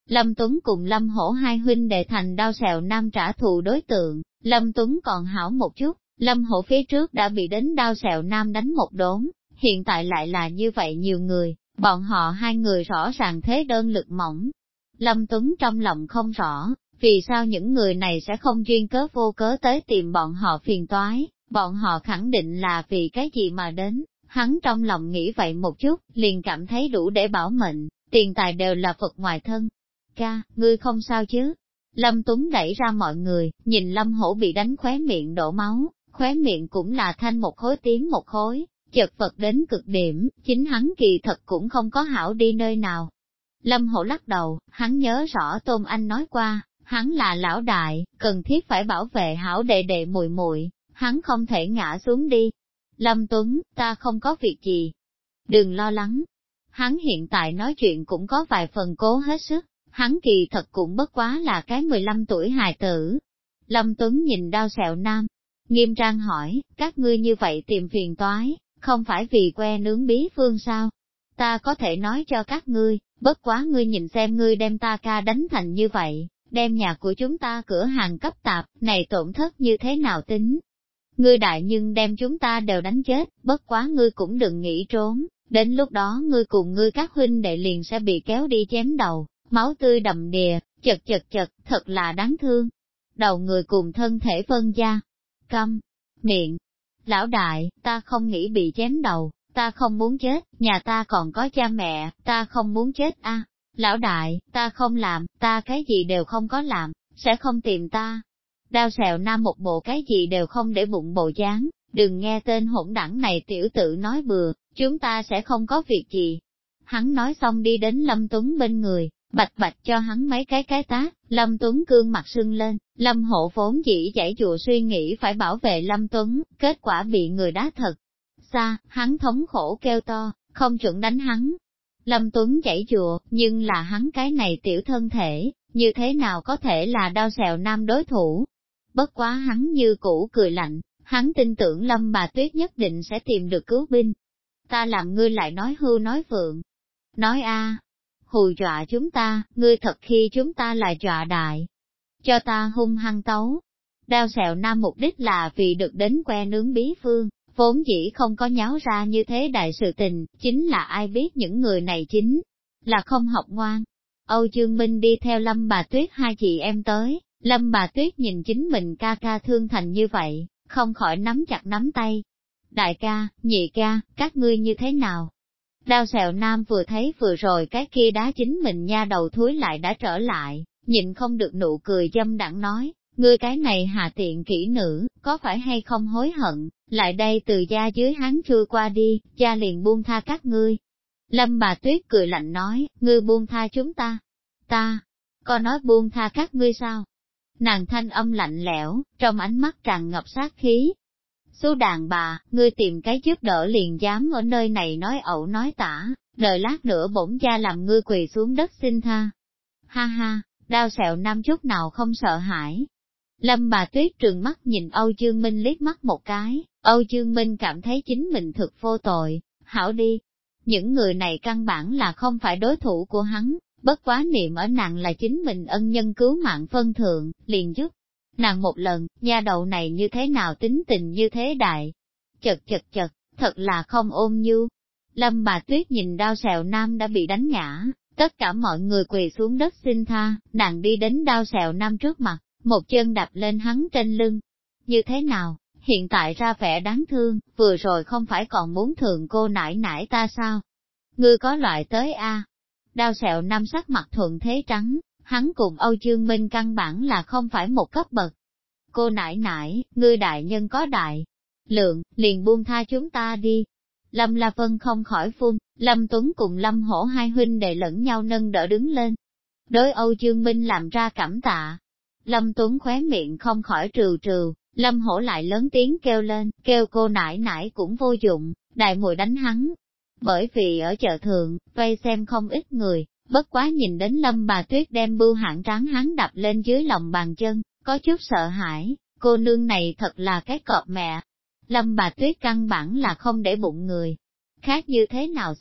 Lâm Tuấn cùng Lâm Hổ hai huynh đệ thành Đao Sẹo Nam trả thù đối tượng, Lâm Tuấn còn hảo một chút, Lâm Hổ phía trước đã bị đến Đao Sẹo Nam đánh một đốn, hiện tại lại là như vậy nhiều người, bọn họ hai người rõ ràng thế đơn lực mỏng. Lâm Tuấn trong lòng không rõ, vì sao những người này sẽ không duyên cớ vô cớ tới tìm bọn họ phiền toái, bọn họ khẳng định là vì cái gì mà đến, hắn trong lòng nghĩ vậy một chút, liền cảm thấy đủ để bảo mệnh, tiền tài đều là vật ngoài thân. Ca, ngươi không sao chứ? Lâm Tuấn đẩy ra mọi người, nhìn Lâm Hổ bị đánh khóe miệng đổ máu, khóe miệng cũng là thanh một khối tím một khối, chật vật đến cực điểm, chính hắn kỳ thật cũng không có hảo đi nơi nào. Lâm Hổ lắc đầu, hắn nhớ rõ Tôn Anh nói qua, hắn là lão đại, cần thiết phải bảo vệ hảo đệ đệ muội muội, hắn không thể ngã xuống đi. Lâm Tuấn, ta không có việc gì. Đừng lo lắng. Hắn hiện tại nói chuyện cũng có vài phần cố hết sức, hắn kỳ thật cũng bất quá là cái 15 tuổi hài tử. Lâm Tuấn nhìn Đao Sẹo Nam, nghiêm trang hỏi, các ngươi như vậy tìm phiền toái, không phải vì que nướng bí phương sao? Ta có thể nói cho các ngươi, bất quá ngươi nhìn xem ngươi đem ta ca đánh thành như vậy, đem nhà của chúng ta cửa hàng cấp tạp, này tổn thất như thế nào tính? Ngươi đại nhưng đem chúng ta đều đánh chết, bất quá ngươi cũng đừng nghĩ trốn, đến lúc đó ngươi cùng ngươi các huynh đệ liền sẽ bị kéo đi chém đầu, máu tươi đầm đìa, chật, thật là đáng thương. Đầu người cùng thân thể phân gia. Câm, miệng. Lão đại, ta không nghĩ bị chém đầu, ta không muốn chết, nhà ta còn có cha mẹ, ta không muốn chết a. Lão đại, ta không làm, ta cái gì đều không có làm, sẽ không tìm ta. Đao Sẹo Nam một bộ cái gì đều không để bụng bộ dáng, đừng nghe tên hỗn đảng này tiểu tự nói bừa, chúng ta sẽ không có việc gì. Hắn nói xong đi đến Lâm Tuấn bên người, bạch bạch cho hắn mấy cái tát, Lâm Tuấn cương mặt sưng lên, Lâm Hộ vốn chỉ giải dụa suy nghĩ phải bảo vệ Lâm Tuấn, kết quả bị người đá thật. Xa, hắn thống khổ kêu to, không chuẩn đánh hắn. Lâm Tuấn chảy dụa, nhưng là hắn cái này tiểu thân thể, như thế nào có thể là Đao Sẹo Nam đối thủ. Bất quá hắn như cũ cười lạnh, hắn tin tưởng Lâm bà Tuyết nhất định sẽ tìm được cứu binh. Ta làm ngươi lại nói hưu nói vượng. Nói a, hù dọa chúng ta, ngươi thật khi chúng ta là dọa đại. Cho ta hung hăng tấu. Đao Sẹo Nam mục đích là vì được đến que nướng bí phương, vốn dĩ không có nháo ra như thế đại sự tình, chính là ai biết những người này chính là không học ngoan. Âu Dương Minh đi theo Lâm bà Tuyết hai chị em tới, Lâm bà Tuyết nhìn chính mình ca ca thương thành như vậy, không khỏi nắm chặt nắm tay. Đại ca, nhị ca, các ngươi như thế nào? Đao Sẹo Nam vừa thấy vừa rồi cái kia đá chính mình nha đầu thúi lại đã trở lại, nhịn không được nụ cười dâm đãng nói, ngươi cái này hạ tiện kỹ nữ, có phải hay không hối hận, lại đây từ gia dưới hán chui qua đi, cha liền buông tha các ngươi. Lâm bà Tuyết cười lạnh nói, ngươi buông tha chúng ta. Ta, có nói buông tha các ngươi sao? Nàng thanh âm lạnh lẽo, trong ánh mắt tràn ngập sát khí. Số đàn bà, ngươi tìm cái giúp đỡ liền dám ở nơi này nói ẩu nói tả, đợi lát nữa bổn gia làm ngươi quỳ xuống đất xin tha. Ha ha, Đao Sẹo Nam chút nào không sợ hãi. Lâm bà Tuyết trừng mắt nhìn Âu Dương Minh liếc mắt một cái, Âu Dương Minh cảm thấy chính mình thực vô tội, hảo đi. Những người này căn bản là không phải đối thủ của hắn, bất quá niệm ở nàng là chính mình ân nhân cứu mạng phân thượng, liền giúp nàng một lần, nha đầu này như thế nào tính tình như thế đại. Chật, thật là không ôm nhu. Lâm bà Tuyết nhìn Đao Sẹo Nam đã bị đánh ngã, tất cả mọi người quỳ xuống đất xin tha, nàng đi đến Đao Sẹo Nam trước mặt, một chân đạp lên hắn trên lưng. Như thế nào, hiện tại ra vẻ đáng thương, vừa rồi không phải còn muốn thường cô nãi nãi ta sao? Ngươi có loại tới a? Đao Sẹo Nam sắc mặt thuận thế trắng, hắn cùng Âu Dương Minh căn bản là không phải một cấp bậc. Cô nãi nãi, ngươi đại nhân có đại lượng, liền buông tha chúng ta đi. Lâm La Vân không khỏi phun, Lâm Tuấn cùng Lâm Hổ hai huynh đệ lẫn nhau nâng đỡ đứng lên. Đối Âu Dương Minh làm ra cảm tạ. Lâm Tuấn khóe miệng không khỏi trừ, Lâm Hổ lại lớn tiếng kêu lên, kêu cô nãi nãi cũng vô dụng, đại muội đánh hắn. Bởi vì ở chợ thượng, vây xem không ít người, bất quá nhìn đến Lâm bà Tuyết đem bưu hãn tráng hắn đập lên dưới lòng bàn chân, có chút sợ hãi, cô nương này thật là cái cọp mẹ. Lâm bà Tuyết căn bản là không để bụng người khác như thế nào xem,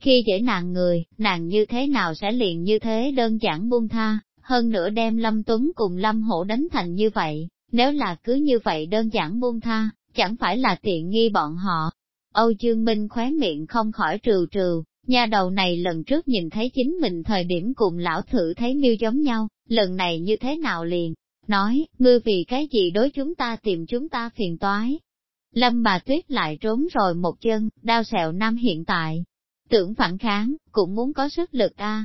Khi dễ nàng người, nàng như thế nào sẽ liền như thế đơn giản buông tha, hơn nữa đem Lâm Tuấn cùng Lâm Hổ đánh thành như vậy, nếu là cứ như vậy đơn giản buông tha, chẳng phải là tiện nghi bọn họ. Âu Dương Minh khóe miệng không khỏi trừ trừ, nha đầu này lần trước nhìn thấy chính mình thời điểm cùng lão thử thấy miêu giống nhau, lần này như thế nào liền, nói, ngươi vì cái gì đối chúng ta tìm chúng ta phiền toái. Lâm bà Tuyết lại trốn rồi một chân, đao sẹo nam hiện tại, tưởng phản kháng, cũng muốn có sức lực a.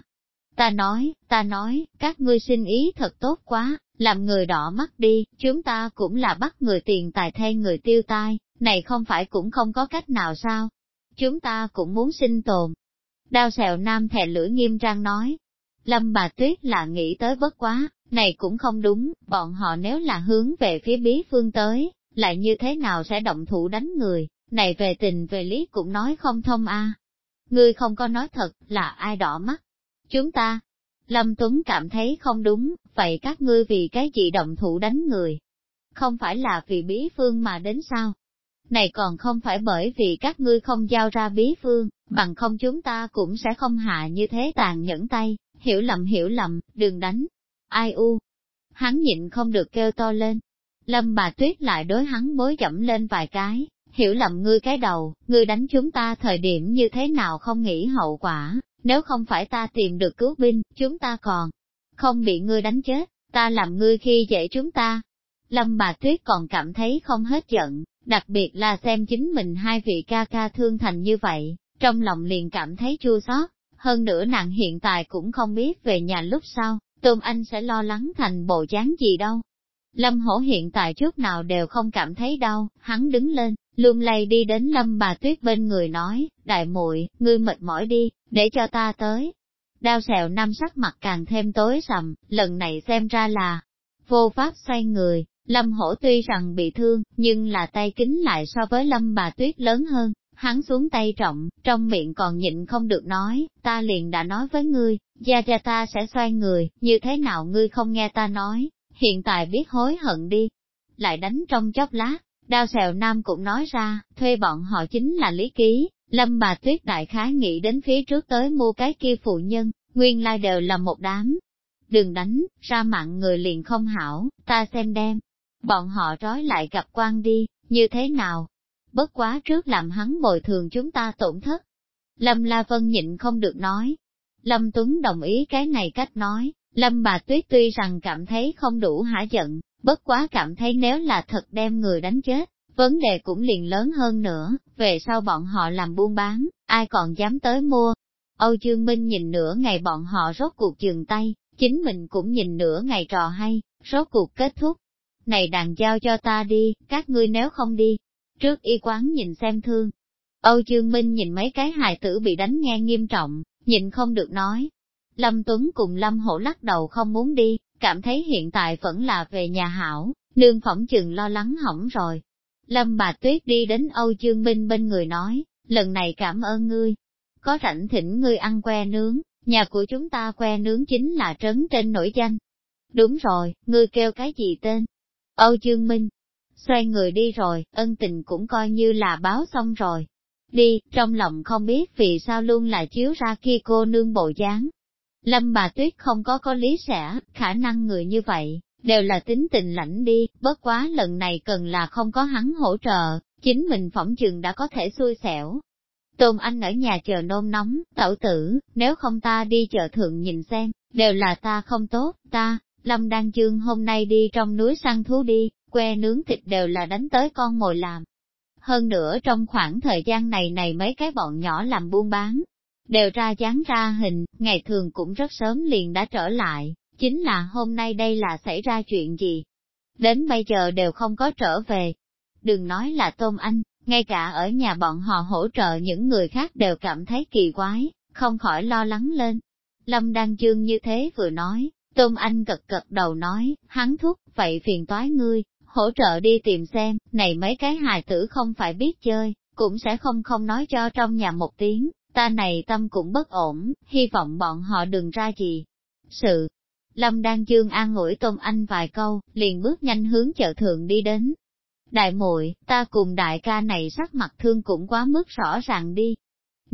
Ta nói, các ngươi sinh ý thật tốt quá, làm người đỏ mắt đi, chúng ta cũng là bắt người tiền tài thay người tiêu tai, này không phải cũng không có cách nào sao? Chúng ta cũng muốn sinh tồn. Đao sẹo nam thè lưỡi nghiêm trang nói. Lâm bà Tuyết là nghĩ tới bất quá, này cũng không đúng, bọn họ nếu là hướng về phía bí phương tới, lại như thế nào sẽ động thủ đánh người, này về tình về lý cũng nói không thông a. Ngươi không có nói thật, là ai đỏ mắt? Chúng ta. Lâm Tuấn cảm thấy không đúng, vậy các ngươi vì cái gì động thủ đánh người? Không phải là vì bí phương mà đến sao? Này còn không phải bởi vì các ngươi không giao ra bí phương, bằng không chúng ta cũng sẽ không hạ như thế tàn nhẫn tay, hiểu lầm, đừng đánh. Ai u? Hắn nhịn không được kêu to lên. Lâm bà Tuyết lại đối hắn bối dẫm lên vài cái, hiểu lầm ngươi cái đầu, ngươi đánh chúng ta thời điểm như thế nào không nghĩ hậu quả, nếu không phải ta tìm được cứu binh, chúng ta còn không bị ngươi đánh chết, ta làm ngươi khi dễ chúng ta. Lâm bà Tuyết còn cảm thấy không hết giận, đặc biệt là xem chính mình hai vị ca ca thương thành như vậy, trong lòng liền cảm thấy chua xót. Hơn nữa nàng hiện tại cũng không biết về nhà lúc sau, Tôn Anh sẽ lo lắng thành bộ dáng gì đâu. Lâm Hổ hiện tại chút nào đều không cảm thấy đau, hắn đứng lên, lung lay đi đến Lâm bà Tuyết bên người nói, đại muội, ngươi mệt mỏi đi, để cho ta tới. Đao sẹo nam sắc mặt càng thêm tối sầm, lần này xem ra là vô pháp xoay người. Lâm Hổ tuy rằng bị thương, nhưng là tay kính lại so với Lâm bà Tuyết lớn hơn, hắn xuống tay trọng, trong miệng còn nhịn không được nói, ta liền đã nói với ngươi, gia ta sẽ xoay người, như thế nào ngươi không nghe ta nói, hiện tại biết hối hận đi. Lại đánh trong chốc lát, đao sẹo nam cũng nói ra, thuê bọn họ chính là Lý Ký, Lâm bà Tuyết đại khái nghĩ đến phía trước tới mua cái kia phụ nhân, nguyên lai đều là một đám. Đừng đánh, ra mạng người liền không hảo, ta xem đem. Bọn họ trói lại gặp quan đi, như thế nào? Bất quá trước làm hắn bồi thường chúng ta tổn thất. Lâm La Vân nhịn không được nói. Lâm Tuấn đồng ý cái này cách nói, Lâm bà Tuyết tuy rằng cảm thấy không đủ hả giận, bất quá cảm thấy nếu là thật đem người đánh chết, vấn đề cũng liền lớn hơn nữa, về sau bọn họ làm buôn bán, ai còn dám tới mua. Âu Dương Minh nhìn nửa ngày bọn họ rốt cuộc dừng tay, chính mình cũng nhìn nửa ngày trò hay, rốt cuộc kết thúc. Này đàn giao cho ta đi, các ngươi nếu không đi, trước y quán nhìn xem thương. Âu Dương Minh nhìn mấy cái hài tử bị đánh nghe nghiêm trọng, nhịn không được nói. Lâm Tuấn cùng Lâm Hổ lắc đầu không muốn đi, cảm thấy hiện tại vẫn là về nhà hảo, nương phỏng chừng lo lắng hỏng rồi. Lâm bà Tuyết đi đến Âu Dương Minh bên người nói, lần này cảm ơn ngươi, có rảnh thỉnh ngươi ăn que nướng, nhà của chúng ta que nướng chính là trấn trên nổi danh. Đúng rồi, ngươi kêu cái gì tên? Âu Dương Minh. Xoay người đi rồi, ân tình cũng coi như là báo xong rồi. Đi, trong lòng không biết vì sao luôn là chiếu ra kia cô nương bộ dáng. Lâm bà Tuyết không có lý sẽ, khả năng người như vậy, đều là tính tình lãnh đi, bất quá lần này cần là không có hắn hỗ trợ, chính mình phỏng chừng đã có thể xui xẻo. Tôn Anh ở nhà chờ nôn nóng, tẩu tử, nếu không ta đi chợ thượng nhìn xem, đều là ta không tốt, ta, Lâm Đan Chương hôm nay đi trong núi săn thú đi, que nướng thịt đều là đánh tới con mồi làm. Hơn nữa trong khoảng thời gian này mấy cái bọn nhỏ làm buôn bán, đều ra dáng ra hình, ngày thường cũng rất sớm liền đã trở lại, chính là hôm nay đây là xảy ra chuyện gì? Đến bây giờ đều không có trở về. Đừng nói là Tôn Anh, ngay cả ở nhà bọn họ hỗ trợ những người khác đều cảm thấy kỳ quái, không khỏi lo lắng lên. Lâm Đan Chương như thế vừa nói, Tôn Anh gật đầu nói, hắn thúc, vậy phiền toái ngươi, hỗ trợ đi tìm xem, này mấy cái hài tử không phải biết chơi, cũng sẽ không nói cho trong nhà một tiếng, ta này tâm cũng bất ổn, hy vọng bọn họ đừng ra gì. Sự, Lâm Đan Chương an ủi Tôn Anh vài câu, liền bước nhanh hướng chợ thượng đi đến. Đại muội, ta cùng đại ca này sắc mặt thương cũng quá mức rõ ràng đi.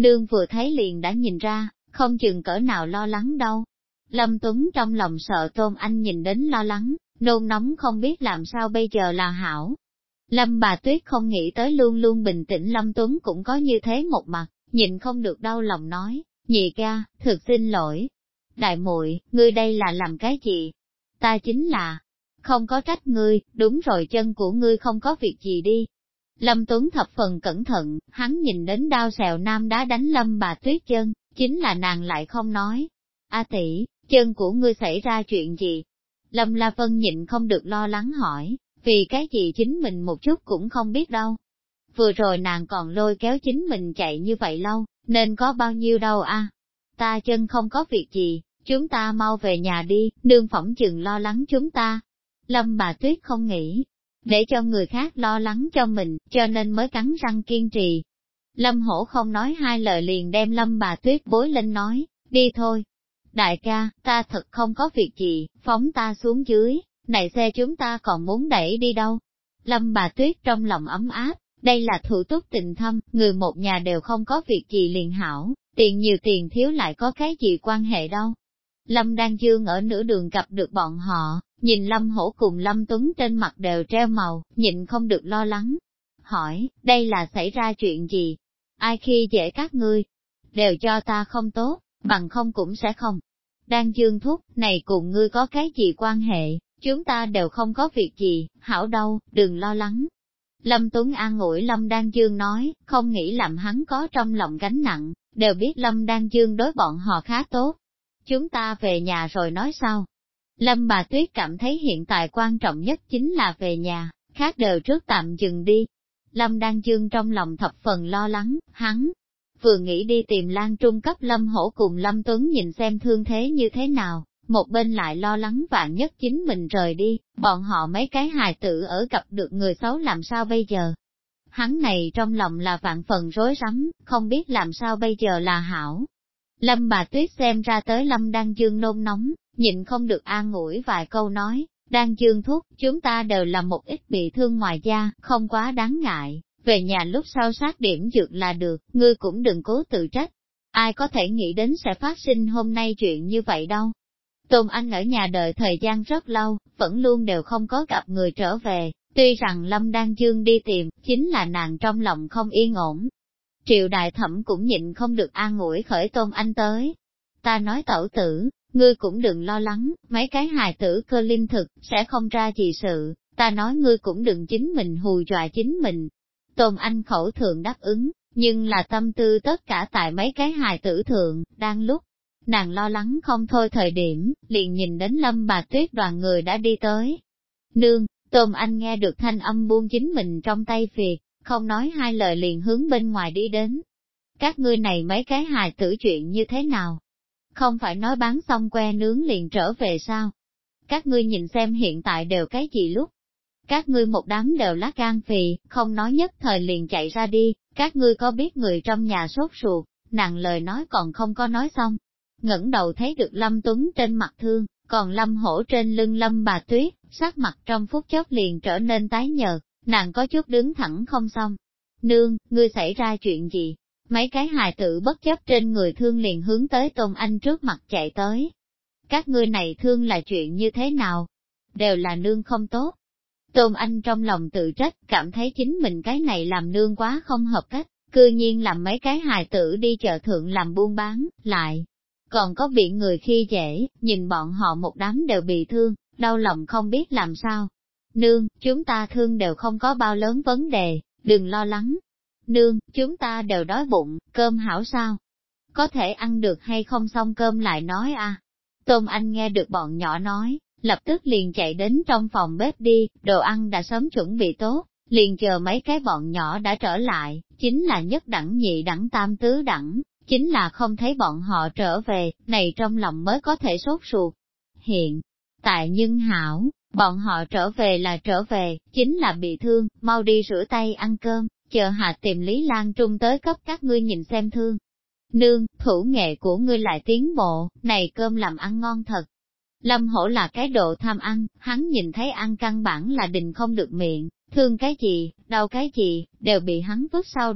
nương vừa thấy liền đã nhìn ra, không chừng cỡ nào lo lắng đâu. Lâm Tuấn trong lòng sợ Tôn Anh nhìn đến lo lắng, nôn nóng không biết làm sao bây giờ là hảo. Lâm bà Tuyết không nghĩ tới luôn luôn bình tĩnh Lâm Tuấn cũng có như thế một mặt, nhìn không được đau lòng nói, nhị ca, thực xin lỗi. Đại muội, ngươi đây là làm cái gì? Ta chính là, không có trách ngươi, đúng rồi chân của ngươi không có việc gì đi. Lâm Tuấn thập phần cẩn thận, hắn nhìn đến đao xèo nam đá đánh Lâm bà Tuyết chân, chính là nàng lại không nói. A tỷ, chân của ngươi xảy ra chuyện gì? Lâm La Vân nhịn không được lo lắng hỏi, vì cái gì chính mình một chút cũng không biết đâu. Vừa rồi nàng còn lôi kéo chính mình chạy như vậy lâu, nên có bao nhiêu đâu a? Ta chân không có việc gì, chúng ta mau về nhà đi, nương phỏng chừng lo lắng chúng ta. Lâm bà Tuyết không nghĩ, để cho người khác lo lắng cho mình, cho nên mới cắn răng kiên trì. Lâm Hổ không nói hai lời liền đem Lâm bà Tuyết bối lên nói, đi thôi. Đại ca, ta thật không có việc gì, phóng ta xuống dưới, này xe chúng ta còn muốn đẩy đi đâu. Lâm bà Tuyết trong lòng ấm áp, đây là thủ túc tình thâm, người một nhà đều không có việc gì liền hảo, tiền nhiều tiền thiếu lại có cái gì quan hệ đâu. Lâm Đan Dương ở nửa đường gặp được bọn họ, nhìn Lâm Hổ cùng Lâm Tuấn trên mặt đều treo màu, nhịn không được lo lắng. Hỏi, đây là xảy ra chuyện gì? Ai khi dễ các ngươi? Đều cho ta không tốt, bằng không cũng sẽ không. Đan Dương thúc, này cùng ngươi có cái gì quan hệ, chúng ta đều không có việc gì, hảo đâu, đừng lo lắng. Lâm Tuấn an ủi Lâm Đan Dương nói, không nghĩ làm hắn có trong lòng gánh nặng, đều biết Lâm Đan Dương đối bọn họ khá tốt. Chúng ta về nhà rồi nói sau. Lâm bà Tuyết cảm thấy hiện tại quan trọng nhất chính là về nhà, khác đều trước tạm dừng đi. Lâm Đan Dương trong lòng thập phần lo lắng, hắn vừa nghĩ đi tìm Lan Trung cấp Lâm Hổ cùng Lâm Tuấn nhìn xem thương thế như thế nào, một bên lại lo lắng vạn nhất chính mình rời đi, bọn họ mấy cái hài tử ở gặp được người xấu làm sao bây giờ. Hắn này trong lòng là vạn phần rối rắm, không biết làm sao bây giờ là hảo. Lâm bà Tuyết xem ra tới Lâm Đan Dương nôn nóng, nhịn không được an ủi vài câu nói, Đan Dương thúc, chúng ta đều là một ít bị thương ngoài da, không quá đáng ngại, về nhà lúc sau sát điểm dược là được, ngươi cũng đừng cố tự trách. Ai có thể nghĩ đến sẽ phát sinh hôm nay chuyện như vậy đâu. Tôn Anh ở nhà đợi thời gian rất lâu, vẫn luôn đều không có gặp người trở về, tuy rằng Lâm Đan Dương đi tìm, chính là nàng trong lòng không yên ổn. Triệu đại thẩm cũng nhịn không được an ủi khởi Tôn Anh tới. Ta nói tẩu tử, ngươi cũng đừng lo lắng, mấy cái hài tử cơ linh thực, sẽ không ra gì sự, ta nói ngươi cũng đừng chính mình hù dọa chính mình. Tôn Anh khẩu thượng đáp ứng, nhưng là tâm tư tất cả tại mấy cái hài tử thượng, đang lúc nàng lo lắng không thôi thời điểm, liền nhìn đến Lâm bà Tuyết đoàn người đã đi tới. Nương, Tôn Anh nghe được thanh âm buông chính mình trong tay việc, không nói hai lời liền hướng bên ngoài đi đến. Các ngươi này mấy cái hài tử chuyện như thế nào? Không phải nói bán xong que nướng liền trở về sao? Các ngươi nhìn xem hiện tại đều cái gì lúc? Các ngươi một đám đều lá gan phì, không nói nhất thời liền chạy ra đi, các ngươi có biết người trong nhà sốt ruột, nàng lời nói còn không có nói xong. Ngẩng đầu thấy được Lâm Tuấn trên mặt thương, còn Lâm Hổ trên lưng Lâm bà Tuyết, sắc mặt trong phút chốc liền trở nên tái nhợt, nàng có chút đứng thẳng không xong. Nương, ngươi xảy ra chuyện gì? Mấy cái hài tử bất chấp trên người thương liền hướng tới Tôn Anh trước mặt chạy tới. Các ngươi này thương là chuyện như thế nào? Đều là nương không tốt. Tôn Anh trong lòng tự trách, cảm thấy chính mình cái này làm nương quá không hợp cách, cư nhiên làm mấy cái hài tử đi chợ thượng làm buôn bán, lại còn có bị người khi dễ, nhìn bọn họ một đám đều bị thương, đau lòng không biết làm sao. Nương, chúng ta thương đều không có bao lớn vấn đề, đừng lo lắng. Nương, chúng ta đều đói bụng, cơm hảo sao? Có thể ăn được hay không xong cơm lại nói à? Tôn Anh nghe được bọn nhỏ nói, lập tức liền chạy đến trong phòng bếp đi, đồ ăn đã sớm chuẩn bị tốt, liền chờ mấy cái bọn nhỏ đã trở lại, chính là nhất đẳng nhị đẳng tam tứ đẳng, chính là không thấy bọn họ trở về, này trong lòng mới có thể sốt ruột. Hiện tại nhưng hảo, bọn họ trở về là trở về, chính là bị thương, mau đi rửa tay ăn cơm, chờ hạ tìm Lý Lan Trung tới cấp các ngươi nhìn xem thương. Nương, thủ nghệ của ngươi lại tiến bộ, này cơm làm ăn ngon thật. Lâm Hổ là cái độ tham ăn, hắn nhìn thấy ăn căn bản là đình không được miệng, thương cái gì, đau cái gì, đều bị hắn vứt sau đầu,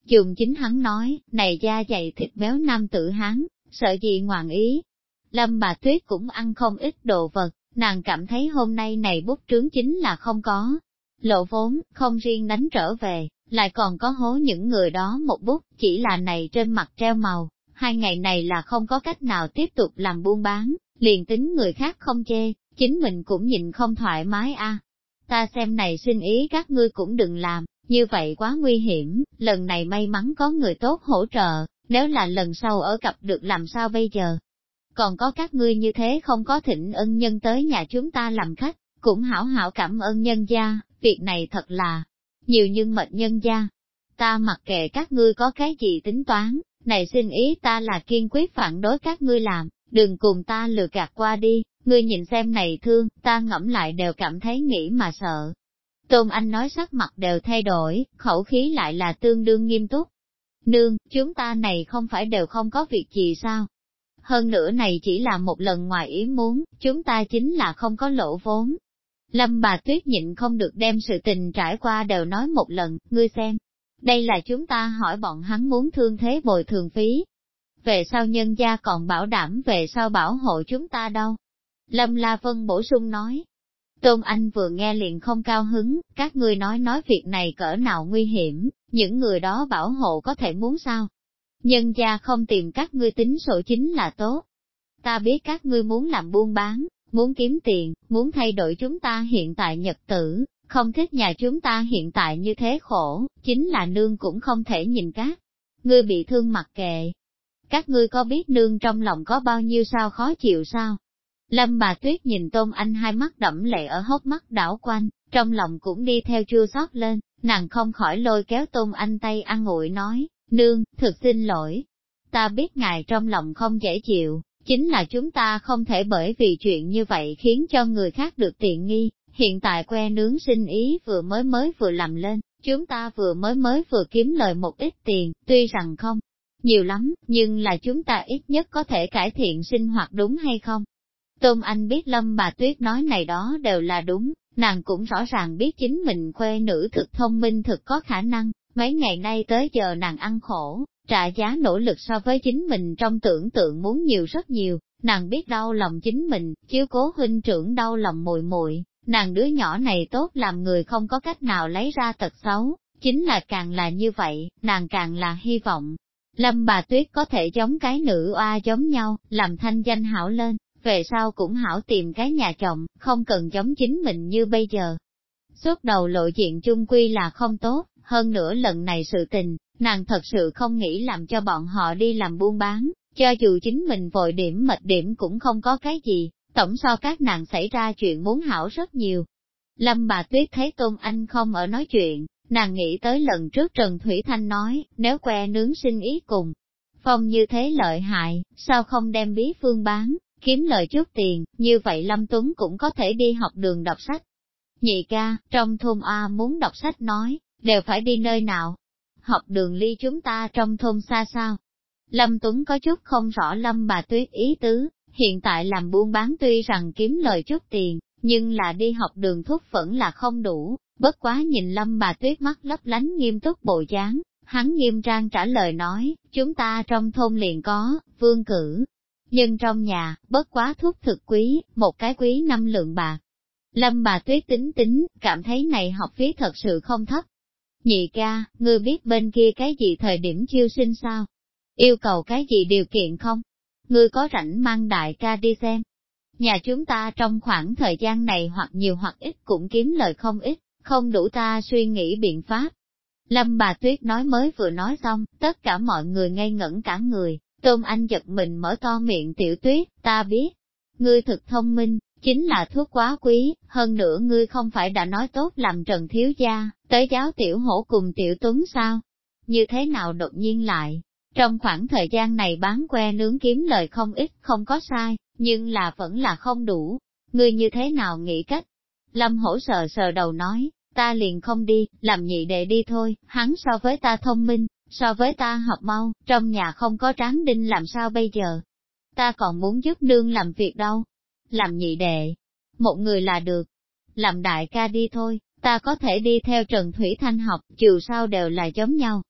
Dùng chính hắn nói, này da dày thịt béo nam tử hán, sợ gì ngoạn ý. Lâm bà Tuyết cũng ăn không ít đồ vật, nàng cảm thấy hôm nay này bút trướng chính là không có. Lộ vốn, không riêng đánh trở về, lại còn có hố những người đó một bút, chỉ là này trên mặt treo màu, 2 ngày này là không có cách nào tiếp tục làm buôn bán, liền tính người khác không chê, chính mình cũng nhìn không thoải mái a. Ta xem này xin ý các ngươi cũng đừng làm, như vậy quá nguy hiểm, lần này may mắn có người tốt hỗ trợ, nếu là lần sau ở gặp được làm sao bây giờ. Còn có các ngươi như thế không có thỉnh ân nhân tới nhà chúng ta làm khách, cũng hảo hảo cảm ơn nhân gia, việc này thật là nhiều nhưng mệt nhân gia. Ta mặc kệ các ngươi có cái gì tính toán, này xin ý ta là kiên quyết phản đối các ngươi làm, đừng cùng ta lừa gạt qua đi, ngươi nhìn xem này thương, ta ngẫm lại đều cảm thấy nghĩ mà sợ. Tôn Anh nói sắc mặt đều thay đổi, khẩu khí lại là tương đương nghiêm túc. Nương, chúng ta này không phải đều không có việc gì sao? Hơn nữa này chỉ là một lần ngoài ý muốn, chúng ta chính là không có lỗ vốn. Lâm bà Tuyết nhịn không được đem sự tình trải qua đều nói một lần, ngươi xem. Đây là chúng ta hỏi bọn hắn muốn thương thế bồi thường phí. Về sau nhân gia còn bảo đảm về sau bảo hộ chúng ta đâu. Lâm La Vân bổ sung nói. Tôn Anh vừa nghe liền không cao hứng, các ngươi nói việc này cỡ nào nguy hiểm, những người đó bảo hộ có thể muốn sao. Nhân gia không tìm các ngươi tính sổ chính là tốt. Ta biết các ngươi muốn làm buôn bán, muốn kiếm tiền, muốn thay đổi chúng ta hiện tại nhật tử, không thích nhà chúng ta hiện tại như thế khổ, chính là nương cũng không thể nhìn các ngươi bị thương mặc kệ. Các ngươi có biết nương trong lòng có bao nhiêu sao khó chịu sao? Lâm bà Tuyết nhìn Tôn Anh hai mắt đẫm lệ ở hốc mắt đảo quanh, trong lòng cũng đi theo chua xót lên, nàng không khỏi lôi kéo Tôn Anh tay an ủi nói, nương, thực xin lỗi. Ta biết ngài trong lòng không dễ chịu, chính là chúng ta không thể bởi vì chuyện như vậy khiến cho người khác được tiện nghi. Hiện tại que nướng sinh ý vừa mới vừa làm lên, chúng ta vừa mới vừa kiếm lời một ít tiền, tuy rằng không nhiều lắm, nhưng là chúng ta ít nhất có thể cải thiện sinh hoạt đúng hay không? Tôn Anh biết Lâm bà Tuyết nói này đó đều là đúng, nàng cũng rõ ràng biết chính mình khuê nữ thực thông minh thực có khả năng, mấy ngày nay tới giờ nàng ăn khổ, trả giá nỗ lực so với chính mình trong tưởng tượng muốn nhiều rất nhiều, nàng biết đau lòng chính mình, chiếu cố huynh trưởng đau lòng muội muội, nàng đứa nhỏ này tốt làm người không có cách nào lấy ra tật xấu, chính là càng là như vậy, nàng càng là hy vọng. Lâm bà Tuyết có thể giống cái nữ oa giống nhau, làm thanh danh hảo lên, về sau cũng hảo tìm cái nhà chồng, không cần giống chính mình như bây giờ. Suốt đầu lộ diện chung quy là không tốt, hơn nữa lần này sự tình, nàng thật sự không nghĩ làm cho bọn họ đi làm buôn bán, cho dù chính mình vội điểm mệt điểm cũng không có cái gì, tổng so các nàng xảy ra chuyện muốn hảo rất nhiều. Lâm bà Tuyết thấy Tôn Anh không ở nói chuyện, nàng nghĩ tới lần trước Trần Thủy Thanh nói, nếu que nướng sinh ý cùng, phong như thế lợi hại, sao không đem bí phương bán, kiếm lời chút tiền, như vậy Lâm Tuấn cũng có thể đi học đường đọc sách. Nhị ca, trong thôn A muốn đọc sách nói, đều phải đi nơi nào? Học đường ly chúng ta trong thôn xa sao? Lâm Tuấn có chút không rõ Lâm bà Tuyết ý tứ, hiện tại làm buôn bán tuy rằng kiếm lời chút tiền, nhưng là đi học đường thuốc vẫn là không đủ, bất quá nhìn Lâm bà Tuyết mắt lấp lánh nghiêm túc bộ dáng, hắn nghiêm trang trả lời nói, chúng ta trong thôn liền có, vương cử. Nhưng trong nhà, bất quá thuốc thực quý, một cái quý 5 lượng bạc. Lâm bà Tuyết tính, cảm thấy này học phí thật sự không thấp. Nhị ca, ngươi biết bên kia cái gì thời điểm chiêu sinh sao? Yêu cầu cái gì điều kiện không? Ngươi có rảnh mang đại ca đi xem. Nhà chúng ta trong khoảng thời gian này hoặc nhiều hoặc ít cũng kiếm lời không ít, không đủ ta suy nghĩ biện pháp. Lâm bà Tuyết nói mới vừa nói xong, tất cả mọi người ngây ngẩn cả người. Tôn Anh giật mình mở to miệng Tiểu Tuyết, ta biết, ngươi thực thông minh, chính là thuốc quá quý, hơn nữa ngươi không phải đã nói tốt làm Trần Thiếu Gia, tới giáo Tiểu Hổ cùng Tiểu Tuấn sao? Như thế nào đột nhiên lại? Trong khoảng thời gian này bán que nướng kiếm lời không ít, không có sai, nhưng là vẫn là không đủ. Ngươi như thế nào nghĩ cách? Lâm Hổ sờ sờ đầu nói, ta liền không đi, làm nhị đệ đi thôi, hắn so với ta thông minh. So với ta học mau, trong nhà không có tráng đinh làm sao bây giờ? Ta còn muốn giúp nương làm việc đâu. Làm nhị đệ, một người là được. Làm đại ca đi thôi, ta có thể đi theo Trần Thủy Thanh học, dù sao đều là giống nhau.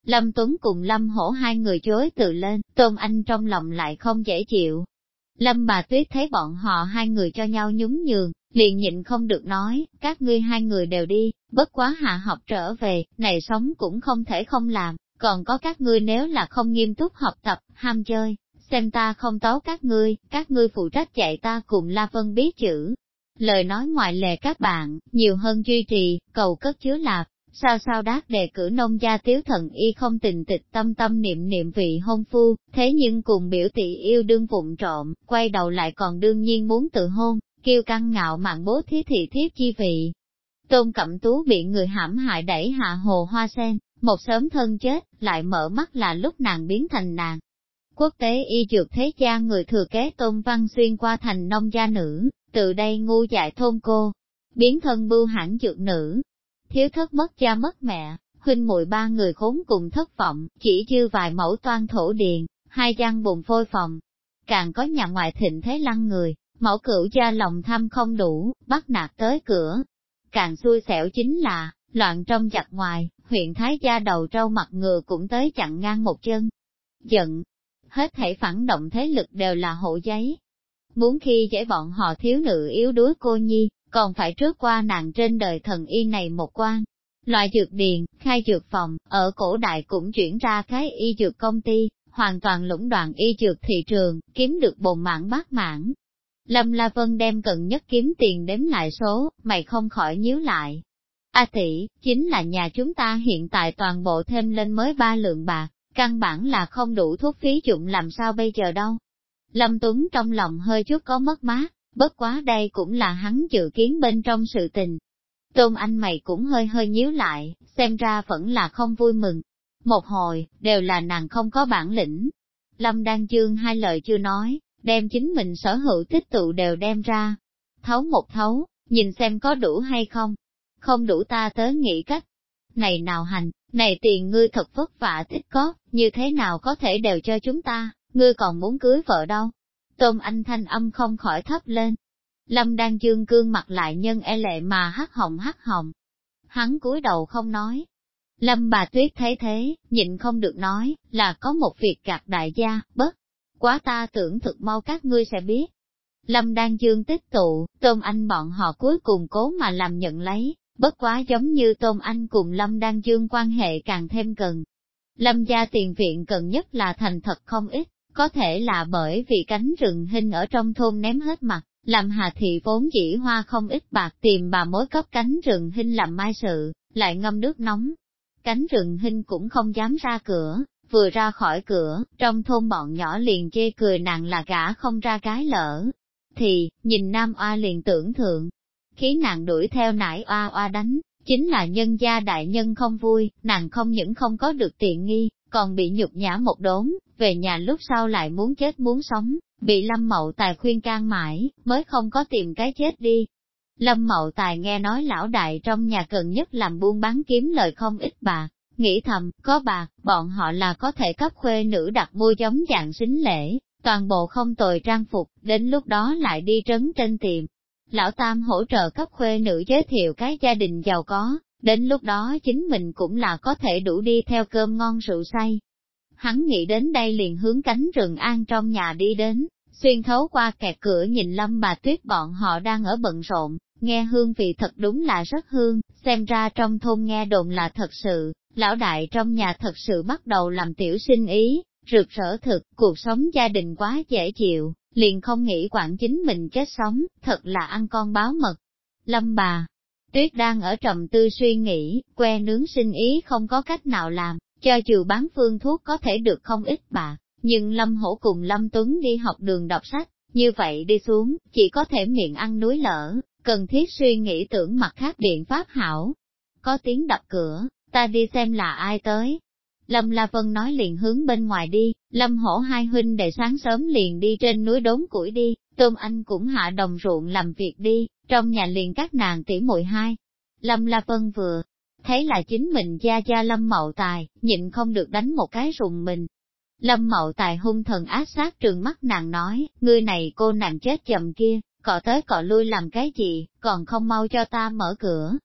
Lâm Tuấn cùng Lâm Hổ hai người chối từ lên, Tôn Anh trong lòng lại không dễ chịu. Lâm bà Tuyết thấy bọn họ hai người cho nhau nhún nhường, liền nhịn không được nói, các ngươi hai người đều đi, bất quá hạ học trở về, này sống cũng không thể không làm, còn có các ngươi nếu là không nghiêm túc học tập, ham chơi, xem ta không tấu các ngươi phụ trách dạy ta cùng La Vân biết chữ. Lời nói ngoại lệ các bạn, nhiều hơn duy trì, cầu cất chứa lạp, sao đát đề cử nông gia tiếu thần y không tình tịch tâm tâm niệm niệm vị hôn phu, thế nhưng cùng biểu tỷ yêu đương vụng trộm, quay đầu lại còn đương nhiên muốn tự hôn, kiêu căng ngạo mạn bố thí thị thiếp chi vị. Tôn Cẩm Tú bị người hãm hại đẩy hạ hồ hoa sen, một sớm thân chết, lại mở mắt là lúc nàng biến thành nàng. Quốc tế y dược thế gia người thừa kế Tôn Văn Xuyên qua thành nông gia nữ, từ đây ngu dại thôn cô, biến thân bưu hãn dược nữ. Thiếu thất mất cha mất mẹ, huynh muội ba người khốn cùng thất vọng, chỉ dư vài mẫu toan thổ điền, hai gian bùn phôi phòng. Càng có nhà ngoại thịnh thế lăng người, mẫu cửu gia lòng tham không đủ, bắt nạt tới cửa. Càng xui xẻo chính là, loạn trong giặc ngoài, huyện Thái gia đầu trâu mặt ngựa cũng tới chặn ngang một chân. Giận, hết thảy phản động thế lực đều là hộ giấy. Muốn khi dễ bọn họ thiếu nữ yếu đuối cô nhi, còn phải trước qua nàng trên đời thần y này một quan. Loại dược điền, khai dược phòng, ở cổ đại cũng chuyển ra cái y dược công ty, hoàn toàn lũng đoạn y dược thị trường, kiếm được bồn mãn bát mãn. Lâm La Vân đem cần nhất kiếm tiền đếm lại số, mày không khỏi nhíu lại. A tỷ, chính là nhà chúng ta hiện tại toàn bộ thêm lên mới 3 lượng bạc, căn bản là không đủ thuốc phí dụng làm sao bây giờ đâu. Lâm Tuấn trong lòng hơi chút có mất mát, bất quá đây cũng là hắn dự kiến bên trong sự tình. Tôn Anh mày cũng hơi nhíu lại, xem ra vẫn là không vui mừng. Một hồi, đều là nàng không có bản lĩnh. Lâm Đan Dương hai lời chưa nói, đem chính mình sở hữu tích tụ đều đem ra. Thấu một thấu, nhìn xem có đủ hay không. Không đủ ta tới nghĩ cách. Này nào hành, này tiền ngươi thật vất vả tích có, như thế nào có thể đều cho chúng ta, ngươi còn muốn cưới vợ đâu. Tôn Anh thanh âm không khỏi thấp lên. Lâm Đan Dương cương mặt lại nhân e lệ mà hắt hồng. Hắn cúi đầu không nói. Lâm bà Tuyết thấy thế, nhịn không được nói, là có một việc gạt đại gia, bất quá ta tưởng thực mau các ngươi sẽ biết. Lâm Đan Dương tích tụ, Tôn Anh bọn họ cuối cùng cố mà làm nhận lấy, bất quá giống như Tôn Anh cùng Lâm Đan Dương quan hệ càng thêm gần. Lâm gia tiền viện cần nhất là thành thật không ít, có thể là bởi vì cánh rừng hình ở trong thôn ném hết mặt, làm Hà Thị vốn dĩ hoa không ít bạc tìm bà mối cấp cánh rừng hình làm mai sự, lại ngâm nước nóng. Cánh rừng hình cũng không dám ra cửa, vừa ra khỏi cửa, trong thôn bọn nhỏ liền chê cười nàng là gã không ra cái lỡ. Thì, nhìn nam oa liền tưởng thượng, khí nàng đuổi theo nải oa oa đánh, chính là nhân gia đại nhân không vui, nàng không những không có được tiện nghi, còn bị nhục nhã một đốn, về nhà lúc sau lại muốn chết muốn sống, bị Lâm Mậu Tài khuyên can mãi, mới không có tìm cái chết đi. Lâm Mậu Tài nghe nói lão đại trong nhà cần nhất làm buôn bán kiếm lời không ít bạc, nghĩ thầm, có bạc, bọn họ là có thể cấp khuê nữ đặt mua giống dạng sính lễ, toàn bộ không tồi trang phục, đến lúc đó lại đi trấn trên tiệm. Lão Tam hỗ trợ cấp khuê nữ giới thiệu cái gia đình giàu có, đến lúc đó chính mình cũng là có thể đủ đi theo cơm ngon rượu say. Hắn nghĩ đến đây liền hướng cánh rừng an trong nhà đi đến, xuyên thấu qua kẹt cửa nhìn Lâm bà Tuyết bọn họ đang ở bận rộn, nghe hương vị thật đúng là rất hương, xem ra trong thôn nghe đồn là thật sự, lão đại trong nhà thật sự bắt đầu làm tiểu sinh ý, rực rỡ thực, cuộc sống gia đình quá dễ chịu, liền không nghĩ quản chính mình chết sống, thật là ăn con báo mật. Lâm bà Tuyết đang ở trầm tư suy nghĩ, que nướng sinh ý không có cách nào làm, cho dù bán phương thuốc có thể được không ít bạc, nhưng Lâm Hổ cùng Lâm Tuấn đi học đường đọc sách, như vậy đi xuống, chỉ có thể miệng ăn núi lở, cần thiết suy nghĩ tưởng mặt khác biện pháp hảo. Có tiếng đập cửa, ta đi xem là ai tới. Lâm La Vân nói liền hướng bên ngoài đi, Lâm Hổ hai huynh đệ sáng sớm liền đi trên núi đốn củi đi, Tôm Anh cũng hạ đồng ruộng làm việc đi, trong nhà liền các nàng tỷ muội hai. Lâm La Vân vừa thấy là chính mình gia Lâm Mậu Tài, nhịn không được đánh một cái rùng mình. Lâm Mậu Tài hung thần ác sát trừng mắt nàng nói, ngươi này cô nàng chết chậm kia, cọ tới cọ lui làm cái gì, còn không mau cho ta mở cửa.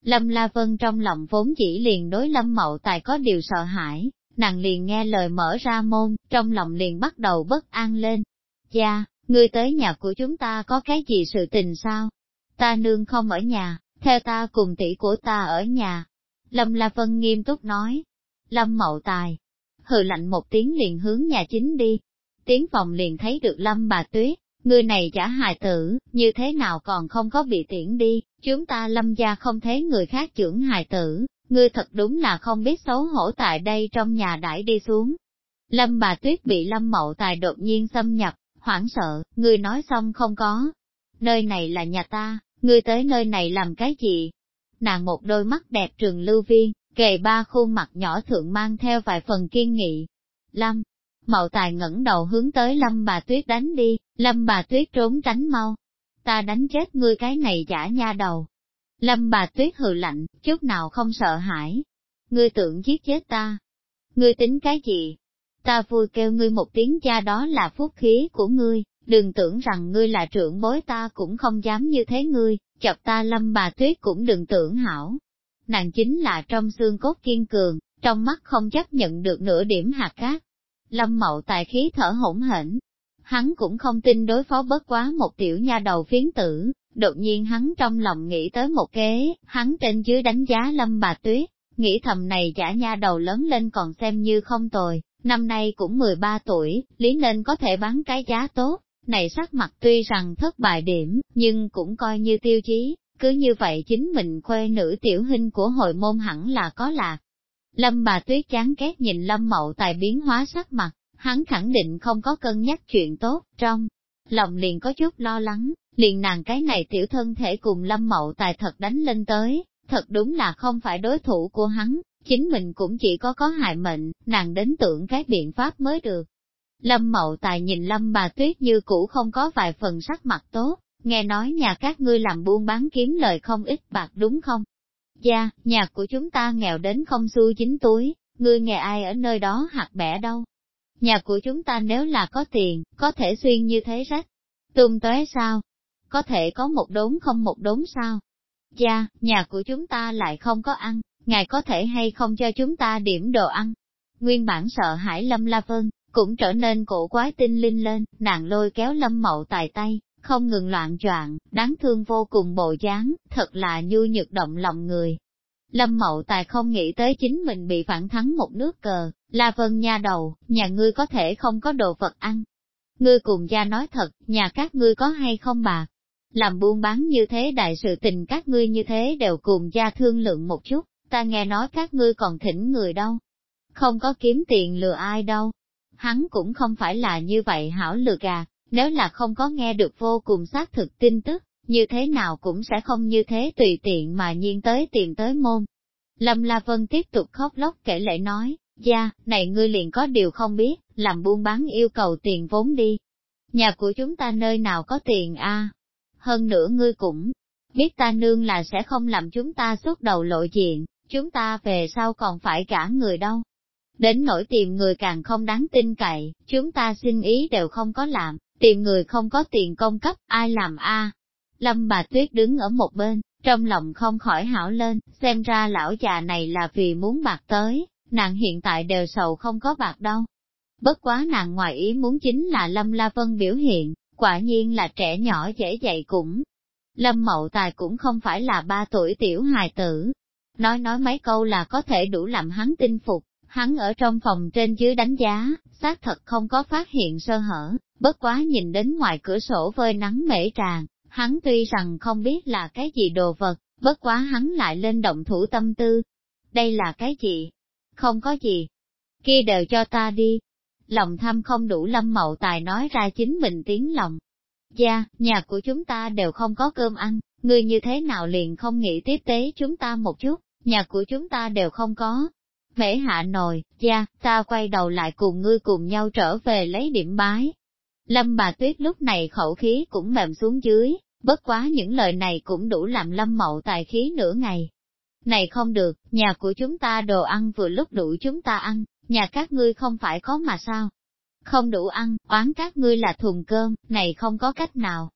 Lâm La Vân trong lòng vốn chỉ liền đối Lâm Mậu Tài có điều sợ hãi, nàng liền nghe lời mở ra môn, trong lòng liền bắt đầu bất an lên. Cha, ngươi tới nhà của chúng ta có cái gì sự tình sao? Ta nương không ở nhà, theo ta cùng tỷ của ta ở nhà. Lâm La Vân nghiêm túc nói. Lâm Mậu Tài hừ lạnh một tiếng liền hướng nhà chính đi. Tiến phòng liền thấy được Lâm bà Tuyết, người này giả hài tử, như thế nào còn không có bị tiễn đi, chúng ta Lâm gia không thấy người khác trưởng hài tử, ngươi thật đúng là không biết xấu hổ tại đây trong nhà đãi đi xuống. Lâm bà Tuyết bị Lâm Mậu Tài đột nhiên xâm nhập, hoảng sợ, ngươi nói xong không có. Nơi này là nhà ta, ngươi tới nơi này làm cái gì? Nàng một đôi mắt đẹp trường lưu viên, kề ba khuôn mặt nhỏ thượng mang theo vài phần kiên nghị. Lâm Mậu Tài ngẩng đầu hướng tới Lâm bà Tuyết đánh đi, Lâm bà Tuyết trốn tránh mau. Ta đánh chết ngươi cái này giả nha đầu. Lâm bà Tuyết hừ lạnh, chút nào không sợ hãi. Ngươi tưởng giết chết ta. Ngươi tính cái gì? Ta vui kêu ngươi một tiếng cha đó là phúc khí của ngươi, đừng tưởng rằng ngươi là trưởng bối ta cũng không dám như thế ngươi, chọc ta. Lâm bà Tuyết cũng đừng tưởng hảo. Nàng chính là trong xương cốt kiên cường, trong mắt không chấp nhận được nửa điểm hạt cát. Lâm Mậu Tài khí thở hổn hển, hắn cũng không tin đối phó bất quá một tiểu nha đầu phiến tử, đột nhiên hắn trong lòng nghĩ tới một kế, hắn trên dưới đánh giá Lâm bà Tuyết, nghĩ thầm này giả nha đầu lớn lên còn xem như không tồi, năm nay cũng 13 tuổi, lý nên có thể bán cái giá tốt, này sắc mặt tuy rằng thất bại điểm, nhưng cũng coi như tiêu chí, cứ như vậy chính mình khuê nữ tiểu hình của hội môn hẳn là có lạc. Lâm bà Tuyết chán ghét nhìn Lâm Mậu Tài biến hóa sắc mặt, hắn khẳng định không có cân nhắc chuyện tốt, trong lòng liền có chút lo lắng, liền nàng cái này tiểu thân thể cùng Lâm Mậu Tài thật đánh lên tới, thật đúng là không phải đối thủ của hắn, chính mình cũng chỉ có hại mệnh, nàng đến tưởng cái biện pháp mới được. Lâm Mậu Tài nhìn Lâm bà Tuyết như cũ không có vài phần sắc mặt tốt, nghe nói nhà các ngươi làm buôn bán kiếm lời không ít bạc đúng không? Dạ, nhà của chúng ta nghèo đến không xu dính túi, ngươi nghe ai ở nơi đó hạt bẻ đâu. Nhà của chúng ta nếu là có tiền, có thể xuyên như thế rách. Tung tóe sao? Có thể có một đốn không một đốn sao? Dạ, nhà của chúng ta lại không có ăn, ngài có thể hay không cho chúng ta điểm đồ ăn? Nguyên bản sợ hãi Lâm La Vân, cũng trở nên cổ quái tinh linh lên, nàng lôi kéo Lâm Mậu Tài tay, không ngừng loạn choạng, đáng thương vô cùng bộ dáng, thật là nhu nhược động lòng người. Lâm Mậu Tài không nghĩ tới chính mình bị phản thắng một nước cờ, La Vân nha đầu, nhà ngươi có thể không có đồ vật ăn. Ngươi cùng gia nói thật, nhà các ngươi có hay không bạc? Làm buôn bán như thế đại sự tình các ngươi như thế đều cùng gia thương lượng một chút, ta nghe nói các ngươi còn thỉnh người đâu. Không có kiếm tiền lừa ai đâu. Hắn cũng không phải là như vậy hảo lừa gạt, nếu là không có nghe được vô cùng xác thực tin tức, như thế nào cũng sẽ không như thế tùy tiện mà nhiên tới tiền tới môn. Lâm La Vân tiếp tục khóc lóc kể lể nói, gia, này ngươi liền có điều không biết, làm buôn bán yêu cầu tiền vốn đi. Nhà của chúng ta nơi nào có tiền a? Hơn nữa ngươi cũng biết ta nương là sẽ không làm chúng ta xuất đầu lộ diện, chúng ta về sau còn phải gả người đâu. Đến nỗi tìm người càng không đáng tin cậy, chúng ta xin ý đều không có làm, tìm người không có tiền công cấp, ai làm a? Lâm bà Tuyết đứng ở một bên, trong lòng không khỏi hảo lên, xem ra lão già này là vì muốn bạc tới, nàng hiện tại đều sầu không có bạc đâu. Bất quá nàng ngoài ý muốn chính là Lâm La Vân biểu hiện, quả nhiên là trẻ nhỏ dễ dạy cũng. Lâm Mậu Tài cũng không phải là 3 tuổi tiểu hài tử. Nói mấy câu là có thể đủ làm hắn tin phục, hắn ở trong phòng trên dưới đánh giá, xác thật không có phát hiện sơ hở, bất quá nhìn đến ngoài cửa sổ phơi nắng mễ tràn, hắn tuy rằng không biết là cái gì đồ vật, bất quá hắn lại lên động thủ tâm tư. Đây là cái gì? Không có gì. Kia đều cho ta đi. Lòng tham không đủ Lâm Mậu Tài nói ra chính mình tiếng lòng. Dạ, nhà của chúng ta đều không có cơm ăn, ngươi như thế nào liền không nghĩ tiếp tế chúng ta một chút, nhà của chúng ta đều không có. Mễ hạ nồi, dạ, ta quay đầu lại cùng ngươi cùng nhau trở về lấy điểm bái. Lâm bà Tuyết lúc này khẩu khí cũng mềm xuống dưới, bất quá những lời này cũng đủ làm Lâm Mậu Tài khí nửa ngày. Này không được, nhà của chúng ta đồ ăn vừa lúc đủ chúng ta ăn, nhà các ngươi không phải có mà sao? Không đủ ăn, oán các ngươi là thùng cơm, này không có cách nào.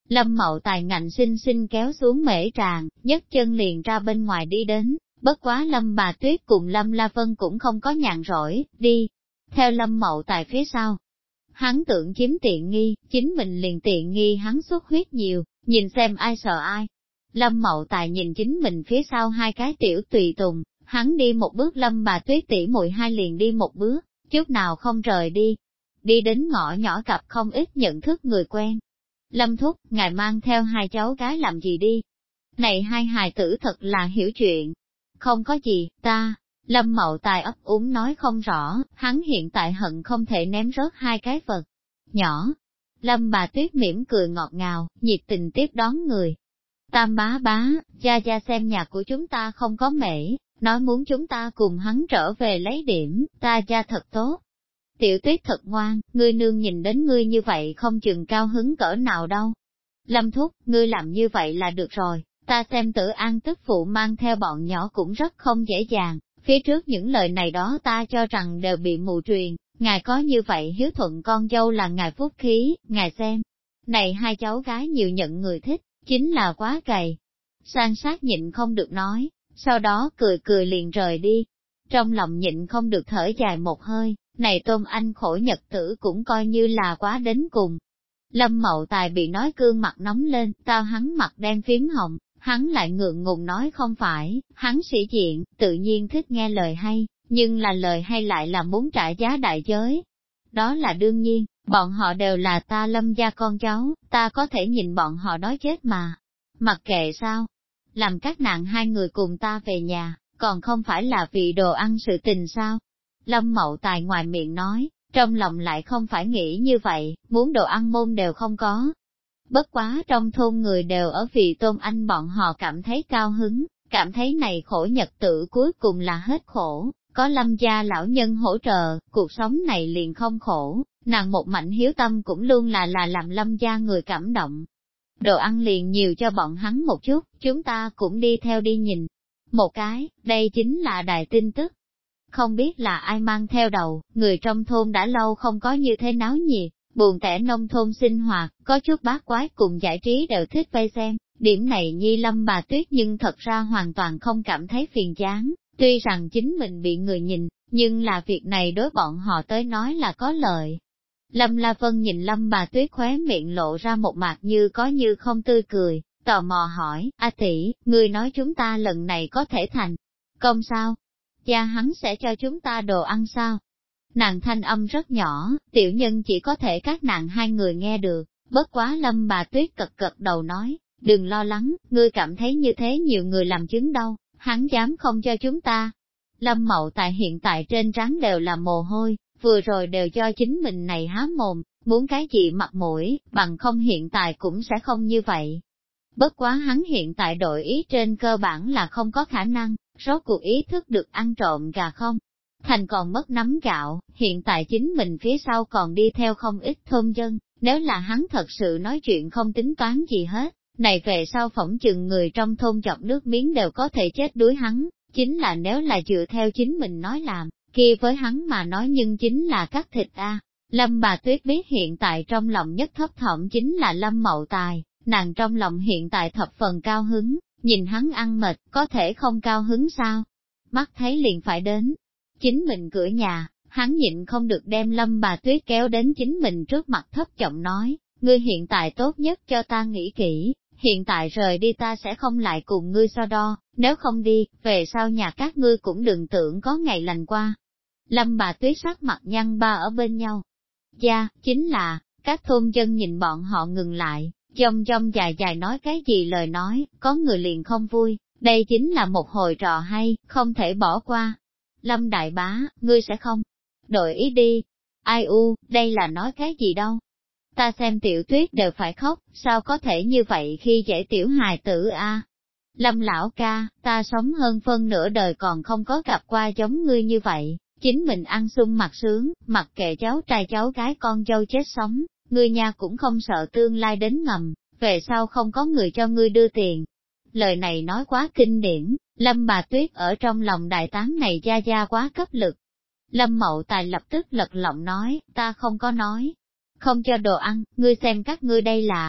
Lâm Mậu Tài ngạnh sinh sinh kéo xuống mễ tràng, nhấc chân liền ra bên ngoài đi đến, bất quá Lâm Bà Tuyết cùng Lâm La Vân cũng không có nhàn rỗi, đi theo Lâm Mậu Tài phía sau. Hắn tưởng chiếm tiện nghi, chính mình liền tiện nghi hắn xuất huyết nhiều, nhìn xem ai sợ ai. Lâm Mậu Tài nhìn chính mình phía sau hai cái tiểu tùy tùng, hắn đi một bước Lâm Bà Tuyết tỷ muội hai liền đi một bước, chút nào không rời đi. Đi đến ngõ nhỏ gặp không ít nhận thức người quen. Lâm thúc, ngài mang theo hai cháu gái làm gì đi? Này hai hài tử thật là hiểu chuyện. Không có gì, ta. Lâm Mậu Tài ấp úng nói không rõ, hắn hiện tại hận không thể ném rớt hai cái vật nhỏ. Lâm Bà Tuyết mỉm cười ngọt ngào, nhiệt tình tiếp đón người. Tam bá bá, gia xem nhà của chúng ta không có mễ, nói muốn chúng ta cùng hắn trở về lấy điểm, ta gia thật tốt. Tiểu Tuyết thật ngoan, ngươi nương nhìn đến ngươi như vậy không chừng cao hứng cỡ nào đâu. Lâm thúc, ngươi làm như vậy là được rồi, ta xem Tử An tức phụ mang theo bọn nhỏ cũng rất không dễ dàng, phía trước những lời này đó ta cho rằng đều bị mù truyền, ngài có như vậy hiếu thuận con dâu là ngài phúc khí, ngài xem. Này hai cháu gái nhiều nhận người thích, chính là quá cày. San sát nhịn không được nói, sau đó cười cười liền rời đi. Trong lòng nhịn không được thở dài một hơi, này Tôn Anh khổ nhật tử cũng coi như là quá đến cùng. Lâm Mậu Tài bị nói cương mặt nóng lên, tao hắn mặt đen phím hồng, hắn lại ngượng ngùng nói không phải, hắn sĩ diện, tự nhiên thích nghe lời hay, nhưng là lời hay lại là muốn trả giá đại giới. Đó là đương nhiên, bọn họ đều là ta Lâm gia con cháu, ta có thể nhìn bọn họ đói chết mà. Mặc kệ sao, làm các nạn hai người cùng ta về nhà, còn không phải là vì đồ ăn sự tình sao? Lâm Mậu Tài ngoài miệng nói, trong lòng lại không phải nghĩ như vậy, muốn đồ ăn môn đều không có. Bất quá trong thôn người đều ở vì Tôn Anh bọn họ cảm thấy cao hứng, cảm thấy này khổ nhật tử cuối cùng là hết khổ, có Lâm gia lão nhân hỗ trợ, cuộc sống này liền không khổ, nàng một mảnh hiếu tâm cũng luôn là làm Lâm gia người cảm động. Đồ ăn liền nhiều cho bọn hắn một chút, chúng ta cũng đi theo đi nhìn. Một cái, đây chính là đại tin tức. Không biết là ai mang theo đầu, người trong thôn đã lâu không có như thế náo nhiệt, buồn tẻ nông thôn sinh hoạt, có chút bát quái cùng giải trí đều thích vây xem, điểm này Nhi Lâm Bà Tuyết nhưng thật ra hoàn toàn không cảm thấy phiền chán, tuy rằng chính mình bị người nhìn, nhưng là việc này đối bọn họ tới nói là có lợi. Lâm La Vân nhìn Lâm Bà Tuyết khóe miệng lộ ra một mặt như có như không tươi cười, tò mò hỏi, A tỷ, ngươi nói chúng ta lần này có thể thành công sao? Cha hắn sẽ cho chúng ta đồ ăn sao? Nàng thanh âm rất nhỏ, tiểu nhân chỉ có thể các nàng hai người nghe được, bất quá Lâm Bà Tuyết cật đầu nói, đừng lo lắng, ngươi cảm thấy như thế nhiều người làm chứng đâu, hắn dám không cho chúng ta. Lâm Mậu Tài hiện tại trên trán đều là mồ hôi, vừa rồi đều cho chính mình này há mồm, muốn cái gì mặt mũi, bằng không hiện tại cũng sẽ không như vậy. Bất quá hắn hiện tại đội ý trên cơ bản là không có khả năng, rốt cuộc ý thức được ăn trộm gà không. Thành còn mất nắm gạo, hiện tại chính mình phía sau còn đi theo không ít thôn dân, nếu là hắn thật sự nói chuyện không tính toán gì hết, này về sau phỏng chừng người trong thôn chọc nước miếng đều có thể chết đuối hắn, chính là nếu là dựa theo chính mình nói làm, kia với hắn mà nói nhưng chính là cắt thịt a. Lâm Bà Tuyết biết hiện tại trong lòng nhất thấp thỏm chính là Lâm Mậu Tài, nàng trong lòng hiện tại thập phần cao hứng, nhìn hắn ăn mệt, có thể không cao hứng sao? Mắt thấy liền phải đến. Chính mình cửa nhà, hắn nhịn không được đem Lâm Bà Tuyết kéo đến chính mình trước mặt thấp giọng nói, ngươi hiện tại tốt nhất cho ta nghĩ kỹ, hiện tại rời đi ta sẽ không lại cùng ngươi so đo, nếu không đi, về sau nhà các ngươi cũng đừng tưởng có ngày lành qua. Lâm Bà Tuyết sắc mặt nhăn ba ở bên nhau. Dạ, chính là, các thôn dân nhìn bọn họ ngừng lại, dông dài nói cái gì lời nói, có người liền không vui, đây chính là một hồi trò hay, không thể bỏ qua. Lâm đại bá, ngươi sẽ không đổi ý đi. Ai u, đây là nói cái gì đâu. Ta xem Tiểu Tuyết đều phải khóc, sao có thể như vậy khi dễ tiểu hài tử a? Lâm lão ca, ta sống hơn phân nửa đời còn không có gặp qua giống ngươi như vậy, chính mình ăn sung mặc sướng, mặc kệ cháu trai cháu gái con dâu chết sống, ngươi nha cũng không sợ tương lai đến ngầm, về sau không có người cho ngươi đưa tiền. Lời này nói quá kinh điển, Lâm Bà Tuyết ở trong lòng đại tán này gia quá cấp lực. Lâm Mậu Tài lập tức lật lọng nói, ta không có nói, không cho đồ ăn, ngươi xem các ngươi đây là,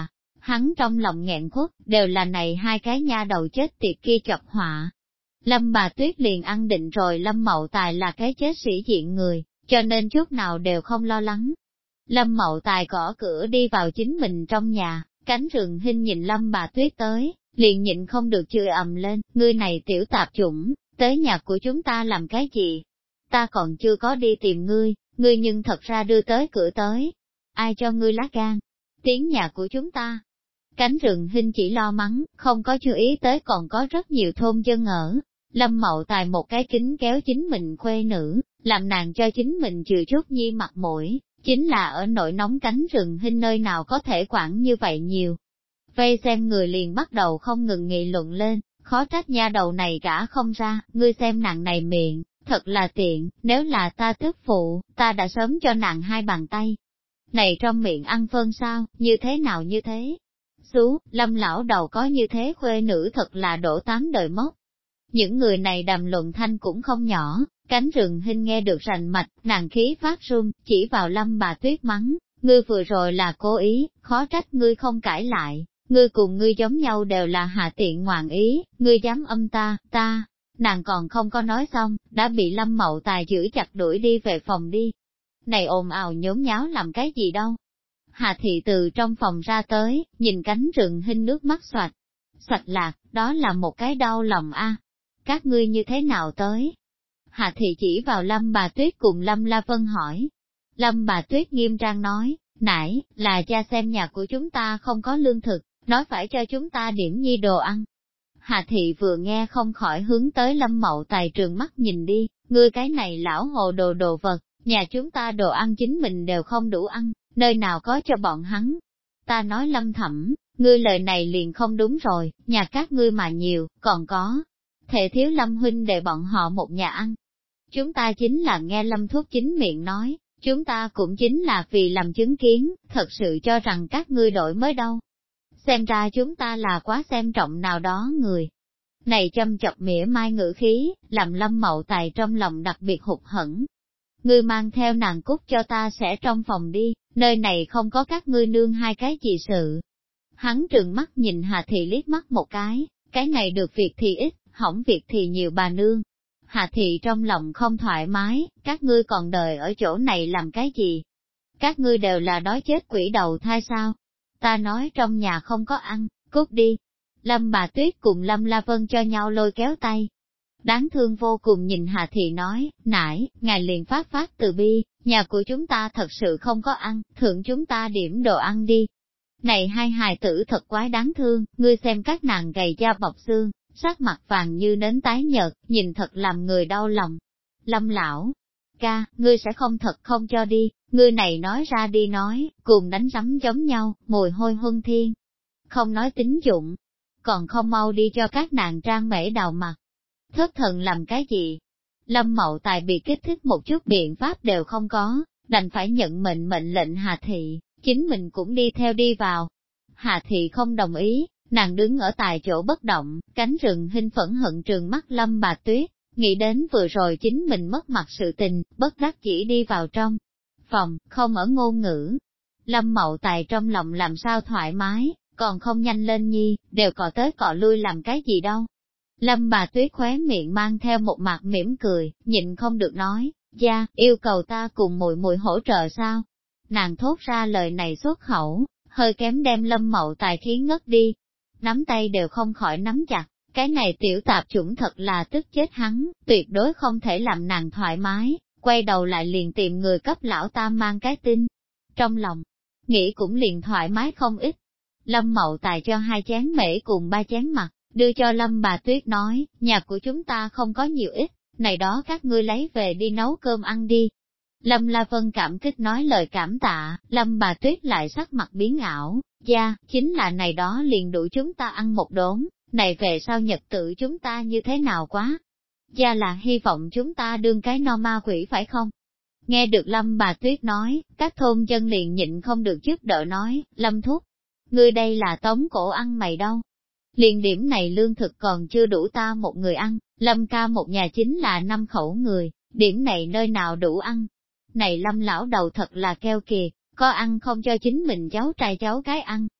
Hắn trong lòng nghẹn khuất, đều là này hai cái nha đầu chết tiệt kia chọc họa. Lâm bà Tuyết liền ăn định rồi Lâm Mậu Tài là cái chết sĩ diện người, cho nên chút nào đều không lo lắng. Lâm Mậu Tài gõ cửa đi vào chính mình trong nhà, cánh rừng hinh nhìn Lâm bà Tuyết tới, liền nhịn không được chửi ầm lên, ngươi này tiểu tạp chủng, tới nhà của chúng ta làm cái gì? Ta còn chưa có đi tìm ngươi nhưng thật ra đưa tới cửa tới. Ai cho ngươi lá gan? Tiếng nhà của chúng ta. Cánh rừng hinh chỉ lo mắng, không có chú ý tới còn có rất nhiều thôn dân ở. Lâm Mậu Tài một cái kính kéo chính mình khuê nữ, làm nàng cho chính mình chừa chút nhi mặt mũi, chính là ở nội nóng cánh rừng hinh nơi nào có thể quản như vậy nhiều. Vây xem người liền bắt đầu không ngừng nghị luận lên, khó trách nha đầu này gả không ra, ngươi xem nàng này miệng, thật là tiện, nếu là ta tức phụ, ta đã sớm cho nàng hai bàn tay. Này trong miệng ăn phân sao, như thế nào như thế? Xú, Lâm lão đầu có như thế khuê nữ thật là đổ 8 đời mốc. Những người này đàm luận thanh cũng không nhỏ, cánh rừng hinh nghe được rành mạch, nàng khí phát run, chỉ vào Lâm bà Tuyết mắng, ngươi vừa rồi là cố ý, khó trách ngươi không cãi lại, ngươi cùng ngươi giống nhau đều là hạ tiện ngoạn ý, ngươi dám âm ta, nàng còn không có nói xong, đã bị Lâm Mậu Tài giữ chặt đuổi đi về phòng đi. Này ồn ào nhốn nháo làm cái gì đâu? Hà thị từ trong phòng ra tới, nhìn cánh rừng hinh nước mắt xoạch lạc, đó là một cái đau lòng a. Các ngươi như thế nào tới? Hà thị chỉ vào Lâm bà Tuyết cùng Lâm La Vân hỏi. Lâm bà Tuyết nghiêm trang nói, nãy, là cha xem nhà của chúng ta không có lương thực, nói phải cho chúng ta điểm nhi đồ ăn. Hà thị vừa nghe không khỏi hướng tới Lâm Mậu Tài trừng mắt nhìn đi, ngươi cái này lão hồ đồ vật, nhà chúng ta đồ ăn chính mình đều không đủ ăn, nơi nào có cho bọn hắn. Ta nói Lâm Thẩm, ngươi lời này liền không đúng rồi, nhà các ngươi mà nhiều, còn có thể thiếu Lâm huynh để bọn họ một nhà ăn. Chúng ta chính là nghe Lâm Thúc chính miệng nói, chúng ta cũng chính là vì làm chứng kiến, thật sự cho rằng các ngươi đổi mới đâu. Xem ra chúng ta là quá xem trọng nào đó người. Này châm chọc mỉa mai ngữ khí, làm Lâm Mậu Tài trong lòng đặc biệt hụt hẫng. Ngươi mang theo nàng cút cho ta sẽ trong phòng đi, nơi này không có các ngươi nương hai cái gì sự. Hắn trừng mắt nhìn Hà Thị liếc mắt một cái này được việc thì ít, hỏng việc thì nhiều bà nương. Hà Thị trong lòng không thoải mái, các ngươi còn đợi ở chỗ này làm cái gì? Các ngươi đều là đói chết quỷ đầu thai sao? Ta nói trong nhà không có ăn, cút đi. Lâm bà Tuyết cùng Lâm La Vân cho nhau lôi kéo tay. Đáng thương vô cùng nhìn Hà Thị nói, nãy, ngài liền phát từ bi, nhà của chúng ta thật sự không có ăn, thượng chúng ta điểm đồ ăn đi. Này hai hài tử thật quái đáng thương, ngươi xem các nàng gầy da bọc xương, sắc mặt vàng như nến tái nhợt, nhìn thật làm người đau lòng. Lâm lão ca, ngươi sẽ không thật không cho đi, ngươi này nói ra đi nói, cùng đánh rắm giống nhau, mùi hôi huân thiên. Không nói tính dụng, còn không mau đi cho các nàng trang mễ đào mặt. Thất thần làm cái gì? Lâm Mậu Tài bị kích thích một chút biện pháp đều không có, đành phải nhận mệnh lệnh Hà Thị, chính mình cũng đi theo đi vào. Hà Thị không đồng ý, nàng đứng ở tại chỗ bất động, cánh rừng hinh phẫn hận trừng mắt Lâm bà Tuyết, nghĩ đến vừa rồi chính mình mất mặt sự tình, bất đắc chỉ đi vào trong phòng, không ở ngôn ngữ. Lâm Mậu Tài trong lòng làm sao thoải mái, còn không nhanh lên nhi, đều cọ tới cọ lui làm cái gì đâu. Lâm bà Tuyết khóe miệng mang theo một mặt mỉm cười, nhịn không được nói, gia, yêu cầu ta cùng muội muội hỗ trợ sao? Nàng thốt ra lời này xuất khẩu, hơi kém đem Lâm Mậu Tài khí ngất đi. Nắm tay đều không khỏi nắm chặt, cái này tiểu tạp chủng thật là tức chết hắn, tuyệt đối không thể làm nàng thoải mái, quay đầu lại liền tìm người cấp lão tam mang cái tin. Trong lòng, nghĩ cũng liền thoải mái không ít. Lâm Mậu Tài cho 2 chén mễ cùng 3 chén mặt, đưa cho Lâm bà Tuyết nói, nhà của chúng ta không có nhiều ít, này đó các ngươi lấy về đi nấu cơm ăn đi. Lâm La Vân cảm kích nói lời cảm tạ, Lâm bà Tuyết lại sắc mặt biến ảo, gia, chính là này đó liền đủ chúng ta ăn một đốn, này về sau nhật tự chúng ta như thế nào quá. Gia là hy vọng chúng ta đương cái no ma quỷ phải không? Nghe được Lâm bà Tuyết nói, các thôn dân liền nhịn không được giúp đỡ nói, Lâm thúc, ngươi đây là tống cổ ăn mày đâu. Liền điểm này lương thực còn chưa đủ ta một người ăn, Lâm ca một nhà chính là 5 khẩu người, điểm này nơi nào đủ ăn. Này Lâm lão đầu thật là keo kiệt, có ăn không cho chính mình cháu trai cháu gái ăn,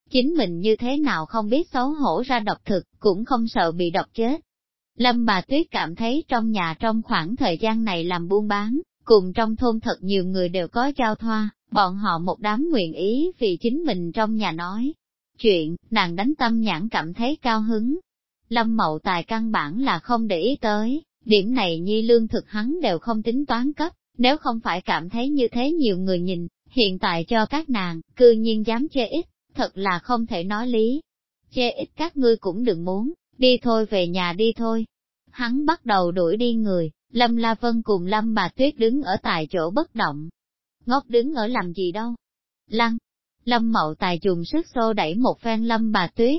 chính mình như thế nào không biết xấu hổ ra độc thực, cũng không sợ bị độc chết. Lâm bà Tuyết cảm thấy trong nhà trong khoảng thời gian này làm buôn bán, cùng trong thôn thật nhiều người đều có giao thoa, bọn họ một đám nguyện ý vì chính mình trong nhà nói. Chuyện, nàng đánh tâm nhãn cảm thấy cao hứng. Lâm Mậu Tài căn bản là không để ý tới, điểm này nhi lương thực hắn đều không tính toán cấp, nếu không phải cảm thấy như thế nhiều người nhìn, hiện tại cho các nàng, cư nhiên dám chê ít, thật là không thể nói lý. Chê ít các ngươi cũng đừng muốn, đi thôi về nhà đi thôi. Hắn bắt đầu đuổi đi người, Lâm La Vân cùng Lâm bà Tuyết đứng ở tại chỗ bất động. Ngốc đứng ở làm gì đâu? Lăn! Lâm Mậu Tài dùng sức xô đẩy một phen Lâm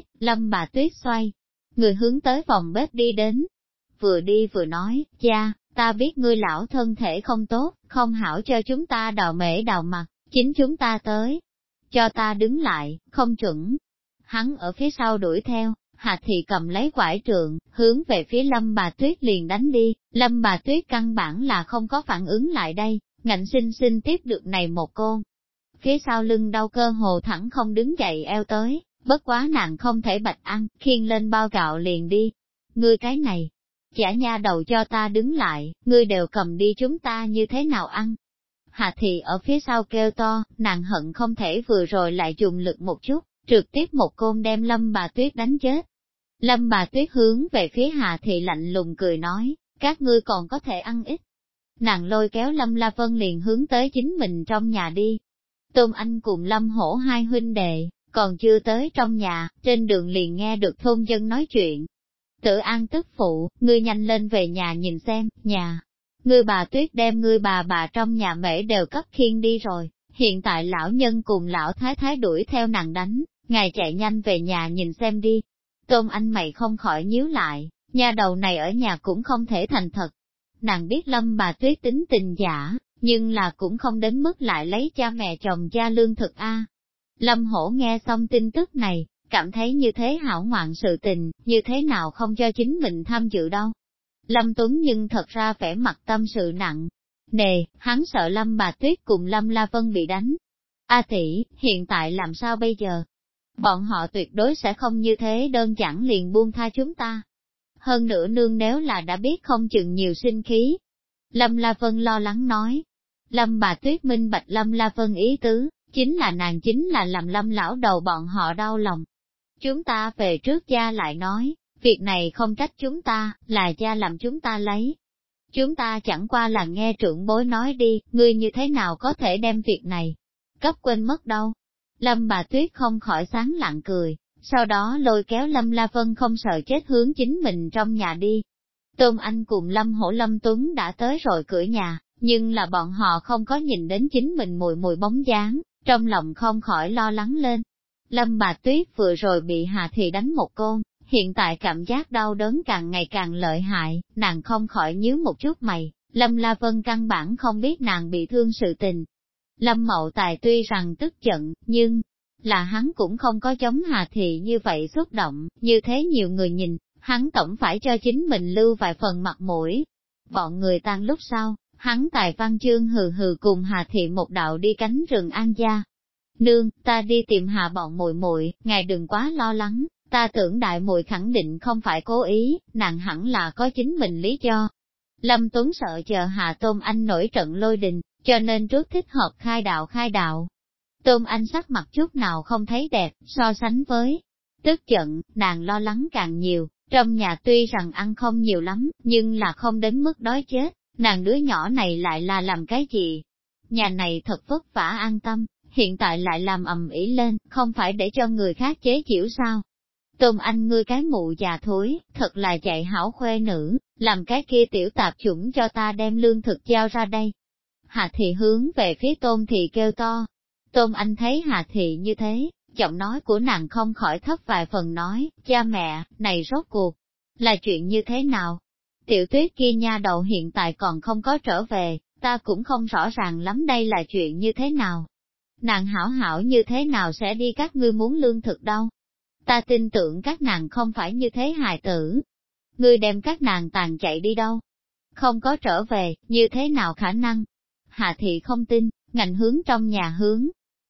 bà Tuyết xoay. Người hướng tới phòng bếp đi đến. Vừa đi vừa nói, cha, ta biết ngươi lão thân thể không tốt, không hảo cho chúng ta đào mễ đào mặt, chính chúng ta tới. Cho ta đứng lại, không chuẩn. Hắn ở phía sau đuổi theo, Hà Thị cầm lấy quải trượng, hướng về phía Lâm bà Tuyết liền đánh đi, Lâm bà Tuyết căn bản là không có phản ứng lại đây, ngạnh sinh sinh tiếp được này một côn. Phía sau lưng đau cơ hồ thẳng không đứng dậy eo tới, bất quá nàng không thể bạch ăn, khiêng lên bao gạo liền đi. Ngươi cái này, chả nha đầu cho ta đứng lại, ngươi đều cầm đi chúng ta như thế nào ăn. Hà Thị ở phía sau kêu to, nàng hận không thể vừa rồi lại dùng lực một chút, trực tiếp một côn đem Lâm bà Tuyết đánh chết. Lâm bà Tuyết hướng về phía Hà Thị lạnh lùng cười nói, các ngươi còn có thể ăn ít. Nàng lôi kéo Lâm La Vân liền hướng tới chính mình trong nhà đi. Tôn Anh cùng Lâm Hổ hai huynh đệ, còn chưa tới trong nhà, trên đường liền nghe được thôn dân nói chuyện. Tự An tức phụ, ngươi nhanh lên về nhà nhìn xem, nhà. Ngươi bà Tuyết đem ngươi bà trong nhà mễ đều cấp khiêng đi rồi, hiện tại lão nhân cùng lão thái thái đuổi theo nàng đánh, ngài chạy nhanh về nhà nhìn xem đi. Tôn Anh mày không khỏi nhíu lại, nhà đầu này ở nhà cũng không thể thành thật. Nàng biết Lâm bà Tuyết tính tình giả, nhưng là cũng không đến mức lại lấy cha mẹ chồng cha lương thực a. Lâm Hổ nghe xong tin tức này, cảm thấy như thế hảo ngoạn sự tình, như thế nào không cho chính mình tham dự đâu. Lâm Tuấn nhưng thật ra vẻ mặt tâm sự nặng. Nề, hắn sợ Lâm bà Tuyết cùng Lâm La Vân bị đánh. A tỷ, hiện tại làm sao bây giờ? Bọn họ tuyệt đối sẽ không như thế đơn giản liền buông tha chúng ta. Hơn nữa nương nếu là đã biết không chừng nhiều sinh khí. Lâm La Vân lo lắng nói. Lâm bà Tuyết minh bạch Lâm La Vân ý tứ, chính là nàng chính là làm Lâm lão đầu bọn họ đau lòng. Chúng ta về trước gia lại nói, việc này không trách chúng ta, là gia làm chúng ta lấy. Chúng ta chẳng qua là nghe trưởng bối nói đi, ngươi như thế nào có thể đem việc này cấp quên mất đâu. Lâm bà Tuyết không khỏi sáng lặng cười, sau đó lôi kéo Lâm La Vân không sợ chết hướng chính mình trong nhà đi. Tôn Anh cùng Lâm Hổ Lâm Tuấn đã tới rồi cửa nhà, nhưng là bọn họ không có nhìn đến chính mình mùi mùi bóng dáng, trong lòng không khỏi lo lắng lên. Lâm bà Tuyết vừa rồi bị Hà Thị đánh một côn, hiện tại cảm giác đau đớn càng ngày càng lợi hại, nàng không khỏi nhíu một chút mày, Lâm La Vân căn bản không biết nàng bị thương sự tình. Lâm Mậu Tài tuy rằng tức giận, nhưng là hắn cũng không có giống Hà Thị như vậy xúc động, như thế nhiều người nhìn, hắn tổng phải cho chính mình lưu vài phần mặt mũi. Bọn người tan lúc sau, hắn Tài Văn Chương hừ hừ cùng Hà Thị một đạo đi cánh rừng An Gia. Nương, ta đi tìm Hà bọn muội muội, ngài đừng quá lo lắng, ta tưởng đại muội khẳng định không phải cố ý, nàng hẳn là có chính mình lý do. Lâm Tuấn sợ chờ Hà Tôn Anh nổi trận lôi đình, cho nên trước thích hợp khai đạo. Tôn Anh sắc mặt chút nào không thấy đẹp, so sánh với tức giận, nàng lo lắng càng nhiều, trong nhà tuy rằng ăn không nhiều lắm, nhưng là không đến mức đói chết, nàng đứa nhỏ này lại là làm cái gì? Nhà này thật vất vả an tâm, hiện tại lại làm ầm ĩ lên, không phải để cho người khác chế giễu sao? Tôn Anh ngươi cái mụ già thối, thật là dạy hảo khuê nữ, làm cái kia tiểu tạp chủng cho ta đem lương thực giao ra đây. Hà Thị hướng về phía Tôn Thị kêu to. Tôn Anh thấy Hà Thị như thế, giọng nói của nàng không khỏi thấp vài phần nói, cha mẹ, này rốt cuộc, là chuyện như thế nào? Tiểu Tuyết kia nha đầu hiện tại còn không có trở về, ta cũng không rõ ràng lắm đây là chuyện như thế nào. Nàng hảo như thế nào sẽ đi các ngươi muốn lương thực đâu? Ta tin tưởng các nàng không phải như thế hài tử. Ngươi đem các nàng tàn chạy đi đâu? Không có trở về, như thế nào khả năng? Hà Thị không tin, ngạnh hướng trong nhà hướng.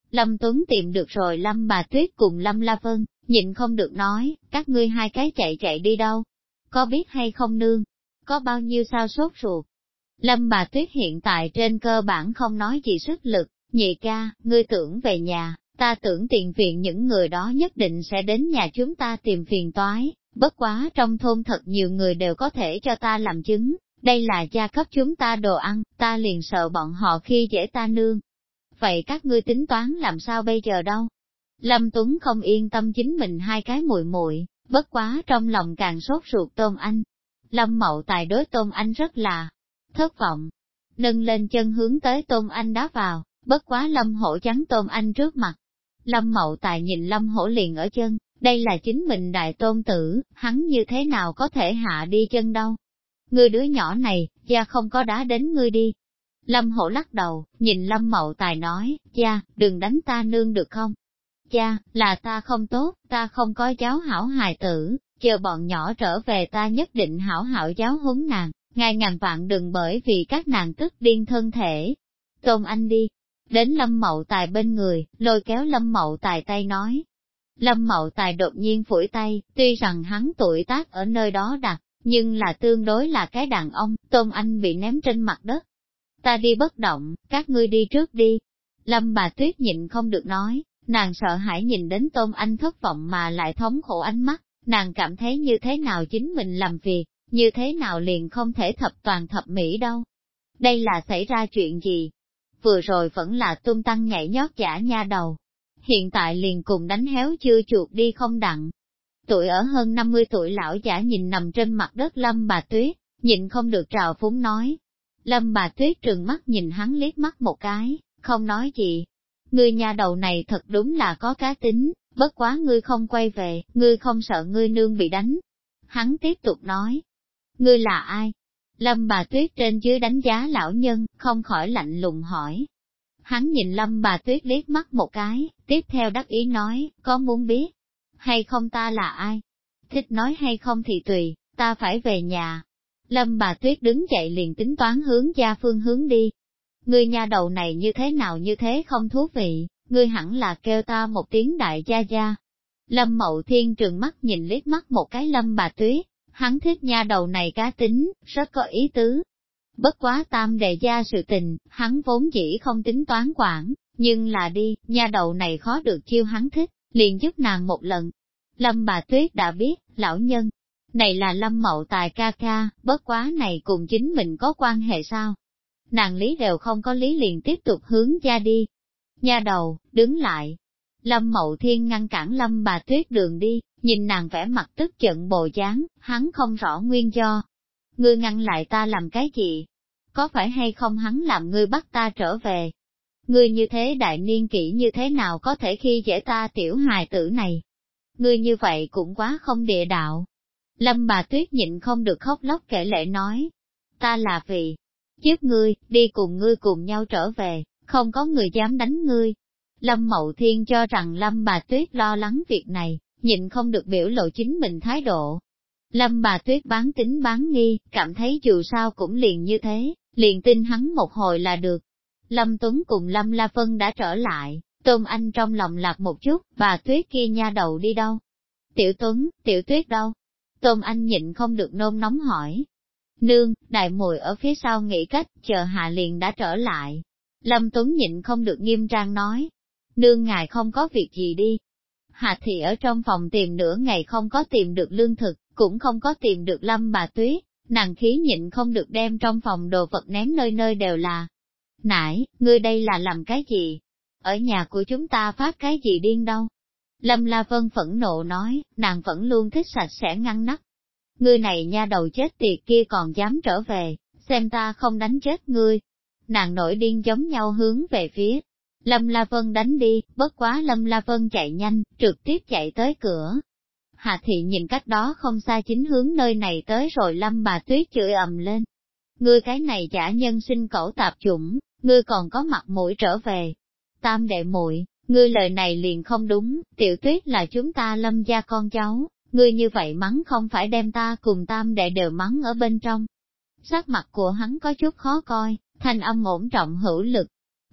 Lâm Tuấn tìm được rồi Lâm bà Tuyết cùng Lâm La Vân, nhịn không được nói, các ngươi hai cái chạy đi đâu? Có biết hay không nương? Có bao nhiêu sao sốt ruột? Lâm bà Tuyết hiện tại trên cơ bản không nói gì sức lực, nhị ca, ngươi tưởng về nhà, ta tưởng tiền viện những người đó nhất định sẽ đến nhà chúng ta tìm phiền toái, bất quá trong thôn thật nhiều người đều có thể cho ta làm chứng, đây là gia cấp chúng ta đồ ăn, ta liền sợ bọn họ khi dễ ta nương. Vậy các ngươi tính toán làm sao bây giờ đâu? Lâm Tuấn không yên tâm chính mình hai cái muội muội, bất quá trong lòng càng sốt ruột Tôn Anh. Lâm Mậu Tài đối Tôn Anh rất là thất vọng, nâng lên chân hướng tới Tôn Anh đá vào, bất quá Lâm Hổ chắn Tôn Anh trước mặt. Lâm Mậu Tài nhìn Lâm Hổ liền ở chân, đây là chính mình đại tôn tử, hắn như thế nào có thể hạ đi chân đâu. Ngươi đứa nhỏ này, gia không có đá đến ngươi đi. Lâm Hổ lắc đầu, nhìn Lâm Mậu Tài nói, gia, đừng đánh ta nương được không? Cha, là ta không tốt, ta không có giáo hảo hài tử, chờ bọn nhỏ trở về ta nhất định hảo hảo giáo huấn nàng, ngài ngàn vạn đừng bởi vì các nàng tức điên thân thể. Tôn Anh đi, đến Lâm Mậu Tài bên người, lôi kéo Lâm Mậu Tài tay nói. Lâm Mậu Tài đột nhiên phủi tay, tuy rằng hắn tuổi tác ở nơi đó đặt, nhưng là tương đối là cái đàn ông, Tôn Anh bị ném trên mặt đất. Ta đi bất động, các ngươi đi trước đi. Lâm bà Tuyết nhịn không được nói, nàng sợ hãi nhìn đến Tôn Anh thất vọng mà lại thống khổ ánh mắt, nàng cảm thấy như thế nào chính mình làm việc, như thế nào liền không thể thập toàn thập mỹ đâu. Đây là xảy ra chuyện gì? Vừa rồi vẫn là tung tăng nhảy nhót giả nha đầu. Hiện tại liền cùng đánh héo chưa chuột đi không đặng. Tuổi ở hơn 50 tuổi lão giả nhìn nằm trên mặt đất Lâm bà Tuyết, nhịn không được trào phúng nói. Lâm bà Tuyết trừng mắt nhìn hắn liếc mắt một cái, không nói gì. Ngươi nhà đầu này thật đúng là có cá tính, bất quá ngươi không quay về, ngươi không sợ ngươi nương bị đánh. Hắn tiếp tục nói. Ngươi là ai? Lâm bà Tuyết trên dưới đánh giá lão nhân, không khỏi lạnh lùng hỏi. Hắn nhìn Lâm bà Tuyết liếc mắt một cái, tiếp theo đắc ý nói, có muốn biết hay không ta là ai? Thích nói hay không thì tùy, ta phải về nhà. Lâm bà Tuyết đứng dậy liền tính toán hướng gia phương hướng đi. Ngươi nha đầu này như thế nào như thế không thú vị, ngươi hẳn là kêu ta một tiếng đại gia gia. Lâm Mậu Thiên trừng mắt nhìn liếc mắt một cái Lâm bà Tuyết, hắn thích nha đầu này cá tính, rất có ý tứ. Bất quá tam đệ gia sự tình, hắn vốn dĩ không tính toán quản, nhưng là đi, nha đầu này khó được chiêu hắn thích, liền giúp nàng một lần. Lâm bà Tuyết đã biết, lão nhân này là Lâm Mậu Tài ca ca, bất quá này cùng chính mình có quan hệ sao? Nàng lý đều không có lý liền tiếp tục hướng gia đi. Nha đầu, đứng lại. Lâm Mậu Thiên ngăn cản Lâm bà Tuyết đường đi, nhìn nàng vẻ mặt tức giận bộ dáng, hắn không rõ nguyên do. Ngươi ngăn lại ta làm cái gì? Có phải hay không hắn làm ngươi bắt ta trở về? Ngươi như thế đại niên kỷ như thế nào có thể khi dễ ta tiểu hài tử này? Ngươi như vậy cũng quá không địa đạo. Lâm bà Tuyết nhịn không được khóc lóc kể lệ nói. Ta là vì giết ngươi, đi cùng ngươi cùng nhau trở về, không có người dám đánh ngươi. Lâm Mậu Thiên cho rằng Lâm bà Tuyết lo lắng việc này, nhịn không được biểu lộ chính mình thái độ. Lâm bà Tuyết bán tính bán nghi, cảm thấy dù sao cũng liền như thế, liền tin hắn một hồi là được. Lâm Tuấn cùng Lâm La Vân đã trở lại, Tôn Anh trong lòng lạc một chút, bà Tuyết kia nha đầu đi đâu? Tiểu Tuấn, Tiểu Tuyết đâu? Tôn Anh nhịn không được nôn nóng hỏi. Nương, đại muội ở phía sau nghĩ cách, chờ hạ liền đã trở lại. Lâm Tuấn nhịn không được nghiêm trang nói. Nương ngài không có việc gì đi. Hạ thì ở trong phòng tìm nửa ngày không có tìm được lương thực, cũng không có tìm được Lâm bà Tuyết, nàng khí nhịn không được đem trong phòng đồ vật ném nơi nơi đều là. Nãy, ngươi đây là làm cái gì? Ở nhà của chúng ta phát cái gì điên đâu? Lâm La Vân phẫn nộ nói, nàng vẫn luôn thích sạch sẽ ngăn nắp. Ngươi này nha đầu chết tiệt kia còn dám trở về, xem ta không đánh chết ngươi. Nàng nổi điên giống nhau hướng về phía Lâm La Vân đánh đi, bất quá Lâm La Vân chạy nhanh, trực tiếp chạy tới cửa. Hà Thị nhìn cách đó không xa chính hướng nơi này tới rồi Lâm bà Tuyết chửi ầm lên. Ngươi cái này giả nhân sinh cẩu tạp chủng, ngươi còn có mặt mũi trở về. Tam đệ muội, ngươi lời này liền không đúng, Tiểu Tuyết là chúng ta Lâm gia con cháu, ngươi như vậy mắng không phải đem ta cùng tam đệ đều mắng ở bên trong. Sắc mặt của hắn có chút khó coi, thanh âm ổn trọng hữu lực.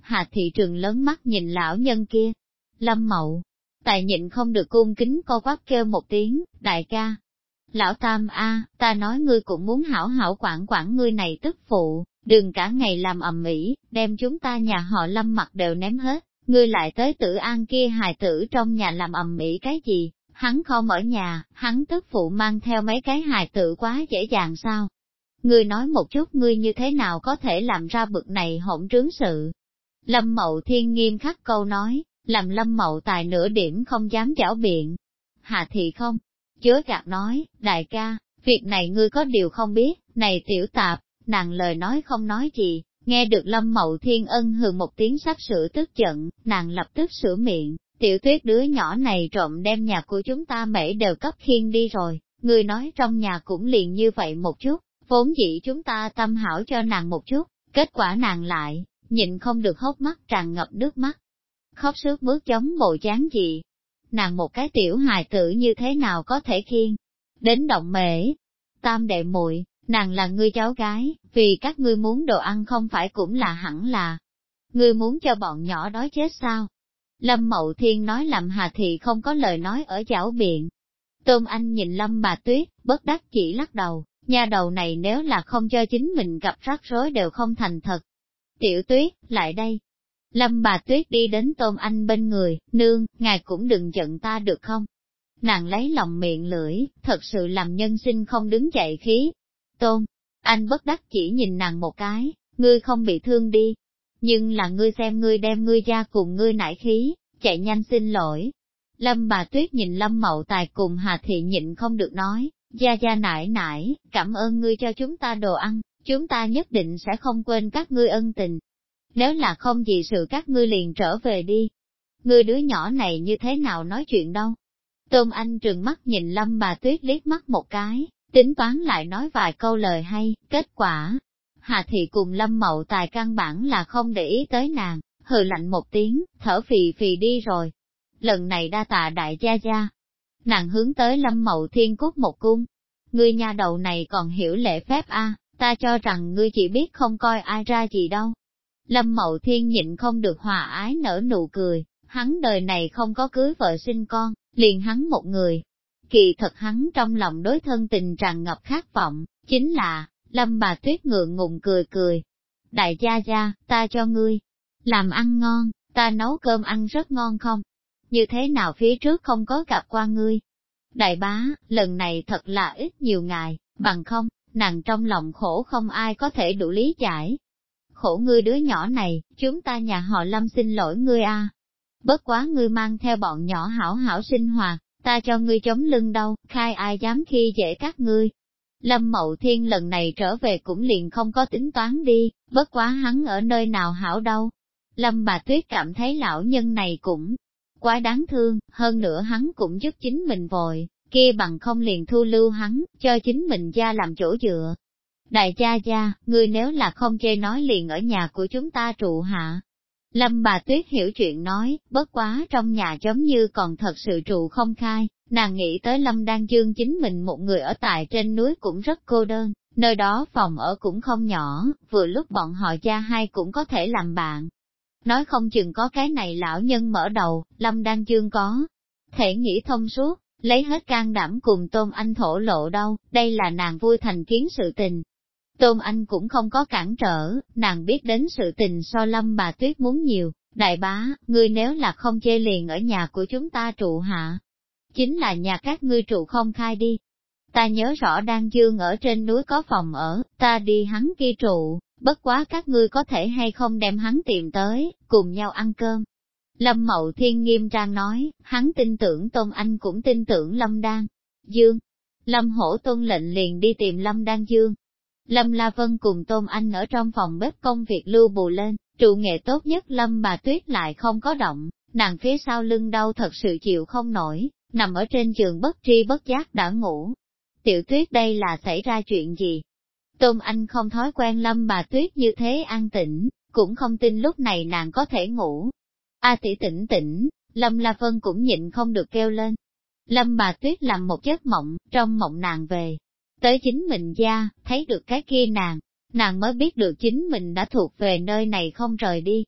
Hà thị trường lớn mắt nhìn lão nhân kia. Lâm Mậu, tài nhịn không được cung kính co quắp kêu một tiếng, đại ca. Lão Tam a, ta nói ngươi cũng muốn hảo hảo quản quản ngươi này tức phụ, đừng cả ngày làm ầm ĩ, đem chúng ta nhà họ Lâm mặt đều ném hết, ngươi lại tới Tử An kia hài tử trong nhà làm ầm ĩ cái gì, hắn không ở nhà, hắn tức phụ mang theo mấy cái hài tử quá dễ dàng sao? Ngươi nói một chút ngươi như thế nào có thể làm ra bực này hỗn trướng sự? Lâm Mậu Thiên nghiêm khắc câu nói, làm Lâm Mậu Tài nửa điểm không dám giảo biện. Hà thị không chối gạt nói, đại ca, việc này ngươi có điều không biết, này tiểu tạp, nàng lời nói không nói gì, nghe được Lâm Mậu Thiên ân hừ một tiếng sắp sửa tức giận, nàng lập tức sửa miệng, tiểu tuyết đứa nhỏ này trộm đem nhà của chúng ta mễ đều cấp khiêng đi rồi, ngươi nói trong nhà cũng liền như vậy một chút, vốn dĩ chúng ta tâm hảo cho nàng một chút, kết quả nàng lại, nhịn không được hốc mắt tràn ngập nước mắt, khóc sướt mướt giống bộ dáng gì. Nàng một cái tiểu hài tử như thế nào có thể khiêng đến động mễ? Tam đệ muội, nàng là ngươi cháu gái, vì các ngươi muốn đồ ăn không phải cũng là hẳn là. Ngươi muốn cho bọn nhỏ đói chết sao? Lâm Mậu Thiên nói làm Hà thị không có lời nói ở giảo biện. Tôn Anh nhìn Lâm bà Tuyết, bất đắc chỉ lắc đầu, nha đầu này nếu là không cho chính mình gặp rắc rối đều không thành thật. Tiểu Tuyết, lại đây. Lâm bà Tuyết đi đến Tôn Anh bên người, nương, ngài cũng đừng giận ta được không? Nàng lấy lòng miệng lưỡi, thật sự làm nhân sinh không đứng dậy khí. Tôn Anh bất đắc chỉ nhìn nàng một cái, ngươi không bị thương đi. Nhưng là ngươi xem ngươi đem ngươi ra cùng ngươi nải khí, chạy nhanh xin lỗi. Lâm bà Tuyết nhìn Lâm Mậu Tài cùng Hà thị nhịn không được nói, gia nải nải, cảm ơn ngươi cho chúng ta đồ ăn, chúng ta nhất định sẽ không quên các ngươi ân tình. Nếu là không gì sự các ngươi liền trở về đi. Ngươi đứa nhỏ này như thế nào nói chuyện đâu? Tôn Anh trừng mắt nhìn Lâm bà Tuyết liếc mắt một cái, tính toán lại nói vài câu lời hay, kết quả. Hà thị cùng Lâm Mậu Tài căn bản là không để ý tới nàng, hừ lạnh một tiếng, thở phì phì đi rồi. Lần này đa tạ đại gia gia. Nàng hướng tới Lâm Mậu Thiên cút một cung. Ngươi nha đầu này còn hiểu lễ phép a, ta cho rằng ngươi chỉ biết không coi ai ra gì đâu. Lâm Mậu Thiên nhịn không được hòa ái nở nụ cười, hắn đời này không có cưới vợ sinh con, liền hắn một người. Kỳ thật hắn trong lòng đối thân tình tràn ngập khát vọng, chính là, Lâm bà Tuyết ngượng ngùng cười cười. Đại gia gia, ta cho ngươi, làm ăn ngon, ta nấu cơm ăn rất ngon không? Như thế nào phía trước không có gặp qua ngươi? Đại bá, lần này thật là ít nhiều ngài, bằng không, nàng trong lòng khổ không ai có thể đủ lý giải. Khổ ngươi đứa nhỏ này, chúng ta nhà họ Lâm xin lỗi ngươi a. Bất quá ngươi mang theo bọn nhỏ hảo hảo sinh hoạt, ta cho ngươi chống lưng đâu, khai ai dám khi dễ các ngươi. Lâm Mậu Thiên lần này trở về cũng liền không có tính toán đi, bất quá hắn ở nơi nào hảo đâu. Lâm bà Tuyết cảm thấy lão nhân này cũng quá đáng thương, hơn nữa hắn cũng giúp chính mình vội, kia bằng không liền thu lưu hắn, cho chính mình ra làm chỗ dựa. Đại gia, ngươi nếu là không chê nói liền ở nhà của chúng ta trụ hạ. Lâm bà Tuyết hiểu chuyện nói, bất quá trong nhà giống như còn thật sự trụ không khai, nàng nghĩ tới Lâm Đan Dương chính mình một người ở tại trên núi cũng rất cô đơn, nơi đó phòng ở cũng không nhỏ, vừa lúc bọn họ gia hai cũng có thể làm bạn. Nói không chừng có cái này lão nhân mở đầu, Lâm Đan Dương có thể nghĩ thông suốt, lấy hết can đảm cùng Tôn Anh thổ lộ đâu, đây là nàng vui thành kiến sự tình. Tôn Anh cũng không có cản trở, nàng biết đến sự tình so Lâm bà Tuyết muốn nhiều, đại bá, ngươi nếu là không chê liền ở nhà của chúng ta trụ hạ. Chính là nhà các ngươi trụ không khai đi. Ta nhớ rõ Đan Dương ở trên núi có phòng ở, ta đi hắn kia trụ, bất quá các ngươi có thể hay không đem hắn tìm tới, cùng nhau ăn cơm. Lâm Mậu Thiên nghiêm trang nói, hắn tin tưởng Tôn Anh cũng tin tưởng Lâm Đan Dương. Lâm Hổ tuân lệnh liền đi tìm Lâm Đan Dương. Lâm La Vân cùng Tôn Anh ở trong phòng bếp công việc lưu bù lên, trụ nghệ tốt nhất Lâm bà Tuyết lại không có động, nàng phía sau lưng đau thật sự chịu không nổi, nằm ở trên giường bất tri bất giác đã ngủ. Tiểu Tuyết đây là xảy ra chuyện gì? Tôn Anh không thói quen Lâm bà Tuyết như thế an tĩnh, cũng không tin lúc này nàng có thể ngủ. A tỷ tỉnh tỉnh, Lâm La Vân cũng nhịn không được kêu lên. Lâm bà Tuyết làm một giấc mộng, trong mộng nàng về tới chính mình gia, thấy được cái kia nàng mới biết được chính mình đã thuộc về nơi này không rời đi.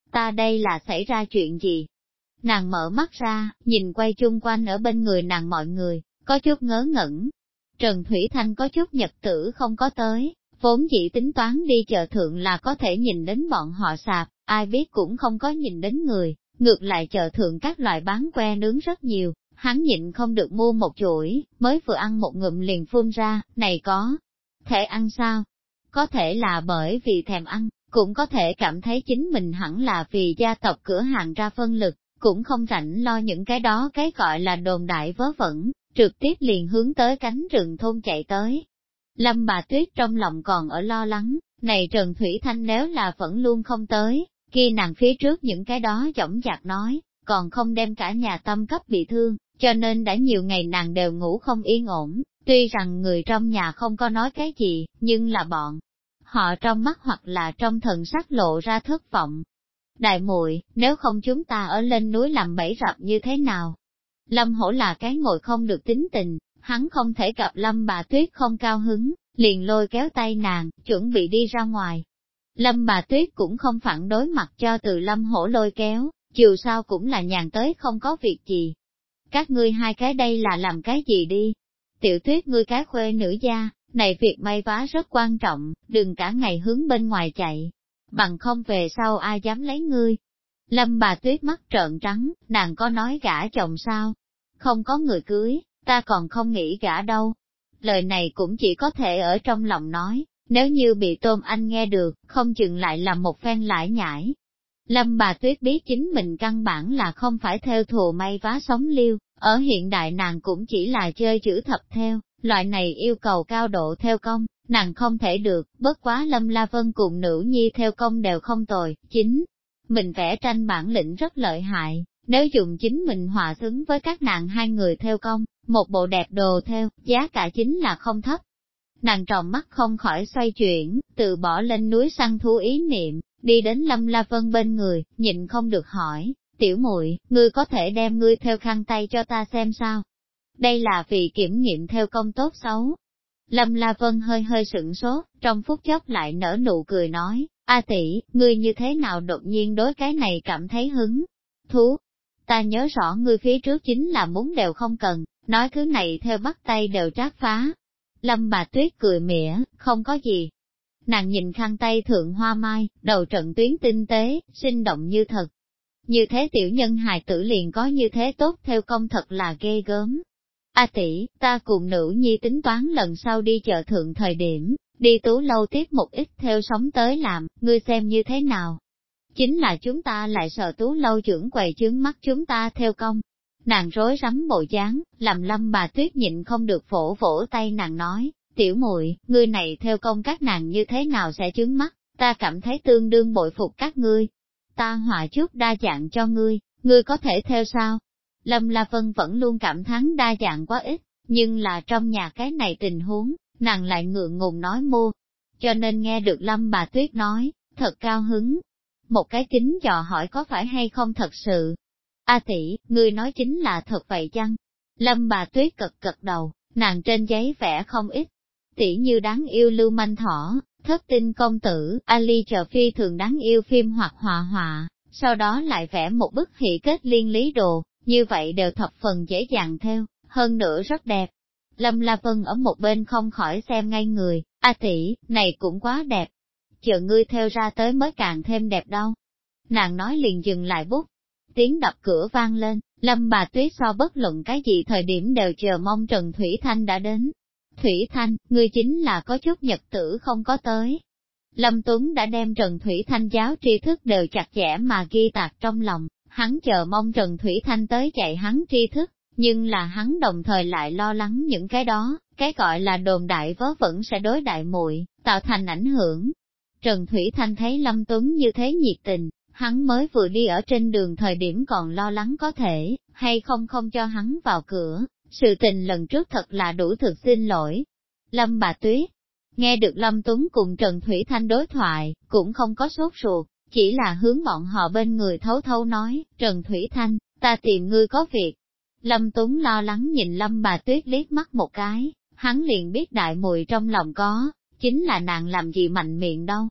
Ta đây là xảy ra chuyện gì? Nàng mở mắt ra, nhìn quay chung quanh ở bên người nàng mọi người, có chút ngớ ngẩn. Trần Thủy Thanh có chút nhật tử không có tới, vốn dĩ tính toán đi chợ thượng là có thể nhìn đến bọn họ sạp, ai biết cũng không có nhìn đến người, ngược lại chợ thượng các loại bán que nướng rất nhiều, hắn nhịn không được mua một chuỗi, mới vừa ăn một ngụm liền phun ra, này có thể ăn sao? Có thể là bởi vì thèm ăn, cũng có thể cảm thấy chính mình hẳn là vì gia tộc cửa hàng ra phân lực, cũng không rảnh lo những cái đó cái gọi là đồn đại vớ vẩn, trực tiếp liền hướng tới cánh rừng thôn chạy tới. Lâm bà Tuyết trong lòng còn ở lo lắng, này Trần Thủy Thanh nếu là vẫn luôn không tới, khi nàng phía trước những cái đó dõng dạc nói, còn không đem cả nhà tâm cấp bị thương, cho nên đã nhiều ngày nàng đều ngủ không yên ổn, tuy rằng người trong nhà không có nói cái gì, nhưng là bọn họ trong mắt hoặc là trong thần sắc lộ ra thất vọng. Đại muội, nếu không chúng ta ở lên núi làm bẫy rập như thế nào? Lâm Hổ là cái ngồi không được tính tình, hắn không thể gặp Lâm bà Tuyết không cao hứng, liền lôi kéo tay nàng, chuẩn bị đi ra ngoài. Lâm bà Tuyết cũng không phản đối mặt cho từ Lâm Hổ lôi kéo, dù sao cũng là nhàn tới không có việc gì. Các ngươi hai cái đây là làm cái gì đi? Tiểu Tuyết ngươi cái khuê nữ gia, này việc may vá rất quan trọng, đừng cả ngày hướng bên ngoài chạy, bằng không về sau ai dám lấy ngươi. Lâm bà Tuyết mắt trợn trắng, nàng có nói gả chồng sao? Không có người cưới, ta còn không nghĩ gả đâu. Lời này cũng chỉ có thể ở trong lòng nói, nếu như bị Tôm Anh nghe được, không chừng lại là một phen lải nhải. Lâm bà Tuyết biết chính mình căn bản là không phải theo thùa may vá sống liêu, ở hiện đại nàng cũng chỉ là chơi chữ thập theo, loại này yêu cầu cao độ theo công, nàng không thể được, bất quá Lâm La Vân cùng nữ nhi theo công đều không tồi, chính mình vẽ tranh bản lĩnh rất lợi hại, nếu dùng chính mình hòa xứng với các nàng hai người theo công, một bộ đẹp đồ theo, giá cả chính là không thấp. Nàng tròng mắt không khỏi xoay chuyển, từ bỏ lên núi săn thú ý niệm, đi đến Lâm La Vân bên người, nhịn không được hỏi, tiểu muội, ngươi có thể đem ngươi theo khăn tay cho ta xem sao? Đây là vì kiểm nghiệm theo công tốt xấu. Lâm La Vân hơi hơi sửng sốt, trong phút chốc lại nở nụ cười nói, A tỷ, ngươi như thế nào đột nhiên đối cái này cảm thấy hứng thú? Ta nhớ rõ ngươi phía trước chính là muốn đều không cần, nói thứ này theo bắt tay đều trát phá. Lâm bà Tuyết cười mỉa, không có gì. Nàng nhìn khăn tay thượng hoa mai, đầu trận tuyến tinh tế, sinh động như thật. Như thế tiểu nhân hài tử liền có như thế tốt theo công thật là ghê gớm. A tỷ, ta cùng nữ nhi tính toán lần sau đi chợ thượng thời điểm, đi Tú Lâu tiếp một ít theo sống tới làm, ngươi xem như thế nào? Chính là chúng ta lại sợ Tú Lâu trưởng quầy chướng mắt chúng ta theo công. Nàng rối rắm bộ dáng, làm Lâm bà Tuyết nhịn không được vỗ vỗ tay nàng nói, tiểu muội, ngươi này theo công các nàng như thế nào sẽ chướng mắt, ta cảm thấy tương đương bội phục các ngươi. Ta họa chút đa dạng cho ngươi có thể theo sao? Lâm La Vân vẫn luôn cảm thán đa dạng quá ít, nhưng là trong nhà cái này tình huống, nàng lại ngượng ngùng nói mua. Cho nên nghe được Lâm bà Tuyết nói, thật cao hứng. Một cái kính dò hỏi có phải hay không thật sự. A tỷ, ngươi nói chính là thật vậy chăng? Lâm bà Tuyết cật đầu, nàng trên giấy vẽ không ít. Tỷ như đáng yêu Lưu Manh Thỏ, Thất Tinh Công Tử, Ali chờ phi thường đáng yêu phim hoặc hòa họa, sau đó lại vẽ một bức hỷ kết liên lý đồ, như vậy đều thập phần dễ dàng theo, hơn nữa rất đẹp. Lâm La Vân ở một bên không khỏi xem ngay người, A tỷ, này cũng quá đẹp. Chờ ngươi theo ra tới mới càng thêm đẹp đâu. Nàng nói liền dừng lại bút. Tiếng đập cửa vang lên, Lâm bà Tuyết so bất luận cái gì thời điểm đều chờ mong Trần Thủy Thanh đã đến. Thủy Thanh, ngươi chính là có chút nhật tử không có tới. Lâm Tuấn đã đem Trần Thủy Thanh giáo tri thức đều chặt chẽ mà ghi tạc trong lòng, hắn chờ mong Trần Thủy Thanh tới dạy hắn tri thức, nhưng là hắn đồng thời lại lo lắng những cái đó, cái gọi là đồn đại vớ vẩn sẽ đối đại muội tạo thành ảnh hưởng. Trần Thủy Thanh thấy Lâm Tuấn như thế nhiệt tình, hắn mới vừa đi ở trên đường thời điểm còn lo lắng có thể, hay không cho hắn vào cửa, sự tình lần trước thật là đủ thực xin lỗi. Lâm bà Tuyết, nghe được Lâm Tuấn cùng Trần Thủy Thanh đối thoại, cũng không có sốt ruột, chỉ là hướng bọn họ bên người thấu thấu nói, Trần Thủy Thanh, ta tìm ngươi có việc. Lâm Tuấn lo lắng nhìn Lâm bà Tuyết liếc mắt một cái, hắn liền biết đại muội trong lòng có, chính là nàng làm gì mạnh miệng đâu.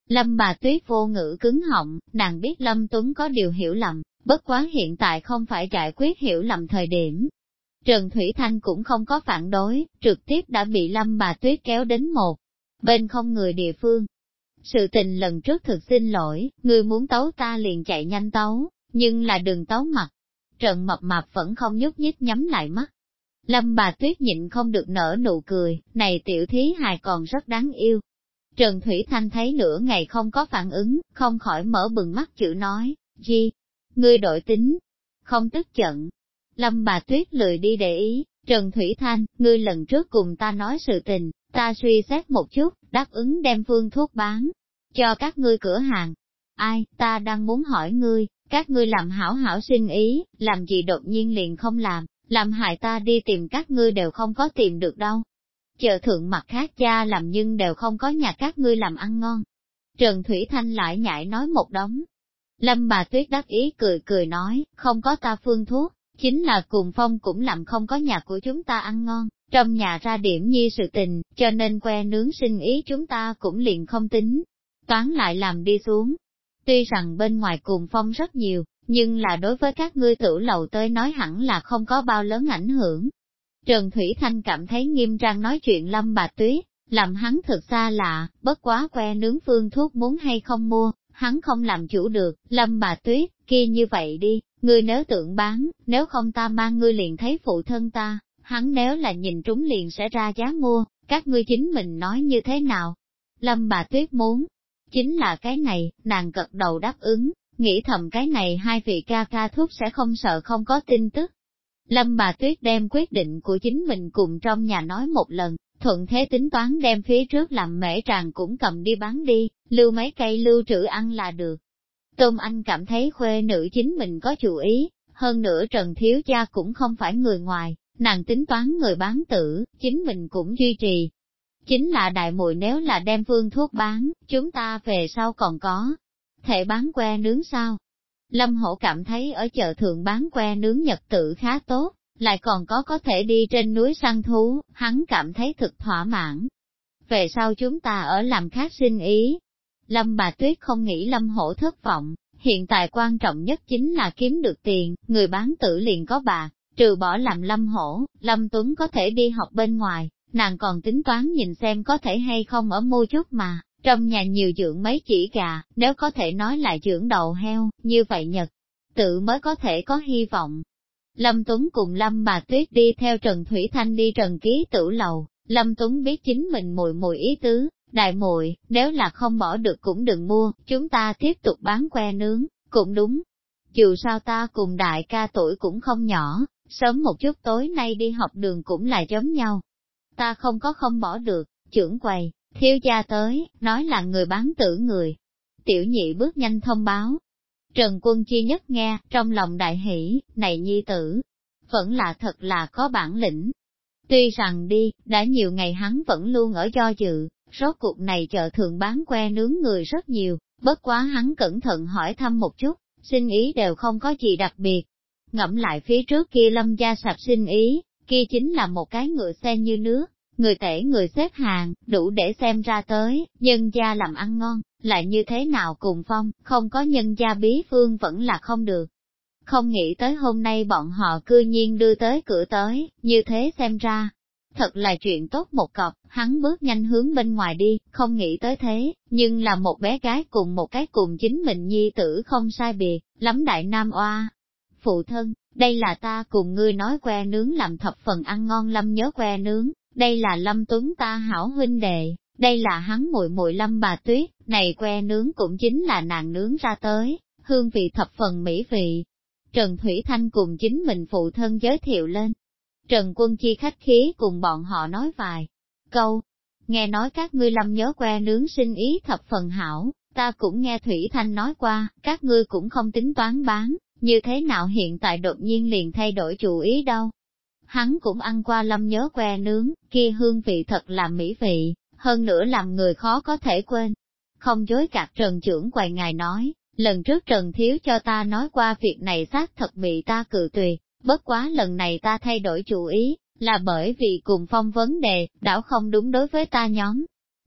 Lâm bà Tuyết vô ngữ cứng họng, nàng biết Lâm Tuấn có điều hiểu lầm, bất quá hiện tại không phải giải quyết hiểu lầm thời điểm. Trần Thủy Thanh cũng không có phản đối, trực tiếp đã bị Lâm bà Tuyết kéo đến một bên không người địa phương. Sự tình lần trước thực xin lỗi, người muốn tấu ta liền chạy nhanh tấu, nhưng là đừng tấu mặt. Trần Mập Mạp vẫn không nhúc nhích nhắm lại mắt. Lâm bà Tuyết nhịn không được nở nụ cười, này tiểu thí hài còn rất đáng yêu. Trần Thủy Thanh thấy nửa ngày không có phản ứng, không khỏi mở bừng mắt chữ nói, gì? Ngươi đổi tính, không tức giận. Lâm bà Tuyết lười đi để ý, Trần Thủy Thanh, ngươi lần trước cùng ta nói sự tình, ta suy xét một chút, đáp ứng đem phương thuốc bán cho các ngươi cửa hàng. Ai, ta đang muốn hỏi ngươi, các ngươi làm hảo hảo sinh ý, làm gì đột nhiên liền không làm hại ta đi tìm các ngươi đều không có tìm được đâu. Chợ thượng mặt khác cha làm nhưng đều không có nhà các ngươi làm ăn ngon. Trần Thủy Thanh lại nhảy nói một đống. Lâm bà Tuyết đắc ý cười cười nói, không có ta phương thuốc, chính là cùng phong cũng làm không có nhà của chúng ta ăn ngon, trong nhà ra điểm nhi sự tình, cho nên que nướng sinh ý chúng ta cũng liền không tính. Toán lại làm đi xuống. Tuy rằng bên ngoài cùng phong rất nhiều, nhưng là đối với các ngươi tử lầu tới nói hẳn là không có bao lớn ảnh hưởng. Trần Thủy Thanh cảm thấy nghiêm trang nói chuyện Lâm bà Tuyết, làm hắn thực xa lạ, bất quá que nướng phương thuốc muốn hay không mua, hắn không làm chủ được. Lâm bà Tuyết, kia như vậy đi, ngươi nếu tưởng bán, nếu không ta mang ngươi liền thấy phụ thân ta, hắn nếu là nhìn trúng liền sẽ ra giá mua, các ngươi chính mình nói như thế nào. Lâm bà Tuyết muốn, chính là cái này, nàng gật đầu đáp ứng, nghĩ thầm cái này hai vị ca ca thuốc sẽ không sợ không có tin tức. Lâm bà Tuyết đem quyết định của chính mình cùng trong nhà nói một lần, thuận thế tính toán đem phía trước làm mễ tràng cũng cầm đi bán đi, lưu mấy cây lưu trữ ăn là được. Tôn Anh cảm thấy khuê nữ chính mình có chủ ý, hơn nữa Trần Thiếu Gia cũng không phải người ngoài, nàng tính toán người bán tử, chính mình cũng duy trì. Chính là đại muội nếu là đem phương thuốc bán, chúng ta về sau còn có thể bán que nướng sao? Lâm Hổ cảm thấy ở chợ thượng bán que nướng nhật tự khá tốt, lại còn có thể đi trên núi săn thú, hắn cảm thấy thực thỏa mãn. Về sau chúng ta ở làm khác sinh ý. Lâm bà Tuyết không nghĩ Lâm Hổ thất vọng, hiện tại quan trọng nhất chính là kiếm được tiền, người bán tử liền có bạc, trừ bỏ làm Lâm Hổ, Lâm Tuấn có thể đi học bên ngoài, nàng còn tính toán nhìn xem có thể hay không ở mua chút mà. Trong nhà nhiều dưỡng mấy chỉ gà, nếu có thể nói là dưỡng đầu heo, như vậy nhật, tự mới có thể có hy vọng. Lâm Tuấn cùng Lâm bà Tuyết đi theo Trần Thủy Thanh đi Trần Ký Tử lầu, Lâm Tuấn biết chính mình mùi mùi ý tứ, đại muội, nếu là không bỏ được cũng đừng mua, chúng ta tiếp tục bán que nướng, cũng đúng. Dù sao ta cùng đại ca tuổi cũng không nhỏ, sớm một chút tối nay đi học đường cũng là giống nhau. Ta không bỏ được, trưởng quầy. Thiếu gia tới, nói là người bán tử người. Tiểu nhị bước nhanh thông báo. Trần Quân Chi nhất nghe, trong lòng đại hỷ, này nhi tử, vẫn là thật là có bản lĩnh. Tuy rằng đi, đã nhiều ngày hắn vẫn luôn ở do dự, rốt cuộc này chợ thường bán que nướng người rất nhiều, bất quá hắn cẩn thận hỏi thăm một chút, sinh ý đều không có gì đặc biệt. Ngẫm lại phía trước kia Lâm gia sạp sinh ý, kia chính là một cái ngựa xe như nước. Người tể người xếp hàng, đủ để xem ra tới, nhân gia làm ăn ngon, lại như thế nào cùng phong, không có nhân gia bí phương vẫn là không được. Không nghĩ tới hôm nay bọn họ cư nhiên đưa tới cửa tới, như thế xem ra, thật là chuyện tốt một cọc, hắn bước nhanh hướng bên ngoài đi, không nghĩ tới thế, nhưng là một bé gái cùng một cái cùng chính mình nhi tử không sai biệt, lắm đại nam oa. Phụ thân, đây là ta cùng ngươi nói que nướng làm thập phần ăn ngon Lâm nhớ que nướng. Đây là Lâm Tuấn ta hảo huynh đệ, đây là hắn muội muội Lâm bà Tuyết, này que nướng cũng chính là nàng nướng ra tới, hương vị thập phần mỹ vị. Trần Thủy Thanh cùng chính mình phụ thân giới thiệu lên. Trần Quân Chi khách khí cùng bọn họ nói vài câu. Nghe nói các ngươi Lâm nhớ que nướng sinh ý thập phần hảo, ta cũng nghe Thủy Thanh nói qua, các ngươi cũng không tính toán bán, như thế nào hiện tại đột nhiên liền thay đổi chủ ý đâu. Hắn cũng ăn qua Lâm nhớ que nướng, kia hương vị thật là mỹ vị, hơn nữa làm người khó có thể quên. Không dối gạt Trần trưởng quầy ngài nói, lần trước Trần Thiếu cho ta nói qua việc này xác thật bị ta cự tuyệt, bất quá lần này ta thay đổi chủ ý, là bởi vì cùng phong vấn đề, đảo không đúng đối với ta nhóm.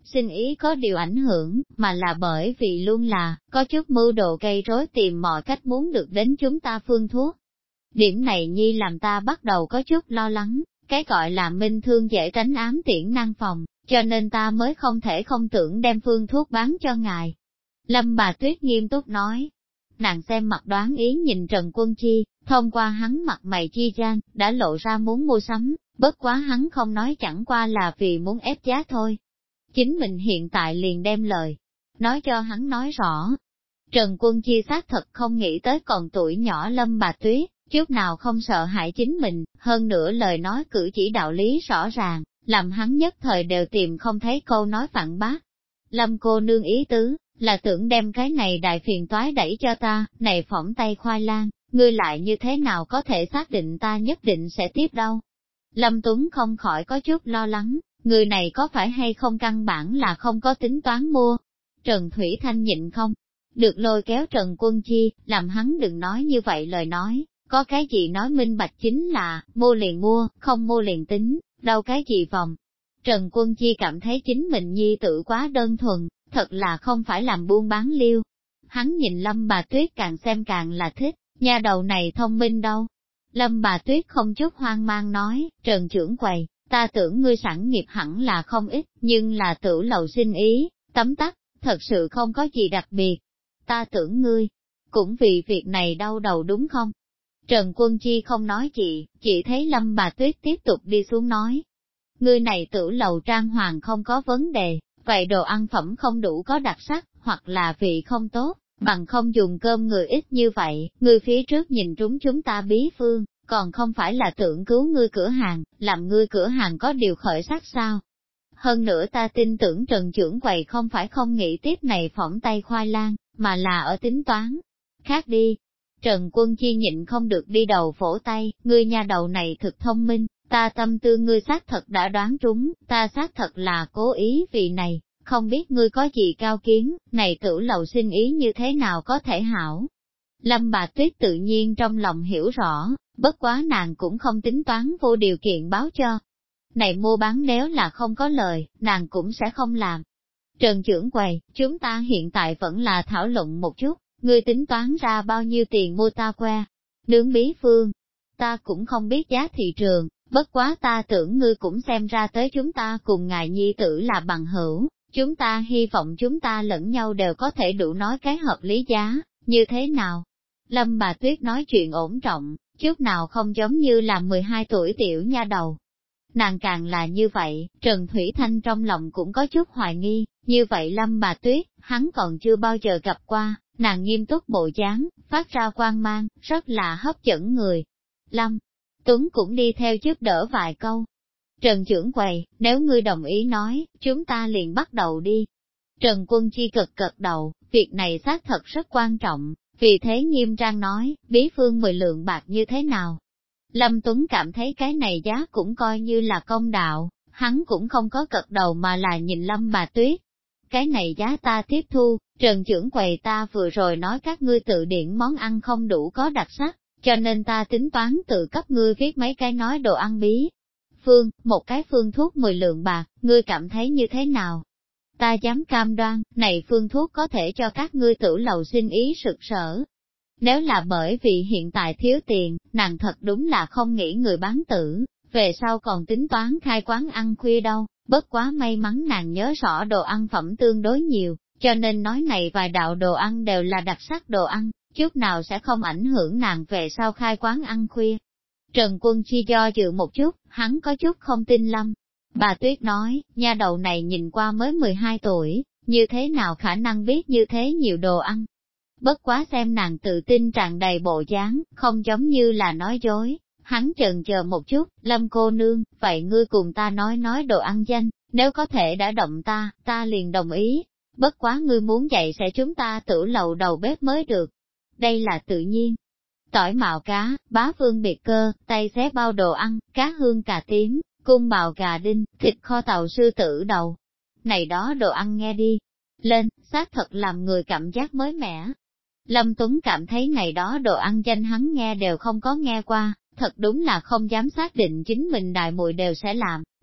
sinh ý có điều ảnh hưởng, mà là bởi vì luôn là, có chút mưu đồ gây rối tìm mọi cách muốn được đến chúng ta phương thuốc. Điểm này nhi làm ta bắt đầu có chút lo lắng, cái gọi là minh thương dễ tránh ám tiễn năng phòng, cho nên ta mới không thể không tưởng đem phương thuốc bán cho ngài. Lâm bà Tuyết nghiêm túc nói. Nàng xem mặt đoán ý nhìn Trần Quân Chi, thông qua hắn mặt mày chi gian, đã lộ ra muốn mua sắm, bất quá hắn không nói chẳng qua là vì muốn ép giá thôi. Chính mình hiện tại liền đem lời, nói cho hắn nói rõ. Trần Quân Chi xác thật không nghĩ tới còn tuổi nhỏ Lâm bà Tuyết, chút nào không sợ hại chính mình, hơn nữa lời nói cử chỉ đạo lý rõ ràng, làm hắn nhất thời đều tìm không thấy câu nói phản bác. Lâm cô nương ý tứ, là tưởng đem cái này đại phiền toái đẩy cho ta, này phỏng tay khoai lang, ngươi lại như thế nào có thể xác định ta nhất định sẽ tiếp đâu. Lâm Tuấn không khỏi có chút lo lắng, người này có phải hay không căn bản là không có tính toán mua. Trần Thủy Thanh nhịn không, được lôi kéo Trần Quân Chi, làm hắn đừng nói như vậy lời nói, có cái gì nói minh bạch chính là, mua liền mua, không mua liền tính, đâu cái gì vòng. Trần Quân Chi cảm thấy chính mình nhi tự quá đơn thuần, thật là không phải làm buôn bán liêu. Hắn nhìn Lâm bà Tuyết càng xem càng là thích, nha đầu này thông minh đâu. Lâm bà Tuyết không chút hoang mang nói, Trần trưởng quầy, ta tưởng ngươi sản nghiệp hẳn là không ít, nhưng là tử lầu sinh ý, tấm tắc, thật sự không có gì đặc biệt. Ta tưởng ngươi, cũng vì việc này đau đầu đúng không? Trần Quân Chi không nói gì, chỉ thấy Lâm bà Tuyết tiếp tục đi xuống nói. Ngươi này tử lầu trang hoàng không có vấn đề, vậy đồ ăn phẩm không đủ có đặc sắc, hoặc là vị không tốt, bằng không dùng cơm người ít như vậy, ngươi phía trước nhìn trúng chúng ta bí phương, còn không phải là tưởng cứu ngươi cửa hàng, làm ngươi cửa hàng có điều khởi sắc sao? Hơn nữa ta tin tưởng Trần trưởng quầy không phải không nghĩ tiếp này phỏng tay khoai lang, mà là ở tính toán. Khác đi. Trần Quân Chi nhịn không được đi đầu phổ tay, ngươi nha đầu này thực thông minh, ta tâm tư ngươi xác thật đã đoán trúng, ta xác thật là cố ý vì này, không biết ngươi có gì cao kiến, này tử lầu sinh ý như thế nào có thể hảo. Lâm bà Tuyết tự nhiên trong lòng hiểu rõ, bất quá nàng cũng không tính toán vô điều kiện báo cho. Này mua bán nếu là không có lời, nàng cũng sẽ không làm. Trần trưởng quầy, chúng ta hiện tại vẫn là thảo luận một chút, ngươi tính toán ra bao nhiêu tiền mua ta que, nướng bí phương. Ta cũng không biết giá thị trường, bất quá ta tưởng ngươi cũng xem ra tới chúng ta cùng ngài nhi tử là bằng hữu, chúng ta hy vọng chúng ta lẫn nhau đều có thể đủ nói cái hợp lý giá, như thế nào? Lâm bà Tuyết nói chuyện ổn trọng, chút nào không giống như là 12 tuổi tiểu nha đầu. Nàng càng là như vậy, Trần Thủy Thanh trong lòng cũng có chút hoài nghi, như vậy Lâm bà Tuyết, hắn còn chưa bao giờ gặp qua, nàng nghiêm túc bộ dáng, phát ra quang mang, rất là hấp dẫn người. Lâm Tuấn cũng đi theo giúp đỡ vài câu. Trần trưởng quầy, nếu ngươi đồng ý nói, chúng ta liền bắt đầu đi. Trần Quân Chi cực đầu, việc này xác thật rất quan trọng, vì thế nghiêm trang nói, bí phương 10 lượng bạc như thế nào. Lâm Tuấn cảm thấy cái này giá cũng coi như là công đạo, hắn cũng không có cật đầu mà là nhìn Lâm bà Tuyết. Cái này giá ta tiếp thu, Trần trưởng quầy ta vừa rồi nói các ngươi tự điển món ăn không đủ có đặc sắc, cho nên ta tính toán tự cấp ngươi viết mấy cái nói đồ ăn bí. Phương, một cái phương thuốc 10 lượng bạc, ngươi cảm thấy như thế nào? Ta dám cam đoan, này phương thuốc có thể cho các ngươi tử lầu sinh ý sực sở. Nếu là bởi vì hiện tại thiếu tiền, nàng thật đúng là không nghĩ người bán tử, về sau còn tính toán khai quán ăn khuya đâu, bất quá may mắn nàng nhớ rõ đồ ăn phẩm tương đối nhiều, cho nên nói này vài đạo đồ ăn đều là đặc sắc đồ ăn, chút nào sẽ không ảnh hưởng nàng về sau khai quán ăn khuya. Trần Quân Chi do dự một chút, hắn có chút không tin Lâm. Bà Tuyết nói, nha đầu này nhìn qua mới 12 tuổi, như thế nào khả năng biết như thế nhiều đồ ăn. Bất quá xem nàng tự tin tràn đầy bộ dáng, không giống như là nói dối. Hắn chần chờ một chút, Lâm cô nương, vậy ngươi cùng ta nói đồ ăn danh, nếu có thể đã động ta liền đồng ý. Bất quá ngươi muốn dạy sẽ chúng ta tử lầu đầu bếp mới được. Đây là tự nhiên. Tỏi mạo cá, bá vương biệt cơ, tay xé bao đồ ăn, cá hương cà tím, cung bào gà đinh, thịt kho tàu sư tử đầu. Này đó đồ ăn nghe đi. Lên, xác thật làm người cảm giác mới mẻ. Lâm Tuấn cảm thấy này đó đồ ăn danh hắn nghe đều không có nghe qua, thật đúng là không dám xác định chính mình đại muội đều sẽ làm,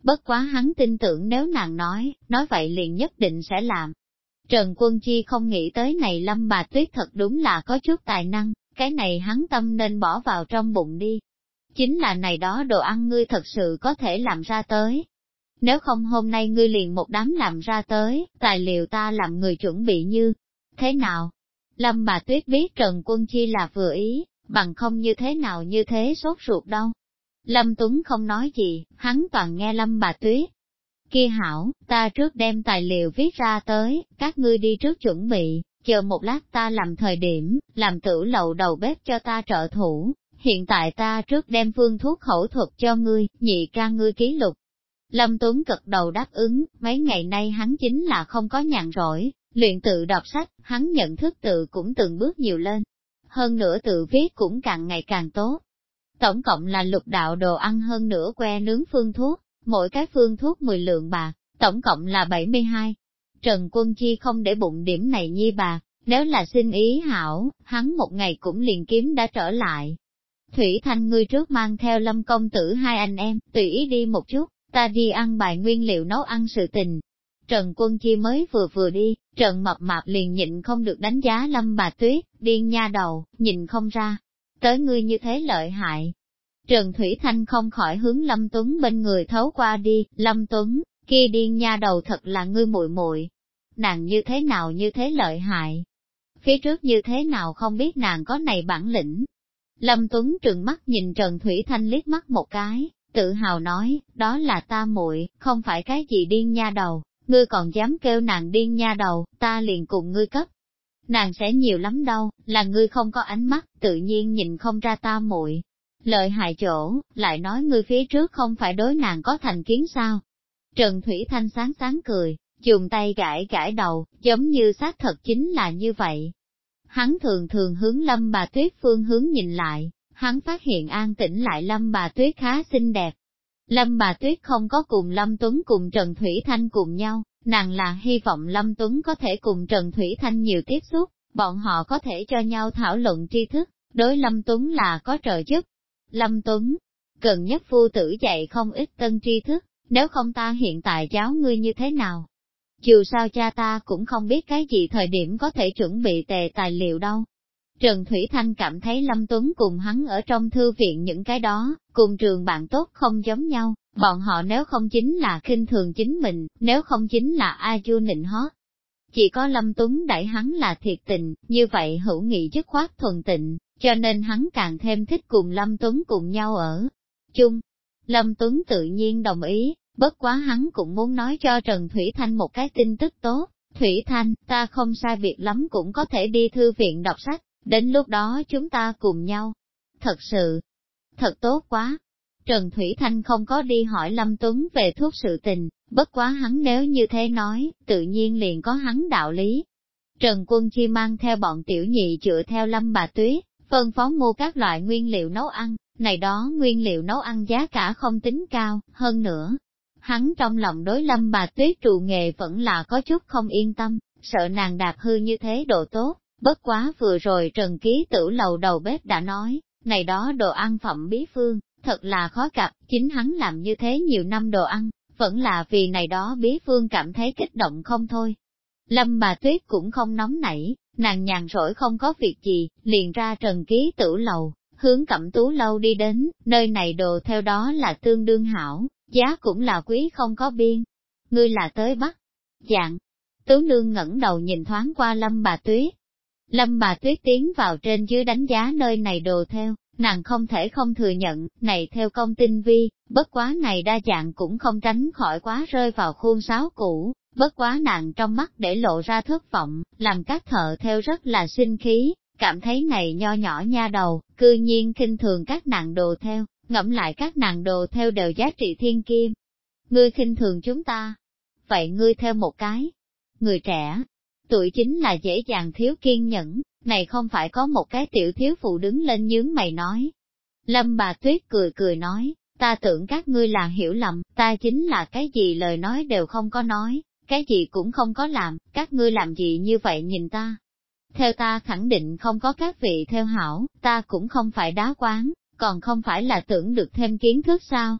bất quá hắn tin tưởng nếu nàng nói vậy liền nhất định sẽ làm. Trần Quân Chi không nghĩ tới này Lâm Bà Tuyết thật đúng là có chút tài năng, cái này hắn tâm nên bỏ vào trong bụng đi. Chính là này đó đồ ăn ngươi thật sự có thể làm ra tới. Nếu không hôm nay ngươi liền một đám làm ra tới, tài liệu ta làm người chuẩn bị như thế nào? Lâm Bà Tuyết biết Trần Quân Chi là vừa ý, bằng không như thế nào như thế sốt ruột đâu. Lâm Tuấn không nói gì, hắn toàn nghe Lâm Bà Tuyết. Kia hảo, ta trước đem tài liệu viết ra tới, các ngươi đi trước chuẩn bị, chờ một lát ta làm thời điểm, làm tử lầu đầu bếp cho ta trợ thủ. Hiện tại ta trước đem phương thuốc khẩu thuật cho ngươi, nhị ca ngươi ký lục. Lâm Tuấn cực đầu đáp ứng, mấy ngày nay hắn chính là không có nhàn rỗi, luyện tự đọc sách, hắn nhận thức tự cũng từng bước nhiều lên. Hơn nữa tự viết cũng càng ngày càng tốt. Tổng cộng là lục đạo đồ ăn hơn nửa que nướng phương thuốc, mỗi cái phương thuốc 10 lượng bạc, tổng cộng là 72. Trần Quân Chi không để bụng điểm này nhi bạc, nếu là xin ý hảo, hắn một ngày cũng liền kiếm đã trở lại. Thủy Thanh ngươi trước mang theo Lâm công tử hai anh em, tùy ý đi một chút, ta đi ăn bài nguyên liệu nấu ăn sự tình. Trần Quân Chi mới vừa đi, Trần Mập Mạp liền nhịn không được đánh giá Lâm Bà Tuyết, điên nha đầu, nhìn không ra. Tới ngươi như thế lợi hại. Trần Thủy Thanh không khỏi hướng Lâm Tuấn bên người thấu qua đi, Lâm Tuấn, kia điên nha đầu thật là ngươi muội muội. Nàng như thế nào như thế lợi hại. Phía trước như thế nào không biết nàng có này bản lĩnh. Lâm Tuấn trừng mắt nhìn Trần Thủy Thanh liếc mắt một cái, tự hào nói, đó là ta muội, không phải cái gì điên nha đầu, ngươi còn dám kêu nàng điên nha đầu, ta liền cùng ngươi cấp. Nàng sẽ nhiều lắm đâu, là ngươi không có ánh mắt, tự nhiên nhìn không ra ta muội. Lợi hại chỗ, lại nói ngươi phía trước không phải đối nàng có thành kiến sao. Trần Thủy Thanh sáng sáng cười, dùng tay gãi gãi đầu, giống như xác thật chính là như vậy. Hắn thường thường hướng Lâm Bà Tuyết phương hướng nhìn lại, hắn phát hiện an tĩnh lại Lâm Bà Tuyết khá xinh đẹp. Lâm Bà Tuyết không có cùng Lâm Tuấn cùng Trần Thủy Thanh cùng nhau, nàng là hy vọng Lâm Tuấn có thể cùng Trần Thủy Thanh nhiều tiếp xúc, bọn họ có thể cho nhau thảo luận tri thức, đối Lâm Tuấn là có trợ giúp. Lâm Tuấn, gần nhất phu tử dạy không ít tân tri thức, nếu không ta hiện tại giáo ngươi như thế nào? Dù sao cha ta cũng không biết cái gì thời điểm có thể chuẩn bị tề tài liệu đâu. Trần Thủy Thanh cảm thấy Lâm Tuấn cùng hắn ở trong thư viện những cái đó, cùng trường bạn tốt không giống nhau, bọn họ nếu không chính là khinh thường chính mình, nếu không chính là a du nịnh hót. Chỉ có Lâm Tuấn đẩy hắn là thiệt tình, như vậy hữu nghị dứt khoát thuần tịnh, cho nên hắn càng thêm thích cùng Lâm Tuấn cùng nhau ở chung. Lâm Tuấn tự nhiên đồng ý, bất quá hắn cũng muốn nói cho Trần Thủy Thanh một cái tin tức tốt. Thủy Thanh, ta không sai biệt lắm cũng có thể đi thư viện đọc sách, đến lúc đó chúng ta cùng nhau. Thật sự, thật tốt quá. Trần Thủy Thanh không có đi hỏi Lâm Tuấn về thuốc sự tình, bất quá hắn nếu như thế nói, tự nhiên liền có hắn đạo lý. Trần Quân Chi mang theo bọn tiểu nhị chữa theo Lâm Bà Tuyết, phân phó mua các loại nguyên liệu nấu ăn, này đó nguyên liệu nấu ăn giá cả không tính cao, hơn nữa. Hắn trong lòng đối Lâm Bà Tuyết trụ nghề vẫn là có chút không yên tâm, sợ nàng đạp hư như thế độ tốt, bất quá vừa rồi Trần Ký Tử lầu đầu bếp đã nói, này đó đồ ăn phẩm bí phương, thật là khó gặp, chính hắn làm như thế nhiều năm đồ ăn, vẫn là vì này đó bí phương cảm thấy kích động không thôi. Lâm Bà Tuyết cũng không nóng nảy, nàng nhàn rỗi không có việc gì, liền ra Trần Ký Tử lầu, hướng Cẩm Tú lâu đi đến, nơi này đồ theo đó là tương đương hảo, giá cũng là quý không có biên. Ngươi là tới Bắc Dạng. Tú nương ngẩng đầu nhìn thoáng qua Lâm Bà Tuyết. Lâm Bà Tuyết tiến vào trên dưới đánh giá nơi này đồ theo, nàng không thể không thừa nhận, này theo công tinh vi, bất quá này đa dạng cũng không tránh khỏi quá rơi vào khuôn sáo cũ, bất quá nàng trong mắt để lộ ra thất vọng, làm các thợ theo rất là sinh khí, cảm thấy này nho nhỏ nha đầu, cư nhiên khinh thường các nàng đồ theo, ngẫm lại các nàng đồ theo đều giá trị thiên kim. Ngươi khinh thường chúng ta, vậy ngươi theo một cái. Người trẻ, tuổi chính là dễ dàng thiếu kiên nhẫn, này không phải có một cái tiểu thiếu phụ đứng lên nhướng mày nói. Lâm Bà Tuyết cười cười nói, ta tưởng các ngươi là hiểu lầm, ta chính là cái gì lời nói đều không có nói, cái gì cũng không có làm, các ngươi làm gì như vậy nhìn ta. Theo ta khẳng định không có các vị theo hảo, ta cũng không phải đá quán, còn không phải là tưởng được thêm kiến thức sao.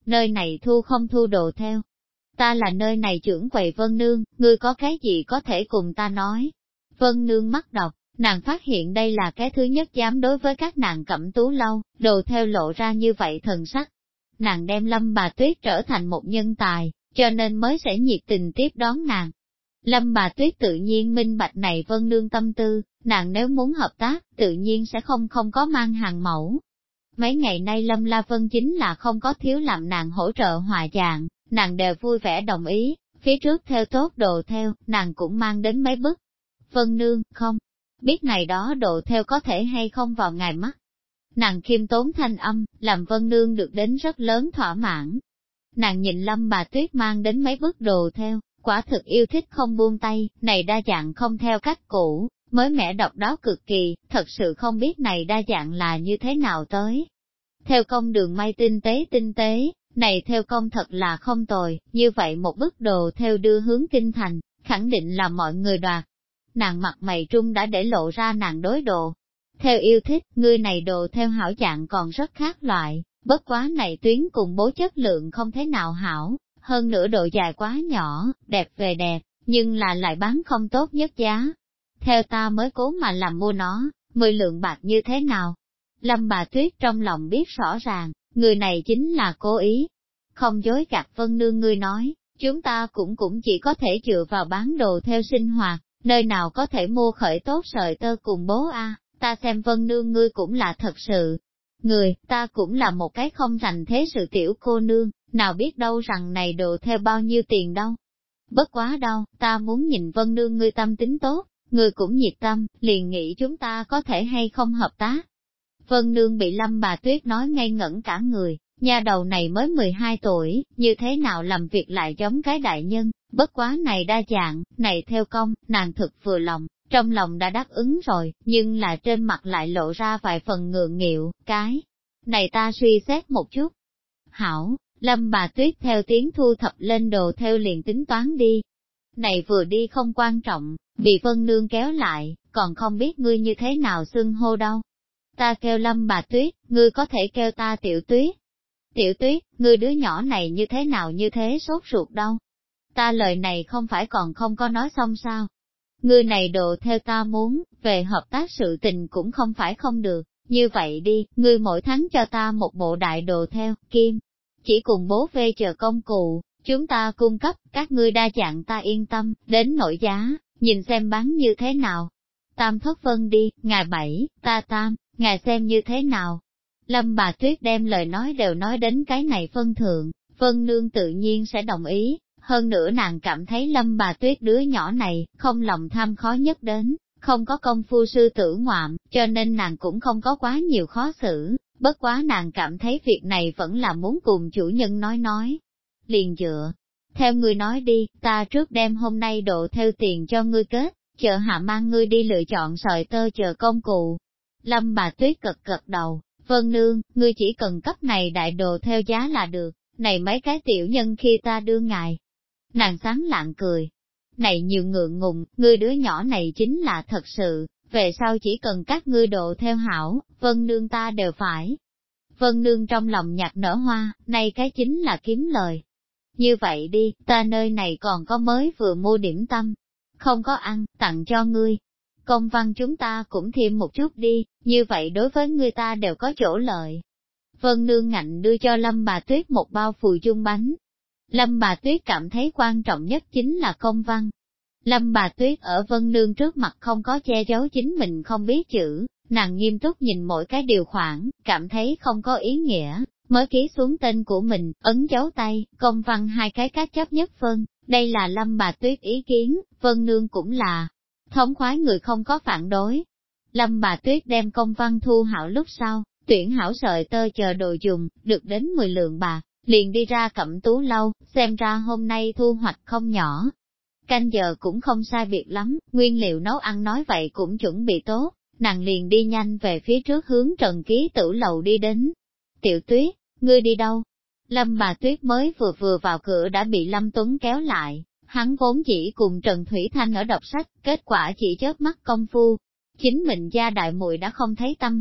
nơi này thu không thu đồ theo. Ta là nơi này trưởng quầy Vân Nương, ngươi có cái gì có thể cùng ta nói. Vân Nương mắt độc, nàng phát hiện đây là cái thứ nhất dám đối với các nàng Cẩm Tú lâu, đồ theo lộ ra như vậy thần sắc. Nàng đem Lâm Bà Tuyết trở thành một nhân tài, cho nên mới sẽ nhiệt tình tiếp đón nàng. Lâm Bà Tuyết tự nhiên minh bạch này Vân Nương tâm tư, nàng nếu muốn hợp tác, tự nhiên sẽ không có mang hàng mẫu. Mấy ngày nay Lâm La Vân chính là không có thiếu làm nàng hỗ trợ hòa dạng, nàng đều vui vẻ đồng ý, phía trước theo tốt đồ theo, nàng cũng mang đến mấy bức. Vân Nương, không biết này đó đồ theo có thể hay không vào ngài mắt. Nàng khiêm tốn thanh âm, làm Vân Nương được đến rất lớn thỏa mãn. Nàng nhìn Lâm Bà Tuyết mang đến mấy bức đồ theo, quả thực yêu thích không buông tay, này đa dạng không theo cách cũ, mới mẻ độc đáo cực kỳ, thật sự không biết này đa dạng là như thế nào tới. Theo công đường may tinh tế, này theo công thật là không tồi, như vậy một bức đồ theo đưa hướng kinh thành, khẳng định là mọi người đoạt. Nàng mặt mày trung đã để lộ ra nàng đối đồ. Theo yêu thích, ngươi này đồ theo hảo dạng còn rất khác loại, bất quá này tuyến cùng bố chất lượng không thế nào hảo, hơn nữa độ dài quá nhỏ, đẹp về đẹp, nhưng là lại bán không tốt nhất giá. Theo ta mới cố mà làm mua nó, 10 lượng bạc như thế nào? Lâm Bà Tuyết trong lòng biết rõ ràng, người này chính là cố ý. Không dối gạt Vân Nương ngươi nói, chúng ta cũng chỉ có thể dựa vào bán đồ theo sinh hoạt, nơi nào có thể mua khởi tốt sợi tơ cùng bố a. Ta xem Vân Nương ngươi cũng là thật sự. Người, ta cũng là một cái không rành thế sự tiểu cô nương, nào biết đâu rằng này đồ theo bao nhiêu tiền đâu. Bất quá đâu, ta muốn nhìn Vân Nương ngươi tâm tính tốt, ngươi cũng nhiệt tâm, liền nghĩ chúng ta có thể hay không hợp tác. Vân Nương bị Lâm Bà Tuyết nói ngây ngẩn cả người, nha đầu này mới 12 tuổi, như thế nào làm việc lại giống cái đại nhân, bất quá này đa dạng, này theo công, nàng thực vừa lòng, trong lòng đã đáp ứng rồi, nhưng là trên mặt lại lộ ra vài phần ngượng nghịu, cái này ta suy xét một chút. Hảo, Lâm Bà Tuyết theo tiếng thu thập lên đồ theo liền tính toán đi. Này vừa đi không quan trọng, bị Vân Nương kéo lại, còn không biết ngươi như thế nào xưng hô đâu. Ta kêu Lâm Bà Tuyết, ngươi có thể kêu ta Tiểu Tuyết. Tiểu Tuyết, ngươi đứa nhỏ này như thế nào như thế sốt ruột đâu. Ta lời này không phải còn không có nói xong sao. Ngươi này đồ theo ta muốn, về hợp tác sự tình cũng không phải không được, như vậy đi, ngươi mỗi tháng cho ta một bộ đại đồ theo, kim. Chỉ cùng bố phê chờ công cụ, chúng ta cung cấp, các ngươi đa dạng ta yên tâm, đến nổi giá, nhìn xem bán như thế nào. Tam Thất Vân đi, ngài 7, ta tam, ngài xem như thế nào. Lâm Bà Tuyết đem lời nói đều nói đến cái này phân thượng, Vân Nương tự nhiên sẽ đồng ý, hơn nữa nàng cảm thấy Lâm Bà Tuyết đứa nhỏ này, không lòng tham khó nhất đến, không có công phu sư tử ngoạm, cho nên nàng cũng không có quá nhiều khó xử, bất quá nàng cảm thấy việc này vẫn là muốn cùng chủ nhân nói. Liền dựa, theo ngươi nói đi, ta trước đem hôm nay độ theo tiền cho ngươi kết, chờ hạ mang ngươi đi lựa chọn sợi tơ chờ công cụ. Lâm Bà Tuyết gật đầu, Vân Nương, ngươi chỉ cần cấp này đại đồ theo giá là được, này mấy cái tiểu nhân khi ta đưa ngài. Nàng sáng lạng cười. Này nhiều ngượng ngùng, ngươi đứa nhỏ này chính là thật sự, về sau chỉ cần các ngươi độ theo hảo, Vân Nương ta đều phải. Vân Nương trong lòng nhạc nở hoa, này cái chính là kiếm lời. Như vậy đi, ta nơi này còn có mới vừa mua điểm tâm, không có ăn, tặng cho ngươi. Công văn chúng ta cũng thêm một chút đi, như vậy đối với ngươi ta đều có chỗ lợi. Vân Nương ngạnh đưa cho Lâm Bà Tuyết một bao phù dung bánh. Lâm Bà Tuyết cảm thấy quan trọng nhất chính là công văn. Lâm Bà Tuyết ở Vân Nương trước mặt không có che giấu chính mình không biết chữ, nàng nghiêm túc nhìn mỗi cái điều khoản, cảm thấy không có ý nghĩa, mới ký xuống tên của mình, ấn dấu tay, công văn hai cái cách chấp nhất phân, đây là Lâm Bà Tuyết ý kiến, Vân Nương cũng là thống khoái người không có phản đối. Lâm Bà Tuyết đem công văn thu hảo lúc sau, tuyển hảo sợi tơ chờ đồ dùng, được đến 10 lượng bạc, liền đi ra Cẩm Tú lâu, xem ra hôm nay thu hoạch không nhỏ. Canh giờ cũng không sai biệt lắm, nguyên liệu nấu ăn nói vậy cũng chuẩn bị tốt, nàng liền đi nhanh về phía trước hướng Trần Ký Tử lầu đi đến. Tiểu Tuyết, ngươi đi đâu? Lâm Bà Tuyết mới vừa vào cửa đã bị Lâm Tuấn kéo lại, hắn vốn chỉ cùng Trần Thủy Thanh ở đọc sách, kết quả chỉ chớp mắt công phu. Chính mình gia đại muội đã không thấy tâm hơi,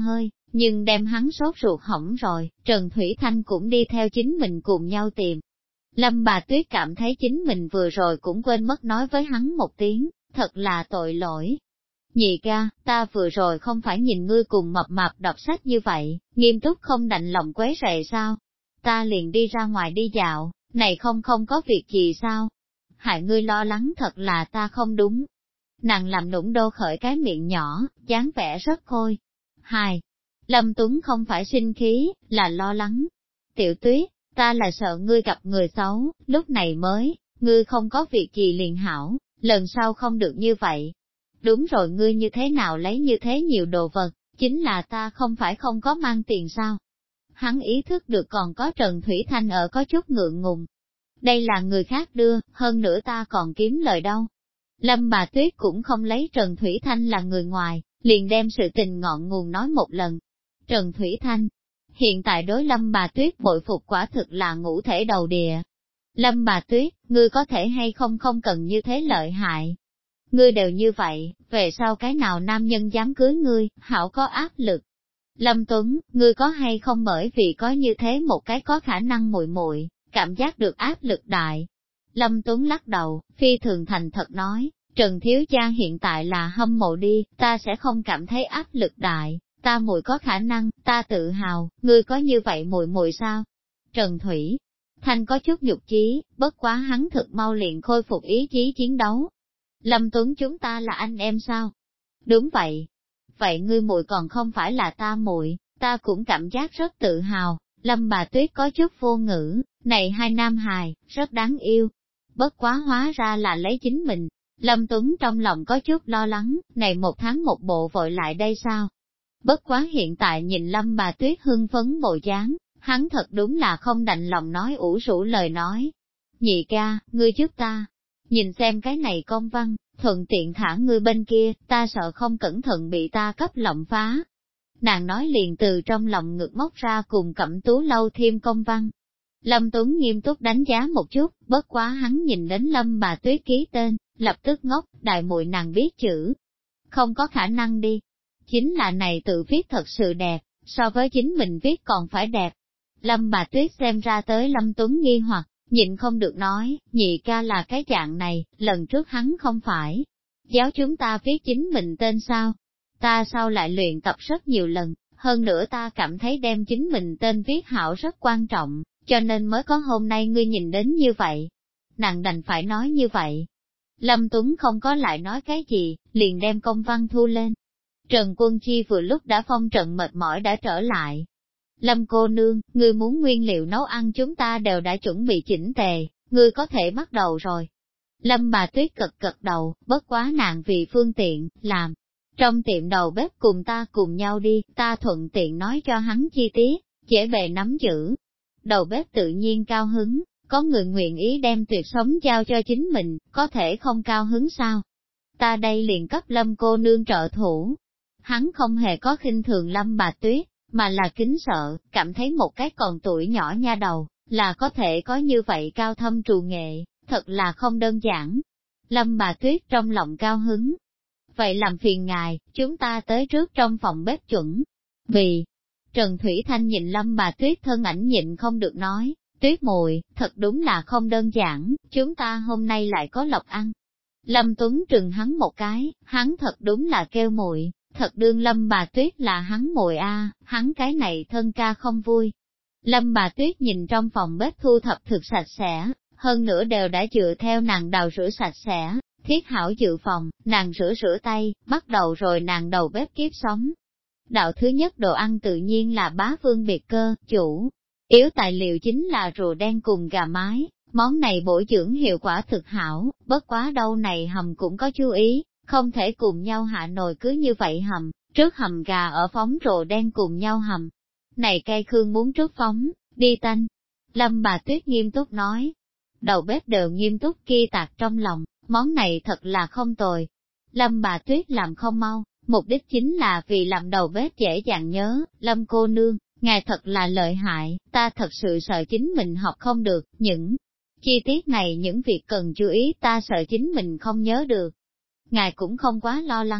Nhưng đem hắn sốt ruột hỏng rồi, Trần Thủy Thanh cũng đi theo chính mình cùng nhau tìm. Lâm Bà Tuyết cảm thấy chính mình vừa rồi cũng quên mất nói với hắn một tiếng, thật là tội lỗi. Nhị ca, ta vừa rồi không phải nhìn ngươi cùng mập mạp đọc sách như vậy, nghiêm túc không đành lòng quấy rầy sao? Ta liền đi ra ngoài đi dạo, này không có việc gì sao? Hại ngươi lo lắng thật là ta không đúng. Nàng làm nũng đô khởi cái miệng nhỏ, dáng vẻ rất khôi. Hai, Lâm Tuấn không phải sinh khí, là lo lắng. Tiểu Tuyết, ta là sợ ngươi gặp người xấu, lúc này mới, ngươi không có việc gì liền hảo, lần sau không được như vậy. Đúng rồi, ngươi như thế nào lấy như thế nhiều đồ vật, chính là ta không phải không có mang tiền sao? Hắn ý thức được còn có Trần Thủy Thanh ở có chút ngượng ngùng. Đây là người khác đưa, hơn nữa ta còn kiếm lời đâu. Lâm Bà Tuyết cũng không lấy Trần Thủy Thanh là người ngoài, liền đem sự tình ngọn nguồn nói một lần. Trần Thủy Thanh, hiện tại đối Lâm Bà Tuyết bội phục quả thực là ngũ thể đầu địa. Lâm Bà Tuyết, ngươi có thể hay không cần như thế lợi hại. Ngươi đều như vậy, về sau cái nào nam nhân dám cưới ngươi, hảo có áp lực. Lâm Tuấn, ngươi có hay không bởi vì có như thế một cái có khả năng muội muội, cảm giác được áp lực đại. Lâm Tuấn lắc đầu, phi thường thành thật nói, Trần Thiếu Gia hiện tại là hâm mộ đi, ta sẽ không cảm thấy áp lực đại, ta muội có khả năng, ta tự hào, ngươi có như vậy muội muội sao? Trần Thủy Thanh có chút nhục chí, bất quá hắn thực mau liền khôi phục ý chí chiến đấu. Lâm Tuấn, chúng ta là anh em sao? Đúng vậy. Vậy ngươi muội còn không phải là ta muội, ta cũng cảm giác rất tự hào. Lâm Bà Tuyết có chút vô ngữ, này hai nam hài, rất đáng yêu. Bất quá hóa ra là lấy chính mình. Lâm Tuấn trong lòng có chút lo lắng, này một tháng một bộ vội lại đây sao? Bất quá hiện tại nhìn Lâm Bà Tuyết hưng phấn bộ dáng, hắn thật đúng là không đành lòng nói ủ rũ lời nói. Nhị ca, ngươi giúp ta, nhìn xem cái này công văn, thuận tiện thả ngươi bên kia, ta sợ không cẩn thận bị ta cấp lộng phá. Nàng nói liền từ trong lòng ngực móc ra cùng Cẩm Tú Lâu thêm công văn. Lâm Tuấn nghiêm túc đánh giá một chút, bất quá hắn nhìn đến Lâm Bà Tuyết ký tên, lập tức ngốc, đại muội nàng biết chữ. Không có khả năng đi. Chính là này tự viết thật sự đẹp, so với chính mình viết còn phải đẹp. Lâm Bà Tuyết xem ra tới Lâm Tuấn nghi hoặc, nhịn không được nói, nhị ca là cái dạng này, lần trước hắn không phải giáo chúng ta viết chính mình tên sao? Ta sao lại luyện tập rất nhiều lần, hơn nữa ta cảm thấy đem chính mình tên viết hảo rất quan trọng, cho nên mới có hôm nay ngươi nhìn đến như vậy. Nàng đành phải nói như vậy. Lâm Tuấn không có lại nói cái gì, liền đem công văn thu lên. Trần Quân Chi vừa lúc đã phong trận mệt mỏi đã trở lại. Lâm cô nương, ngươi muốn nguyên liệu nấu ăn chúng ta đều đã chuẩn bị chỉnh tề, ngươi có thể bắt đầu rồi. Lâm Bà Tuyết cật đầu, bất quá nàng vì phương tiện, làm. Trong tiệm đầu bếp cùng ta cùng nhau đi, ta thuận tiện nói cho hắn chi tiết, dễ bề nắm giữ. Đầu bếp tự nhiên cao hứng, có người nguyện ý đem tuyệt sống giao cho chính mình, có thể không cao hứng sao? Ta đây liền cấp Lâm cô nương trợ thủ. Hắn không hề có khinh thường Lâm Bà Tuyết, mà là kính sợ, cảm thấy một cái còn tuổi nhỏ nha đầu, là có thể có như vậy cao thâm trù nghệ, thật là không đơn giản. Lâm Bà Tuyết trong lòng cao hứng. Vậy làm phiền ngài, chúng ta tới trước trong phòng bếp chuẩn. Vì, Trần Thủy Thanh nhìn Lâm Bà Tuyết thân ảnh nhịn không được nói, Tuyết muội, thật đúng là không đơn giản, chúng ta hôm nay lại có lộc ăn. Lâm Tuấn trừng hắn một cái, hắn thật đúng là kêu muội, thật đương Lâm Bà Tuyết là hắn muội a, hắn cái này thân ca không vui. Lâm Bà Tuyết nhìn trong phòng bếp thu thập thực sạch sẽ, hơn nữa đều đã dựa theo nàng đào rửa sạch sẽ, thiết hảo dự phòng, nàng rửa tay, bắt đầu rồi nàng đầu bếp kiếp sống. Đạo thứ nhất đồ ăn tự nhiên là bá vương biệt cơ, chủ. Yếu tài liệu chính là rùa đen cùng gà mái, món này bổ dưỡng hiệu quả thực hảo, bất quá đâu này hầm cũng có chú ý, không thể cùng nhau hạ nồi cứ như vậy hầm, trước hầm gà ở phóng rùa đen cùng nhau hầm. Này cây khương muốn trước phóng, đi tanh. Lâm Bà Tuyết nghiêm túc nói. Đầu bếp đều nghiêm túc kia tạc trong lòng, món này thật là không tồi. Lâm Bà Tuyết làm không mau, mục đích chính là vì làm đầu bếp dễ dàng nhớ, Lâm cô nương, ngài thật là lợi hại, ta thật sự sợ chính mình học không được, những chi tiết này những việc cần chú ý ta sợ chính mình không nhớ được. Ngài cũng không quá lo lắng,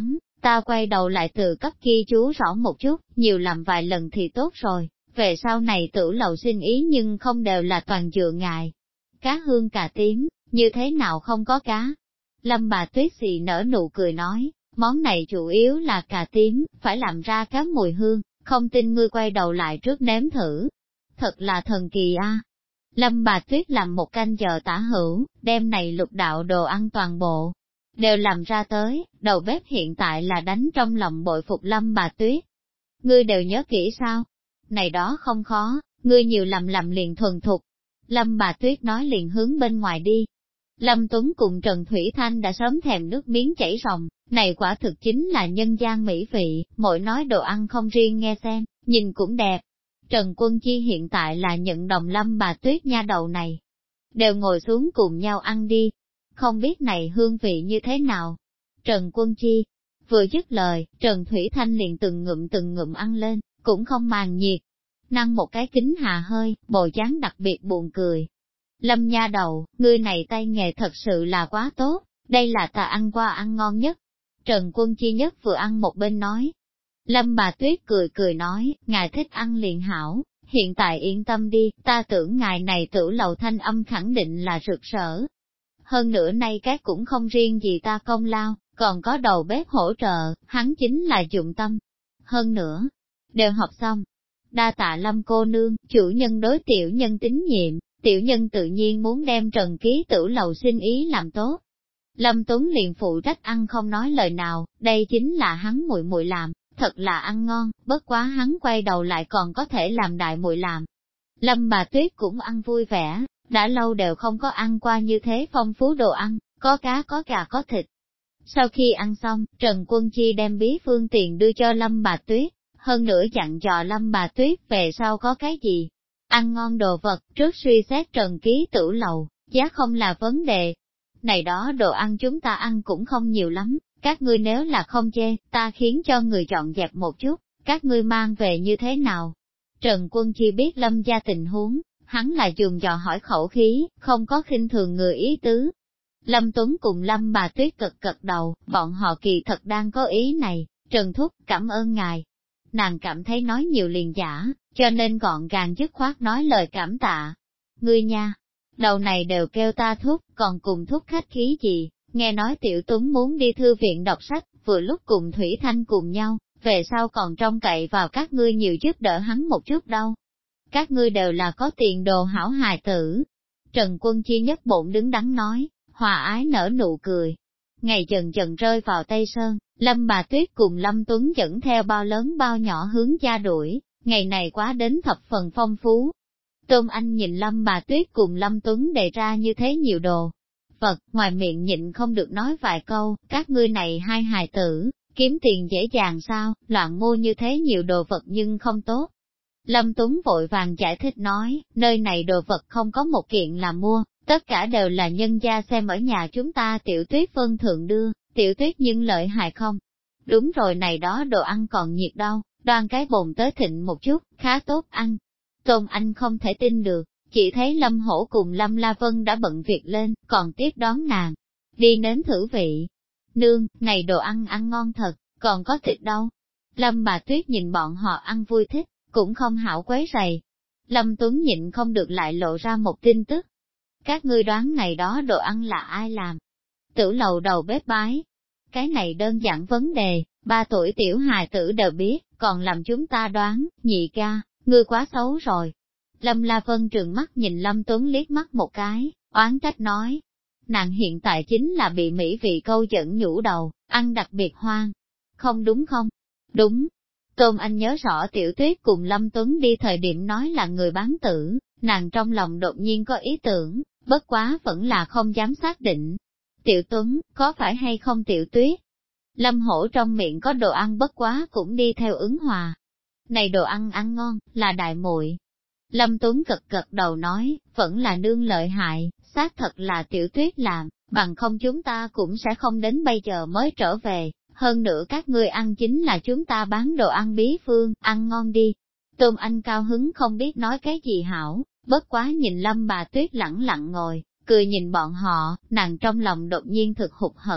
ta quay đầu lại từ cấp kia chú rõ một chút, nhiều làm vài lần thì tốt rồi, về sau này tử lầu sinh ý nhưng không đều là toàn dựa ngài. Cá hương cà tím, như thế nào không có cá? Lâm bà Tuyết xì nở nụ cười nói, món này chủ yếu là cà tím, phải làm ra cá mùi hương, không tin ngươi quay đầu lại trước nếm thử. Thật là thần kỳ a. Lâm bà Tuyết làm một canh giờ tả hữu, đem này lục đạo đồ ăn toàn bộ, đều làm ra tới, đầu bếp hiện tại là đánh trong lòng bội phục Lâm bà Tuyết. Ngươi đều nhớ kỹ sao? Này đó không khó, ngươi nhiều làm liền thuần thục. Lâm bà Tuyết nói liền hướng bên ngoài đi. Lâm Tuấn cùng Trần Thủy Thanh đã sớm thèm nước miếng chảy ròng, này quả thực chính là nhân gian mỹ vị, mỗi nói đồ ăn không riêng nghe xem, nhìn cũng đẹp. Trần Quân Chi hiện tại là nhận đồng Lâm bà Tuyết nha đầu này. Đều ngồi xuống cùng nhau ăn đi. Không biết này hương vị như thế nào. Trần Quân Chi vừa dứt lời, Trần Thủy Thanh liền từng ngụm ăn lên, cũng không màng nhiệt. Năng một cái kính hà hơi, bộ dáng đặc biệt buồn cười. Lâm nha đầu, ngươi này tay nghề thật sự là quá tốt, đây là ta ăn qua ăn ngon nhất. Trần Quân Chi nhất vừa ăn một bên nói. Lâm bà Tuyết cười nói, ngài thích ăn liền hảo, hiện tại yên tâm đi, ta tưởng ngài này tử lầu thanh âm khẳng định là rực rỡ. Hơn nữa nay cái cũng không riêng gì ta công lao, còn có đầu bếp hỗ trợ, hắn chính là dụng tâm. Hơn nữa, đều học xong. Đa tạ Lâm cô nương, chủ nhân đối tiểu nhân tín nhiệm, tiểu nhân tự nhiên muốn đem Trần Ký tử lầu sinh ý làm tốt. Lâm Tuấn liền phụ trách ăn không nói lời nào, đây chính là hắn muội muội làm, thật là ăn ngon, bất quá hắn quay đầu lại còn có thể làm đại muội làm. Lâm bà Tuyết cũng ăn vui vẻ, đã lâu đều không có ăn qua như thế phong phú đồ ăn, có cá có gà có thịt. Sau khi ăn xong, Trần Quân Chi đem bí phương tiền đưa cho Lâm bà Tuyết, hơn nữa dặn dò Lâm bà Tuyết về sau có cái gì. Ăn ngon đồ vật, trước suy xét Trần Ký tử lầu, giá không là vấn đề. Này đó đồ ăn chúng ta ăn cũng không nhiều lắm, các ngươi nếu là không chê, ta khiến cho người chọn dẹp một chút, các ngươi mang về như thế nào? Trần Quân Chi biết Lâm gia tình huống, hắn là dùng dò hỏi khẩu khí, không có khinh thường người ý tứ. Lâm Tuấn cùng Lâm bà Tuyết cật đầu, bọn họ kỳ thật đang có ý này, Trần Thúc cảm ơn ngài. Nàng cảm thấy nói nhiều liền giả, cho nên gọn gàng dứt khoát nói lời cảm tạ. Ngươi nha, đầu này đều kêu ta Thúc, còn cùng Thúc khách khí gì, nghe nói Tiểu Tuấn muốn đi thư viện đọc sách, vừa lúc cùng Thủy Thanh cùng nhau, về sau còn trông cậy vào các ngươi nhiều giúp đỡ hắn một chút đâu. Các ngươi đều là có tiền đồ hảo hài tử. Trần Quân Chi nhất bụng đứng đắn nói, hòa ái nở nụ cười. Ngày dần dần rơi vào Tây Sơn, Lâm bà Tuyết cùng Lâm Tuấn dẫn theo bao lớn bao nhỏ hướng gia đuổi, ngày này quá đến thập phần phong phú. Tôn Anh nhìn Lâm bà Tuyết cùng Lâm Tuấn đề ra như thế nhiều đồ vật, ngoài miệng nhịn không được nói vài câu, các ngươi này hai hài tử, kiếm tiền dễ dàng sao, loạn mua như thế nhiều đồ vật nhưng không tốt. Lâm Tuấn vội vàng giải thích nói, nơi này đồ vật không có một kiện là mua, tất cả đều là nhân gia xem ở nhà chúng ta Tiểu Tuyết phân thượng đưa, Tiểu Tuyết nhưng lợi hại không? Đúng rồi, này đó đồ ăn còn nhiệt đâu, đoan cái bồn tới thịnh một chút, khá tốt ăn. Tôn Anh không thể tin được, chỉ thấy Lâm Hổ cùng Lâm La Vân đã bận việc lên, còn tiếp đón nàng. Đi nếm thử vị. Nương, này đồ ăn ăn ngon thật, còn có thịt đâu. Lâm bà Tuyết nhìn bọn họ ăn vui thích, cũng không hảo quấy rầy. Lâm Tuấn nhịn không được lại lộ ra một tin tức. Các ngươi đoán này đó đồ ăn là ai làm? Tử lầu đầu bếp bái. Cái này đơn giản vấn đề, 3 tuổi tiểu hài tử đều biết, còn làm chúng ta đoán, nhị ca, ngươi quá xấu rồi. Lâm La Vân trừng mắt nhìn Lâm Tuấn liếc mắt một cái, oán trách nói. Nàng hiện tại chính là bị mỹ vị câu dẫn nhũ đầu, ăn đặc biệt hoang. Không đúng không? Đúng. Tôn Anh nhớ rõ Tiểu Tuyết cùng Lâm Tuấn đi thời điểm nói là người bán tử, nàng trong lòng đột nhiên có ý tưởng, bất quá vẫn là không dám xác định. Tiểu Tuấn, có phải hay không Tiểu Tuyết? Lâm Hổ trong miệng có đồ ăn bất quá cũng đi theo ứng hòa. Này đồ ăn ăn ngon, là đại muội. Lâm Tuấn gật đầu nói, vẫn là nương lợi hại, xác thật là Tiểu Tuyết làm, bằng không chúng ta cũng sẽ không đến bây giờ mới trở về. Hơn nữa các ngươi ăn chính là chúng ta bán đồ ăn bí phương, ăn ngon đi. Tôn Anh cao hứng không biết nói cái gì hảo, bất quá nhìn Lâm bà Tuyết lẳng lặng ngồi, cười nhìn bọn họ, nàng trong lòng đột nhiên thực hụt hẫng,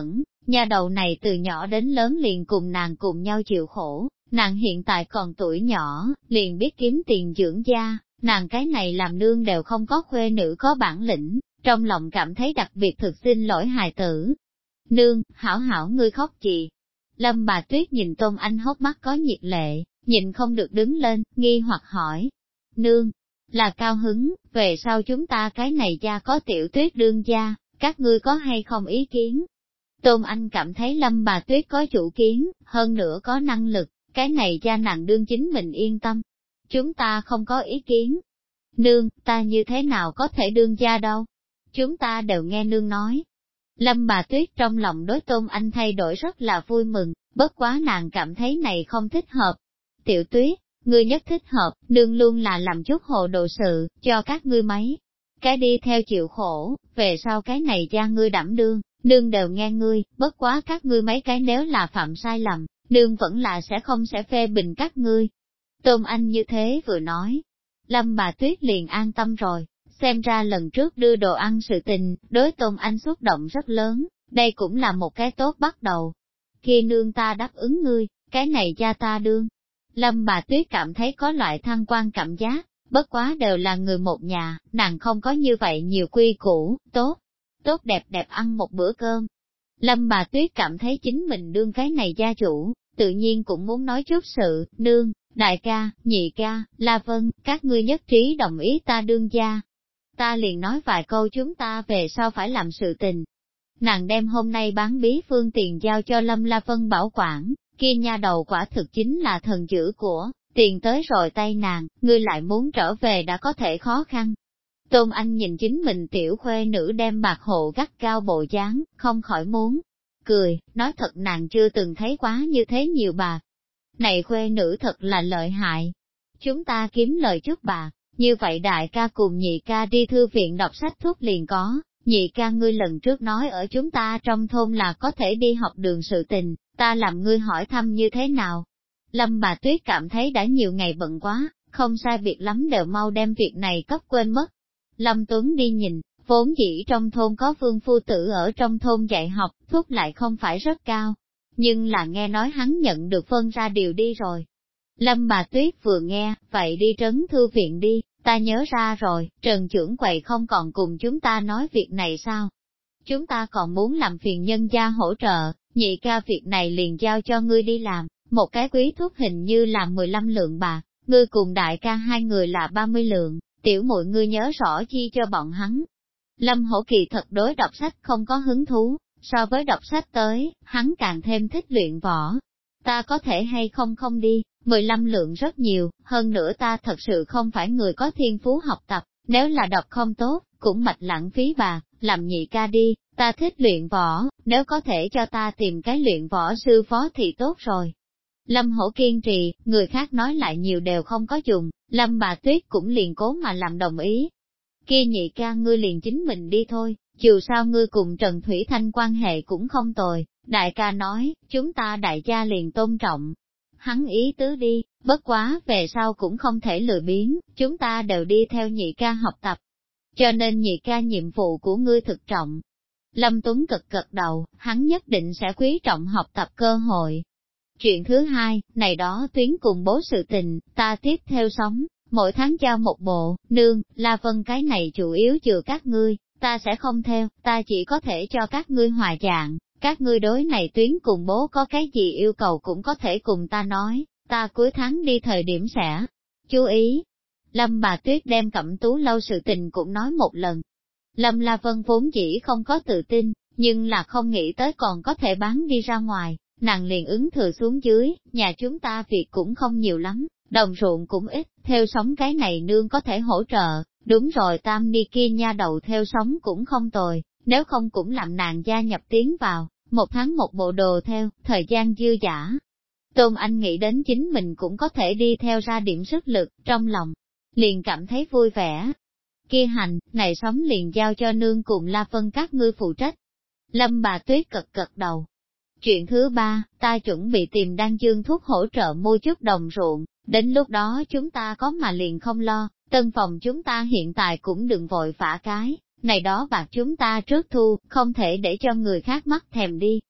Nha đầu này từ nhỏ đến lớn liền cùng nàng cùng nhau chịu khổ, nàng hiện tại còn tuổi nhỏ, liền biết kiếm tiền dưỡng gia, nàng cái này làm nương đều không có khuê nữ có bản lĩnh, trong lòng cảm thấy đặc biệt thực xin lỗi hài tử. Nương, hảo hảo ngươi khóc gì? Lâm bà Tuyết nhìn Tôn Anh hốc mắt có nhiệt lệ, nhìn không được đứng lên, nghi hoặc hỏi. Nương, là cao hứng, về sau chúng ta cái này gia có Tiểu Tuyết đương gia, các ngươi có hay không ý kiến? Tôn Anh cảm thấy Lâm bà Tuyết có chủ kiến, hơn nữa có năng lực, cái này gia nàng đương chính mình yên tâm. Chúng ta không có ý kiến. Nương, ta như thế nào có thể đương gia đâu? Chúng ta đều nghe nương nói. Lâm bà Tuyết trong lòng đối Tôn Anh thay đổi rất là vui mừng, bất quá nàng cảm thấy này không thích hợp. Tiểu Tuyết, ngươi nhất thích hợp, nương luôn là làm chút hồ đồ sự, cho các ngươi mấy. Cái đi theo chịu khổ, về sau cái này gia ngươi đảm đương, nương đều nghe ngươi, bất quá các ngươi mấy cái nếu là phạm sai lầm, nương vẫn là sẽ phê bình các ngươi. Tôn Anh như thế vừa nói, Lâm bà Tuyết liền an tâm rồi, xem ra lần trước đưa đồ ăn sự tình, đối Tôn Anh xúc động rất lớn, đây cũng là một cái tốt bắt đầu. Khi nương ta đáp ứng ngươi, cái này cha ta đương. Lâm bà Tuyết cảm thấy có loại thăng quan cảm giác, bất quá đều là người một nhà, nàng không có như vậy nhiều quy củ, tốt đẹp đẹp ăn một bữa cơm. Lâm bà Tuyết cảm thấy chính mình đương cái này gia chủ, tự nhiên cũng muốn nói chút sự, nương, đại ca, nhị ca, La Vân, các ngươi nhất trí đồng ý ta đương gia. Ta liền nói vài câu chúng ta về sau phải làm sự tình. Nàng đem hôm nay bán bí phương tiền giao cho Lâm La Vân bảo quản, kia nha đầu quả thực chính là thần dữ của, tiền tới rồi tay nàng, ngươi lại muốn trở về đã có thể khó khăn. Tôn Anh nhìn chính mình tiểu khuê nữ đem bạc hộ gắt cao bộ dáng, không khỏi muốn cười, nói thật nàng chưa từng thấy quá như thế nhiều bạc. Này khuê nữ thật là lợi hại. Chúng ta kiếm lời chút bạc, như vậy đại ca cùng nhị ca đi thư viện đọc sách thuốc liền có, nhị ca ngươi lần trước nói ở chúng ta trong thôn là có thể đi học đường sự tình, ta làm ngươi hỏi thăm như thế nào. Lâm bà Tuyết cảm thấy đã nhiều ngày bận quá, không sai việc lắm đều mau đem việc này cấp quên mất. Lâm Tuấn đi nhìn, vốn dĩ trong thôn có Vương phu tử ở trong thôn dạy học, thuốc lại không phải rất cao, nhưng là nghe nói hắn nhận được phân ra điều đi rồi. Lâm bà Tuyết vừa nghe, vậy đi trấn thư viện đi, ta nhớ ra rồi, Trần trưởng quầy không còn cùng chúng ta nói việc này sao? Chúng ta còn muốn làm phiền nhân gia hỗ trợ, nhị ca việc này liền giao cho ngươi đi làm, một cái quý thuốc hình như là 15 lượng bạc, ngươi cùng đại ca hai người là 30 lượng, tiểu muội ngươi nhớ rõ chi cho bọn hắn. Lâm Hổ Kỳ thật đối đọc sách không có hứng thú, so với đọc sách tới, hắn càng thêm thích luyện võ. Ta có thể hay không đi, 15 lượng rất nhiều, hơn nữa ta thật sự không phải người có thiên phú học tập, nếu là đọc không tốt, cũng mạch lãng phí bạc, làm nhị ca đi, ta thích luyện võ, nếu có thể cho ta tìm cái luyện võ sư phó thì tốt rồi. Lâm Hổ kiên trì, người khác nói lại nhiều đều không có dùng, Lâm bà Tuyết cũng liền cố mà làm đồng ý. Kia nhị ca ngươi liền chính mình đi thôi, dù sao ngươi cùng Trần Thủy Thanh quan hệ cũng không tồi, đại ca nói, chúng ta đại gia liền tôn trọng. Hắn ý tứ đi, bất quá về sau cũng không thể lười biếng, chúng ta đều đi theo nhị ca học tập. Cho nên nhị ca nhiệm vụ của ngươi thực trọng. Lâm Tuấn cực gật đầu, hắn nhất định sẽ quý trọng học tập cơ hội. Chuyện thứ hai, này đó tuyến cùng bố sự tình, ta tiếp theo sống, mỗi tháng giao một bộ, nương, La Vân cái này chủ yếu chừa các ngươi, ta sẽ không theo, ta chỉ có thể cho các ngươi hòa dạng, các ngươi đối này tuyến cùng bố có cái gì yêu cầu cũng có thể cùng ta nói, ta cuối tháng đi thời điểm sẽ chú ý. Lâm bà Tuyết đem Cẩm Tú lâu sự tình cũng nói một lần. Lâm La Vân vốn dĩ không có tự tin, nhưng là không nghĩ tới còn có thể bán đi ra ngoài, nàng liền ứng thừa xuống dưới, nhà chúng ta việc cũng không nhiều lắm, đồng ruộng cũng ít, theo sống cái này nương có thể hỗ trợ, đúng rồi Tam Ni kia nha đầu theo sống cũng không tồi, nếu không cũng làm nàng gia nhập tiến vào, một tháng một bộ đồ theo, thời gian dư dả. Tôn Anh nghĩ đến chính mình cũng có thể đi theo ra điểm sức lực, trong lòng, liền cảm thấy vui vẻ. Kia hành, này sống liền giao cho nương cùng La Vân các ngươi phụ trách. Lâm bà Tuyết cật cật đầu. Chuyện thứ ba, ta chuẩn bị tìm Đan Dương thuốc hỗ trợ mua chút đồng ruộng, đến lúc đó chúng ta có mà liền không lo, tân phòng chúng ta hiện tại cũng đừng vội phá cái, này đó bạc chúng ta trước thu, không thể để cho người khác mắc thèm đi.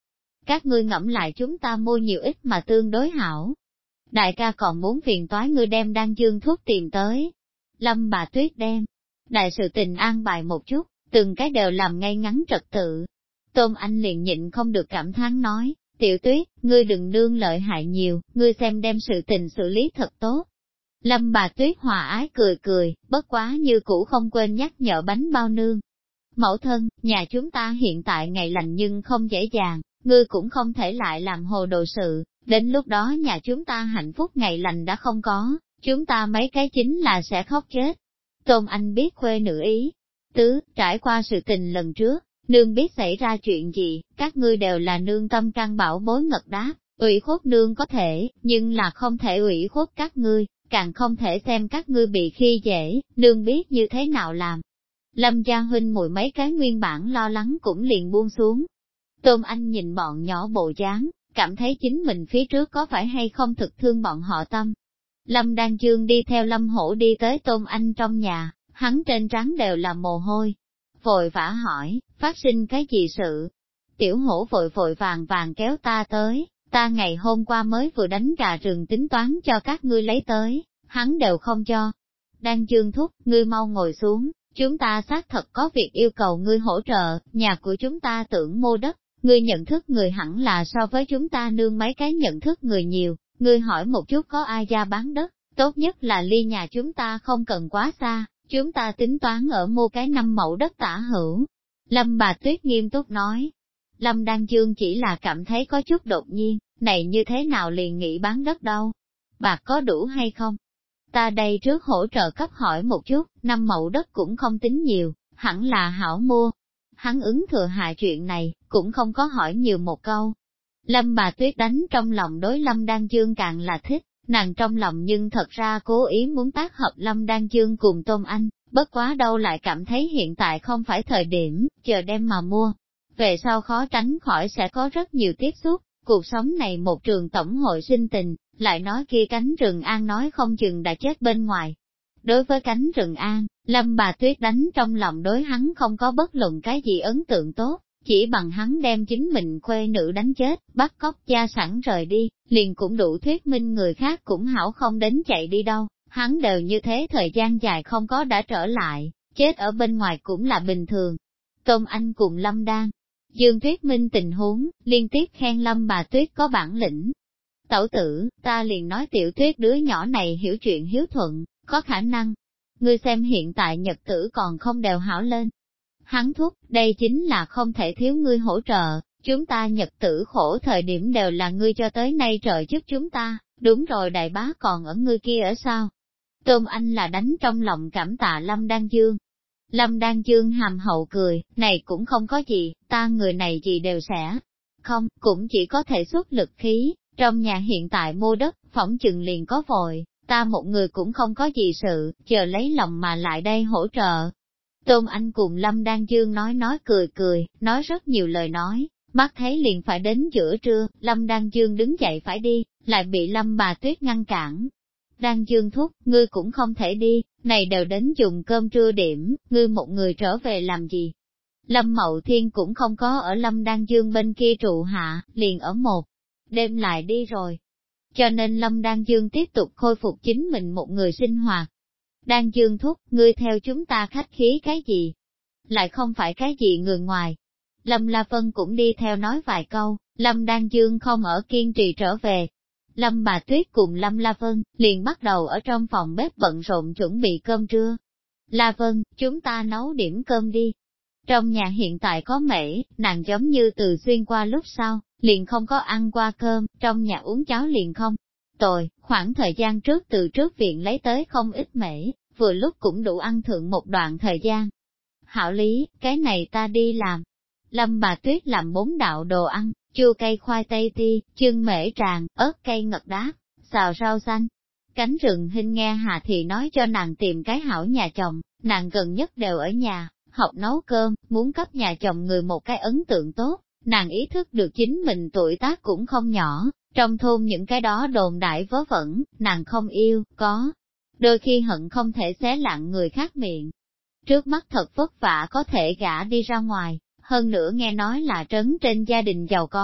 các ngươi ngẫm lại chúng ta mua nhiều ít mà tương đối hảo. Đại ca còn muốn phiền toái ngươi đem đan dương thuốc tìm tới. Lâm bà Tuyết đem đại sự tình an bài một chút, từng cái đều làm ngay ngắn trật tự. Tôn Anh liền nhịn không được cảm thán nói, Tiểu Tuyết, ngươi đừng đương lợi hại nhiều, ngươi xem đem sự tình xử lý thật tốt. Lâm bà Tuyết hòa ái cười cười, bất quá như cũ không quên nhắc nhở bánh bao nương. Mẫu thân, nhà chúng ta hiện tại ngày lành nhưng không dễ dàng, ngươi cũng không thể lại làm hồ đồ sự, đến lúc đó nhà chúng ta hạnh phúc ngày lành đã không có, chúng ta mấy cái chính là sẽ khóc chết. Tôn Anh biết khuê nữ ý tứ, trải qua sự tình lần trước, nương biết xảy ra chuyện gì, các ngươi đều là nương tâm can bảo bối ngật đáp, ủy khuất nương có thể, nhưng là không thể ủy khuất các ngươi, càng không thể xem các ngươi bị khi dễ, nương biết như thế nào làm. Lâm gia huynh mùi mấy cái nguyên bản lo lắng cũng liền buông xuống. Tôn Anh nhìn bọn nhỏ bộ dáng, cảm thấy chính mình phía trước có phải hay không thực thương bọn họ tâm. Lâm Đan Dương đi theo Lâm Hổ đi tới Tôn Anh trong nhà, hắn trên trán đều là mồ hôi. Vội vã hỏi, phát sinh cái gì sự? Tiểu Hổ vội vội vàng vàng kéo ta tới, ta ngày hôm qua mới vừa đánh gà rừng tính toán cho các ngươi lấy tới, hắn đều không cho. Đan Dương thúc, ngươi mau ngồi xuống, chúng ta xác thật có việc yêu cầu ngươi hỗ trợ, nhà của chúng ta tưởng mua đất, ngươi nhận thức người hẳn là so với chúng ta nương mấy cái nhận thức người nhiều, ngươi hỏi một chút có ai ra bán đất, tốt nhất là ly nhà chúng ta không cần quá xa, chúng ta tính toán ở mua cái 5 mẫu đất tả hữu. Lâm bà Tuyết nghiêm túc nói. Lâm Đan Dương chỉ là cảm thấy có chút đột nhiên, này như thế nào liền nghĩ bán đất đâu? Bạc có đủ hay không? Ta đây trước hỗ trợ cấp hỏi một chút, 5 mẫu đất cũng không tính nhiều, hẳn là hảo mua. Hắn ứng thừa hạ chuyện này, cũng không có hỏi nhiều một câu. Lâm bà Tuyết đánh trong lòng đối Lâm Đan Dương càng là thích, nàng trong lòng nhưng thật ra cố ý muốn tác hợp Lâm Đan Dương cùng Tôn Anh, bất quá đâu lại cảm thấy hiện tại không phải thời điểm, chờ đem mà mua. Về sau khó tránh khỏi sẽ có rất nhiều tiếp xúc, cuộc sống này một trường tổng hội sinh tình, lại nói kia cánh rừng an nói không chừng đã chết bên ngoài. Đối với cánh rừng an, Lâm bà Tuyết đánh trong lòng đối hắn không có bất luận cái gì ấn tượng tốt, chỉ bằng hắn đem chính mình khuê nữ đánh chết, bắt cóc gia sản rời đi, liền cũng đủ thuyết minh người khác cũng hảo không đến chạy đi đâu, hắn đều như thế thời gian dài không có đã trở lại, chết ở bên ngoài cũng là bình thường. Tôn Anh cùng Lâm Đan Dương thuyết minh tình huống, liên tiếp khen Lâm bà Tuyết có bản lĩnh. Tẩu tử, ta liền nói Tiểu Tuyết đứa nhỏ này hiểu chuyện hiếu thuận, có khả năng. Ngươi xem hiện tại nhật tử còn không đều hảo lên. Hắn thúc, đây chính là không thể thiếu ngươi hỗ trợ, chúng ta nhật tử khổ thời điểm đều là ngươi cho tới nay trợ giúp chúng ta, đúng rồi đại bá còn ở ngươi kia ở sao? Tôn Anh là đánh trong lòng cảm tạ Lâm Đan Dương. Lâm Đan Dương hàm hậu cười, này cũng không có gì, ta người này gì đều sẽ. Không, cũng chỉ có thể xuất lực khí, trong nhà hiện tại mua đất, phỏng chừng liền có vội, ta một người cũng không có gì sự, chờ lấy lòng mà lại đây hỗ trợ. Tôn Anh cùng Lâm Đan Dương nói cười, nói rất nhiều lời nói, mắt thấy liền phải đến giữa trưa, Lâm Đan Dương đứng dậy phải đi, lại bị Lâm bà Tuyết ngăn cản. Đan Dương thúc, ngươi cũng không thể đi, này đều đến dùng cơm trưa điểm, ngươi một người trở về làm gì? Lâm Mậu Thiên cũng không có ở Lâm Đan Dương bên kia trụ hạ, liền ở một đêm lại đi rồi. Cho nên Lâm Đan Dương tiếp tục khôi phục chính mình một người sinh hoạt. Đan Dương thúc, ngươi theo chúng ta khách khí cái gì? Lại không phải cái gì người ngoài. Lâm La Vân cũng đi theo nói vài câu, Lâm Đan Dương không ở kiên trì trở về. Lâm bà Tuyết cùng Lâm La Vân liền bắt đầu ở trong phòng bếp bận rộn chuẩn bị cơm trưa. La Vân, chúng ta nấu điểm cơm đi. Trong nhà hiện tại có mễ, nàng giống như từ xuyên qua lúc sau, liền không có ăn qua cơm, trong nhà uống cháo liền không. Tồi, khoảng thời gian trước từ trước viện lấy tới không ít mễ, vừa lúc cũng đủ ăn thượng một đoạn thời gian. Hảo lý, cái này ta đi làm. Lâm bà Tuyết làm 4 đạo đồ ăn, chua cây khoai tây ti, chương mễ tràng, ớt cây ngật đá, xào rau xanh. Cánh rừng Hinh nghe Hà Thị nói cho nàng tìm cái hảo nhà chồng, nàng gần nhất đều ở nhà, học nấu cơm, muốn cấp nhà chồng người một cái ấn tượng tốt, nàng ý thức được chính mình tuổi tác cũng không nhỏ, trong thôn những cái đó đồn đại vớ vẩn, nàng không yêu, có. Đôi khi hận không thể xé lặng người khác miệng. Trước mắt thật vất vả có thể gả đi ra ngoài, hơn nữa nghe nói là trấn trên gia đình giàu có,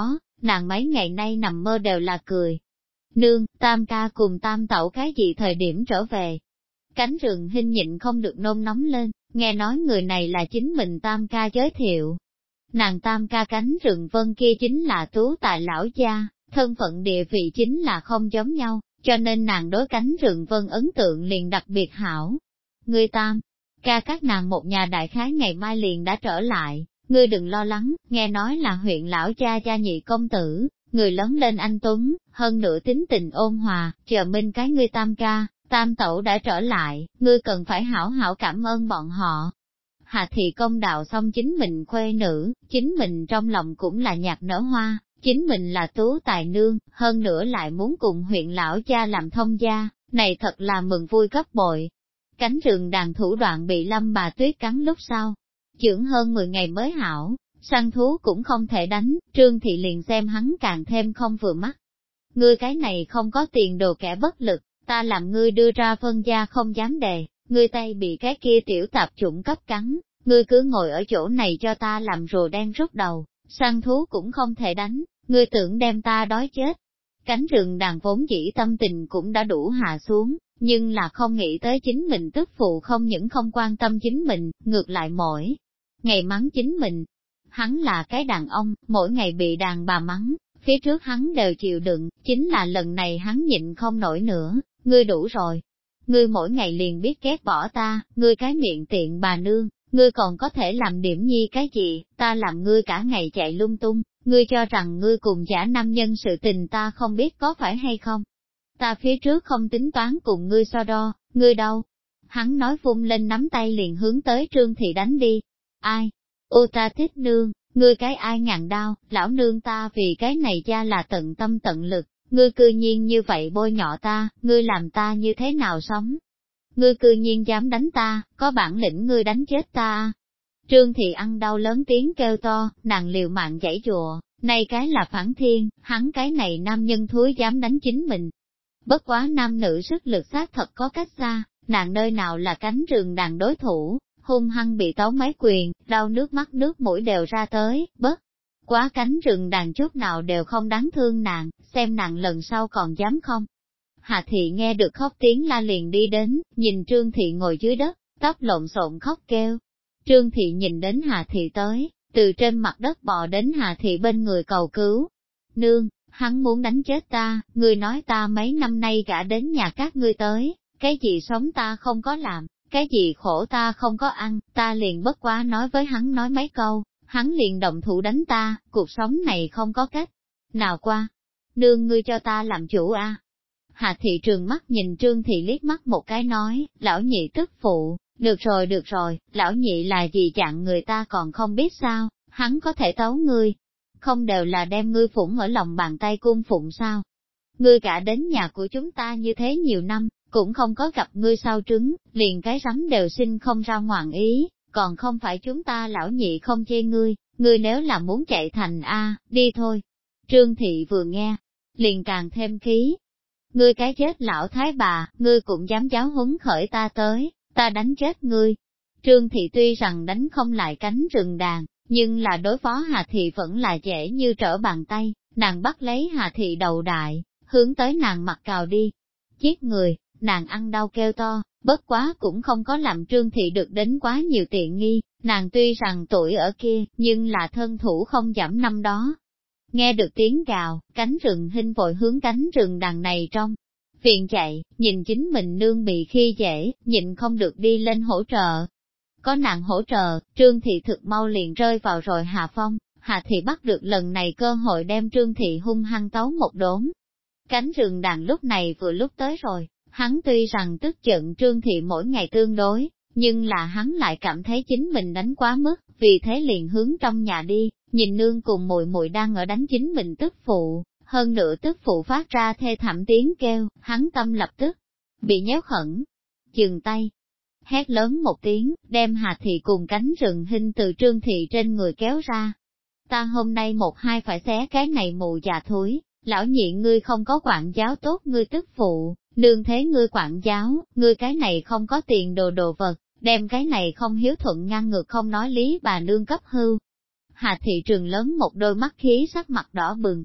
nàng mấy ngày nay nằm mơ đều là cười. Nương, tam ca cùng tam tẩu cái gì thời điểm trở về? Cánh rừng Hinh nhịn không được nôn nóng lên, nghe nói người này là chính mình tam ca giới thiệu. Nàng tam ca Cánh Rừng Vân kia chính là tú tài lão gia, thân phận địa vị chính là không giống nhau, cho nên nàng đối Cánh Rừng Vân ấn tượng liền đặc biệt hảo. Người tam ca các nàng một nhà đại khái ngày mai liền đã trở lại, ngươi đừng lo lắng, nghe nói là huyện lão cha gia nhị công tử, người lớn lên anh tuấn, hơn nữa tính tình ôn hòa, chờ minh cái ngươi tam ca, tam tẩu đã trở lại, ngươi cần phải hảo hảo cảm ơn bọn họ. Hà thị công đạo xong chính mình khuê nữ, chính mình trong lòng cũng là nhạc nở hoa, chính mình là tú tài nương, hơn nữa lại muốn cùng huyện lão cha làm thông gia, này thật là mừng vui gấp bội. Cánh rừng đàn thủ đoạn bị Lâm bà Tuyết cắn lúc sau, dưỡng hơn 10 ngày mới hảo, săn thú cũng không thể đánh, Trương Thị liền xem hắn càng thêm không vừa mắt. Ngươi cái này không có tiền đồ kẻ bất lực, ta làm ngươi đưa ra phân gia không dám đề, ngươi tay bị cái kia tiểu tạp chủng cấp cắn, ngươi cứ ngồi ở chỗ này cho ta làm rùa đen rút đầu, săn thú cũng không thể đánh, ngươi tưởng đem ta đói chết. Cánh rừng đàn vốn dĩ tâm tình cũng đã đủ hạ xuống, nhưng là không nghĩ tới chính mình tức phụ không những không quan tâm chính mình, ngược lại mỗi ngày mắng chính mình. Hắn là cái đàn ông, mỗi ngày bị đàn bà mắng, phía trước hắn đều chịu đựng, chính là lần này hắn nhịn không nổi nữa, ngươi đủ rồi. Ngươi mỗi ngày liền biết ghét bỏ ta, ngươi cái miệng tiện bà nương, ngươi còn có thể làm điểm nhi cái gì, ta làm ngươi cả ngày chạy lung tung, ngươi cho rằng ngươi cùng giả nam nhân sự tình ta không biết có phải hay không. Ta phía trước không tính toán cùng ngươi so đo, ngươi đâu? Hắn nói vung lên nắm tay liền hướng tới Trương Thị đánh đi. Ai? Ô ta thích nương, ngươi cái ai ngàn đau, lão nương ta vì cái này cha là tận tâm tận lực, ngươi cư nhiên như vậy bôi nhọ ta, ngươi làm ta như thế nào sống? Ngươi cư nhiên dám đánh ta, có bản lĩnh ngươi đánh chết ta. Trương Thị ăn đau lớn tiếng kêu to, nàng liều mạng giãy giụa, này cái là phản thiên, hắn cái này nam nhân thúi dám đánh chính mình. Bất quá nam nữ sức lực xác thật có cách xa, nàng nơi nào là Cánh Rừng đàn đối thủ, hung hăng bị tấu mấy quyền, đau nước mắt nước mũi đều ra tới, bất quá Cánh Rừng đàn chút nào đều không đáng thương nàng, xem nàng lần sau còn dám không. Hà Thị nghe được khóc tiếng la liền đi đến, nhìn Trương Thị ngồi dưới đất, tóc lộn xộn khóc kêu. Trương Thị nhìn đến Hà Thị tới, từ trên mặt đất bò đến Hà Thị bên người cầu cứu. Nương, hắn muốn đánh chết ta, ngươi nói ta mấy năm nay gả đến nhà các ngươi tới, cái gì sống ta không có làm, cái gì khổ ta không có ăn, ta liền bất quá nói với hắn nói mấy câu, hắn liền động thủ đánh ta, cuộc sống này không có cách nào qua. Nương ngươi cho ta làm chủ a. Hà Thị trừng mắt nhìn Trương Thị liếc mắt một cái nói, lão nhị tức phụ, được rồi, lão nhị là gì dạng người ta còn không biết sao, hắn có thể tấu ngươi. Không đều là đem ngươi phụng ở lòng bàn tay cung phụng sao? Ngươi gả đến nhà của chúng ta như thế nhiều năm, cũng không có gặp ngươi sao trứng, liền cái rắm đều sinh không ra ngoạn ý, còn không phải chúng ta lão nhị không chê ngươi, ngươi nếu là muốn chạy thành A, đi thôi. Trương Thị vừa nghe, liền càng thêm khí. Ngươi cái chết lão thái bà, ngươi cũng dám giáo huấn khởi ta tới, ta đánh chết ngươi. Trương Thị tuy rằng đánh không lại Cánh Rừng đàn, nhưng là đối phó Hà Thị vẫn là dễ như trở bàn tay, nàng bắt lấy Hà Thị đầu đại, hướng tới nàng mặt cào đi. Giết người, nàng ăn đau kêu to, bất quá cũng không có làm Trương Thị được đến quá nhiều tiện nghi, nàng tuy rằng tuổi ở kia, nhưng là thân thủ không giảm năm đó. Nghe được tiếng gào, Cánh Rừng Hinh vội hướng Cánh Rừng đàn này trong viện chạy, nhìn chính mình nương bị khi dễ, nhịn không được đi lên hỗ trợ. Có nàng hỗ trợ, Trương Thị thực mau liền rơi vào rồi hạ phong, Hà Thị bắt được lần này cơ hội đem Trương Thị hung hăng tấu một đốn. Cánh Rừng đàn lúc này vừa lúc tới rồi, hắn tuy rằng tức giận Trương Thị mỗi ngày tương đối, nhưng là hắn lại cảm thấy chính mình đánh quá mức, vì thế liền hướng trong nhà đi, nhìn nương cùng muội muội đang ở đánh chính mình tức phụ, hơn nữa tức phụ phát ra thê thảm tiếng kêu, hắn tâm lập tức bị nhéo khẩn, chừng tay. Hét lớn một tiếng, đem Hà Thị cùng Cánh Rừng Hinh từ Trương Thị trên người kéo ra. Ta hôm nay một hai phải xé cái này mụ già thúi, lão nhị ngươi không có quản giáo tốt ngươi tức phụ, nương thế ngươi quản giáo, ngươi cái này không có tiền đồ đồ vật, đem cái này không hiếu thuận ngăn ngược không nói lý bà nương cấp hưu. Hà Thị Trường lớn một đôi mắt khí sắc mặt đỏ bừng,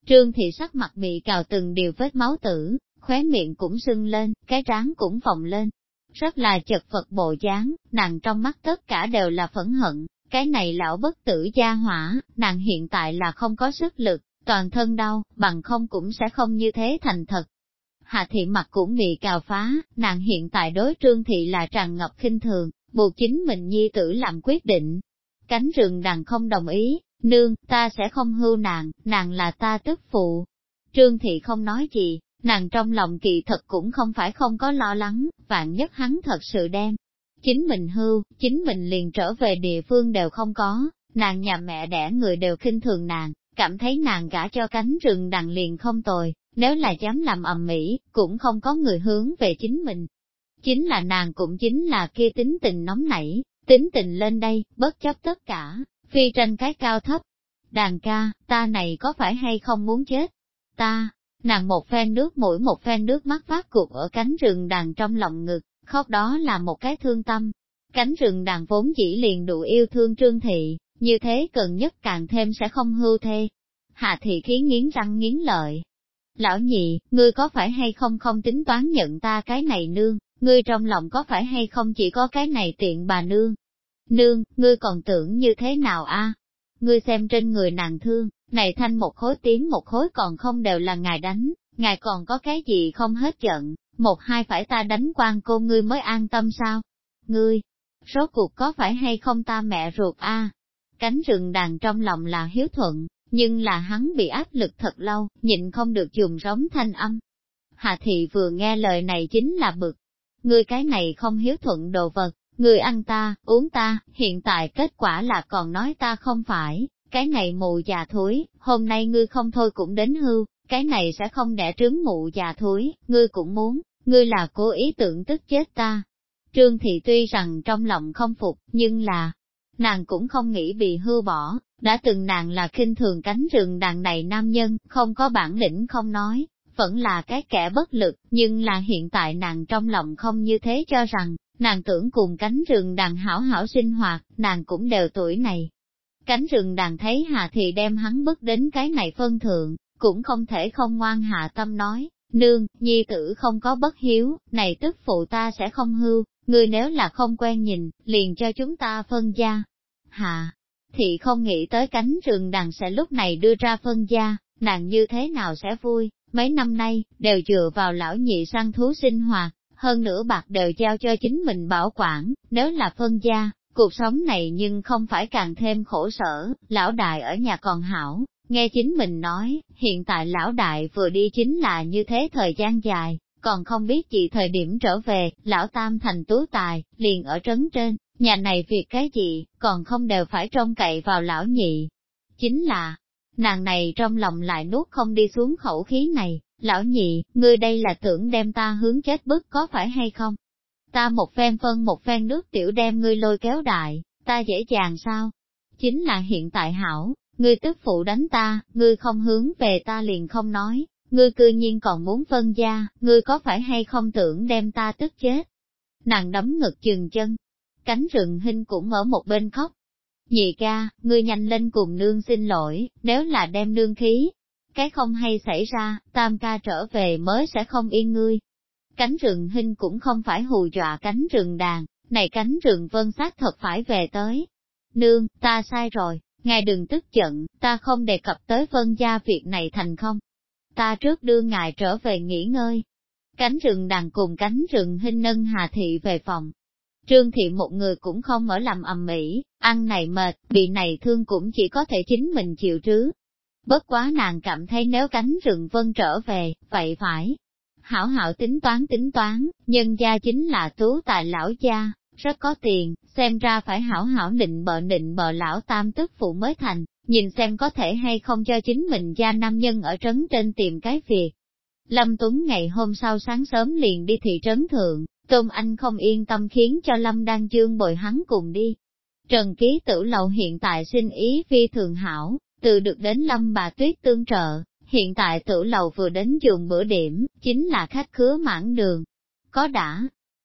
Trương Thị sắc mặt bị cào từng điều vết máu tử, khóe miệng cũng sưng lên, cái trán cũng phồng lên. Rất là chật vật bộ dáng, nàng trong mắt tất cả đều là phẫn hận, cái này lão bất tử gia hỏa, nàng hiện tại là không có sức lực, toàn thân đau, bằng không cũng sẽ không như thế thành thật. Hạ Thị mặt cũng bị cào phá, nàng hiện tại đối Trương Thị là tràn ngập khinh thường, buộc chính mình nhi tử làm quyết định. Cánh rừng đằng không đồng ý, nương, ta sẽ không hưu nàng là ta tức phụ. Trương Thị không nói gì, nàng trong lòng kỳ thật cũng không phải không có lo lắng, vạn nhất hắn thật sự đem. Chính mình hưu, chính mình liền trở về địa phương đều không có, nàng nhà mẹ đẻ người đều khinh thường nàng, cảm thấy nàng gả cho cánh rừng đằng liền không tồi, nếu là dám làm ầm ĩ, cũng không có người hướng về chính mình. Chính là nàng cũng chính là kia tính tình nóng nảy, tính tình lên đây, bất chấp tất cả, phi tranh cái cao thấp. Đàn ca, ta này có phải hay không muốn chết? Ta, nàng một phen nước mũi một phen nước mắt phát cuộc ở cánh rừng đàn trong lòng ngực, khóc đó là một cái thương tâm. Cánh rừng đàn vốn chỉ liền đủ yêu thương Trương Thị, như thế cần nhất càng thêm sẽ không hưu thê. Hạ Thị khí nghiến răng nghiến lợi. Lão nhị, ngươi có phải hay không không tính toán nhận ta cái này nương, ngươi trong lòng có phải hay không chỉ có cái này tiện bà nương? Nương, ngươi còn tưởng như thế nào a? Ngươi xem trên người nàng thương, này thanh một khối tiếng một khối còn không đều là ngài đánh, ngài còn có cái gì không hết giận, một hai phải ta đánh quan cô ngươi mới an tâm sao? Ngươi, rốt cuộc có phải hay không ta mẹ ruột a? Cánh rừng đàn trong lòng là hiếu thuận, nhưng là hắn bị áp lực thật lâu, nhịn không được dùng rống thanh âm. Hạ Thị vừa nghe lời này chính là bực. Ngươi cái này không hiếu thuận đồ vật, ngươi ăn ta, uống ta, hiện tại kết quả là còn nói ta không phải, cái này mụ già thúi, hôm nay ngươi không thôi cũng đến hưu, cái này sẽ không đẻ trứng mụ già thúi, ngươi cũng muốn, ngươi là cố ý tưởng tức chết ta. Trương Thị tuy rằng trong lòng không phục, nhưng là, nàng cũng không nghĩ bị hưu bỏ, đã từng nàng là khinh thường cánh rừng đàn này nam nhân, không có bản lĩnh không nói, vẫn là cái kẻ bất lực, nhưng là hiện tại nàng trong lòng không như thế cho rằng, nàng tưởng cùng cánh rừng đàn hảo hảo sinh hoạt, nàng cũng đều tuổi này. Cánh rừng đàn thấy Hà Thị đem hắn bước đến cái này phân thượng, cũng không thể không ngoan hạ tâm nói, nương, nhi tử không có bất hiếu, này tức phụ ta sẽ không hưu, ngươi nếu là không quen nhìn, liền cho chúng ta phân gia. Hà Thị không nghĩ tới cánh rừng đàn sẽ lúc này đưa ra phân gia, nàng như thế nào sẽ vui, mấy năm nay, đều dựa vào lão nhị săn thú sinh hoạt, hơn nữa bạc đều giao cho chính mình bảo quản, nếu là phân gia, cuộc sống này nhưng không phải càng thêm khổ sở, lão đại ở nhà còn hảo, nghe chính mình nói, hiện tại lão đại vừa đi chính là như thế thời gian dài, còn không biết gì thời điểm trở về, lão tam thành tú tài, liền ở trấn trên, nhà này việc cái gì, còn không đều phải trông cậy vào lão nhị. Chính là, nàng này trong lòng lại nuốt không đi xuống khẩu khí này, lão nhị, ngươi đây là tưởng đem ta hướng chết bức có phải hay không? Ta một phen phân một phen nước tiểu đem ngươi lôi kéo đại, ta dễ dàng sao? Chính là hiện tại hảo, ngươi tức phụ đánh ta, ngươi không hướng về ta liền không nói, ngươi cư nhiên còn muốn phân gia, ngươi có phải hay không tưởng đem ta tức chết? Nàng đấm ngực chừng chân, cánh rừng hinh cũng ở một bên khóc. Nhị ca, ngươi nhanh lên cùng nương xin lỗi, nếu là đem nương khí, cái không hay xảy ra, tam ca trở về mới sẽ không yên ngươi. Cánh rừng hinh cũng không phải hù dọa cánh rừng đàn, này cánh rừng vân xác thật phải về tới. Nương, ta sai rồi, ngài đừng tức giận, ta không đề cập tới vân gia việc này thành không. Ta trước đưa ngài trở về nghỉ ngơi. Cánh rừng đàn cùng cánh rừng hinh nâng Hà Thị về phòng. Trương Thị một người cũng không ở làm ầm ĩ, ăn này mệt, bị này thương cũng chỉ có thể chính mình chịu trứ. Bất quá nàng cảm thấy nếu cánh rừng vân trở về, vậy phải. Hảo hảo tính toán, nhân gia chính là tú tài lão gia, rất có tiền, xem ra phải hảo hảo định bợ lão tam tức phụ mới thành, nhìn xem có thể hay không cho chính mình gia nam nhân ở trấn trên tìm cái việc. Lâm Tuấn ngày hôm sau sáng sớm liền đi thị trấn thượng, Tôn Anh không yên tâm khiến cho Lâm Đan Dương bồi hắn cùng đi. Trần Ký Tử Lầu hiện tại sinh ý phi thường hảo, từ được đến Lâm bà Tuyết tương trợ, hiện tại Tử Lầu vừa đến dùng bữa điểm, chính là khách khứa mãn đường. Có đã